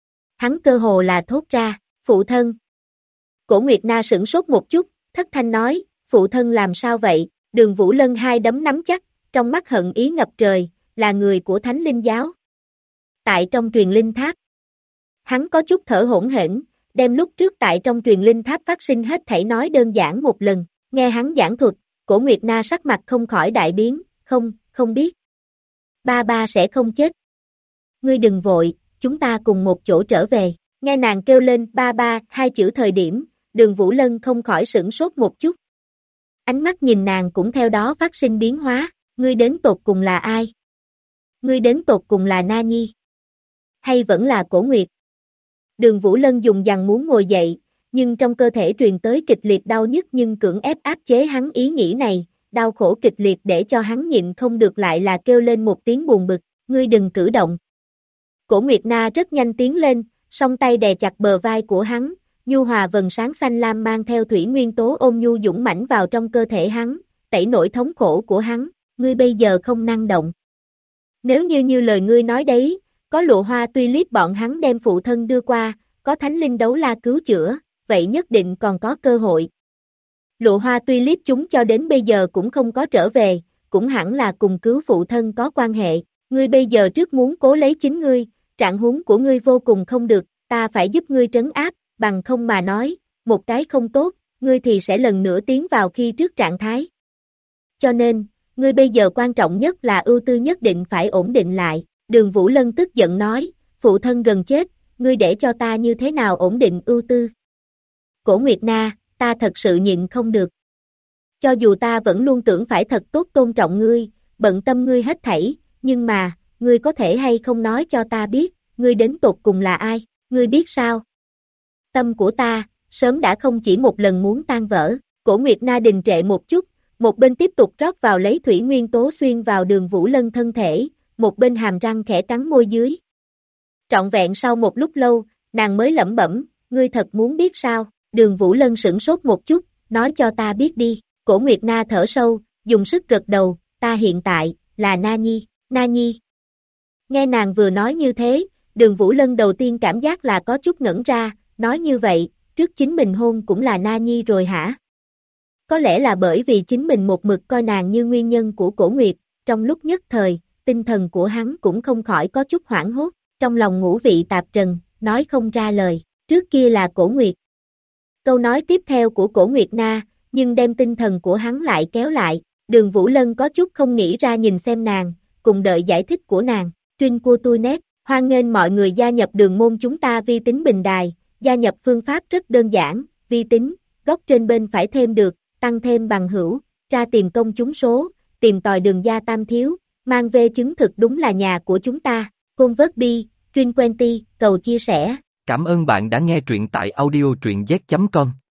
S2: Hắn cơ hồ là thốt ra, phụ thân. Cổ Nguyệt Na sửng sốt một chút, thất thanh nói, phụ thân làm sao vậy? Đường Vũ Lân hai đấm nắm chắc, trong mắt hận ý ngập trời, là người của Thánh Linh Giáo. Tại trong truyền linh tháp, hắn có chút thở hổn hển, đem lúc trước tại trong truyền linh tháp phát sinh hết thảy nói đơn giản một lần, nghe hắn giảng thuật, Cổ Nguyệt Na sắc mặt không khỏi đại biến, không biết. Ba sẽ không chết. Ngươi đừng vội, chúng ta cùng một chỗ trở về, nghe nàng kêu lên ba hai chữ thời điểm, Đường Vũ Lân không khỏi sửng sốt một chút. Ánh mắt nhìn nàng cũng theo đó phát sinh biến hóa, ngươi đến tột cùng là ai? Ngươi đến tột cùng là Na Nhi? Hay vẫn là Cổ Nguyệt? Đường Vũ Lân dùng dằng muốn ngồi dậy, nhưng trong cơ thể truyền tới kịch liệt đau nhức nhưng cưỡng ép áp chế hắn ý nghĩ này, đau khổ kịch liệt để cho hắn nhịn không được lại là kêu lên một tiếng buồn bực, ngươi đừng cử động. Cổ Nguyệt Na rất nhanh tiến lên, song tay đè chặt bờ vai của hắn, nhu hòa vầng sáng xanh lam mang theo thủy nguyên tố ôn nhu dũng mãnh vào trong cơ thể hắn, tẩy nổi thống khổ của hắn, ngươi bây giờ không năng động. Nếu như lời ngươi nói đấy, có lụa hoa tuy liếp bọn hắn đem phụ thân đưa qua, có thánh linh đấu la cứu chữa, vậy nhất định còn có cơ hội. Lụa hoa tuy liếp chúng cho đến bây giờ cũng không có trở về, cũng hẳn là cùng cứu phụ thân có quan hệ, ngươi bây giờ trước muốn cố lấy chính ngươi, trạng huống của ngươi vô cùng không được, ta phải giúp ngươi trấn áp, bằng không mà nói, một cái không tốt, ngươi thì sẽ lần nữa tiến vào khi trước trạng thái. Cho nên, ngươi bây giờ quan trọng nhất là ưu tư nhất định phải ổn định lại, Đường Vũ Lân tức giận nói, phụ thân gần chết, ngươi để cho ta như thế nào ổn định ưu tư? Cổ Nguyệt Na, ta thật sự nhịn không được. Cho dù ta vẫn luôn tưởng phải thật tốt tôn trọng ngươi, bận tâm ngươi hết thảy, nhưng mà, ngươi có thể hay không nói cho ta biết, ngươi đến tột cùng là ai, ngươi biết sao? Tâm của ta, sớm đã không chỉ một lần muốn tan vỡ, Cổ Nguyệt Na đình trệ một chút, một bên tiếp tục rót vào lấy thủy nguyên tố xuyên vào Đường Vũ Lân thân thể, một bên hàm răng khẽ cắn môi dưới. Trọn vẹn sau một lúc lâu, nàng mới lẩm bẩm, ngươi thật muốn biết sao? Đường Vũ Lân sửng sốt một chút, nói cho ta biết đi, Cổ Nguyệt Na thở sâu, dùng sức gật đầu, ta hiện tại, là Na Nhi. Nghe nàng vừa nói như thế, Đường Vũ Lân đầu tiên cảm giác là có chút ngẩn ra, nói như vậy, trước chính mình hôn cũng là Na Nhi rồi hả? Có lẽ là bởi vì chính mình một mực coi nàng như nguyên nhân của Cổ Nguyệt, trong lúc nhất thời, tinh thần của hắn cũng không khỏi có chút hoảng hốt, trong lòng ngũ vị tạp trần, nói không ra lời, trước kia là Cổ Nguyệt. Câu nói tiếp theo của Cổ Nguyệt Na, nhưng đem tinh thần của hắn lại kéo lại, Đường Vũ Lân có chút không nghĩ ra nhìn xem nàng, cùng đợi giải thích của nàng, Trinh của tôi nét, hoan nghênh mọi người gia nhập đường môn chúng ta vi tính bình đài, gia nhập phương pháp rất đơn giản, vi tính, góc trên bên phải thêm được, tăng thêm bằng hữu, ra tìm công chúng số, tìm tòi đường gia tam thiếu, mang về chứng thực đúng là nhà của chúng ta. Convert Trinquenty, cầu chia sẻ.
S1: Cảm ơn bạn đã nghe truyện tại audio truyện z.com.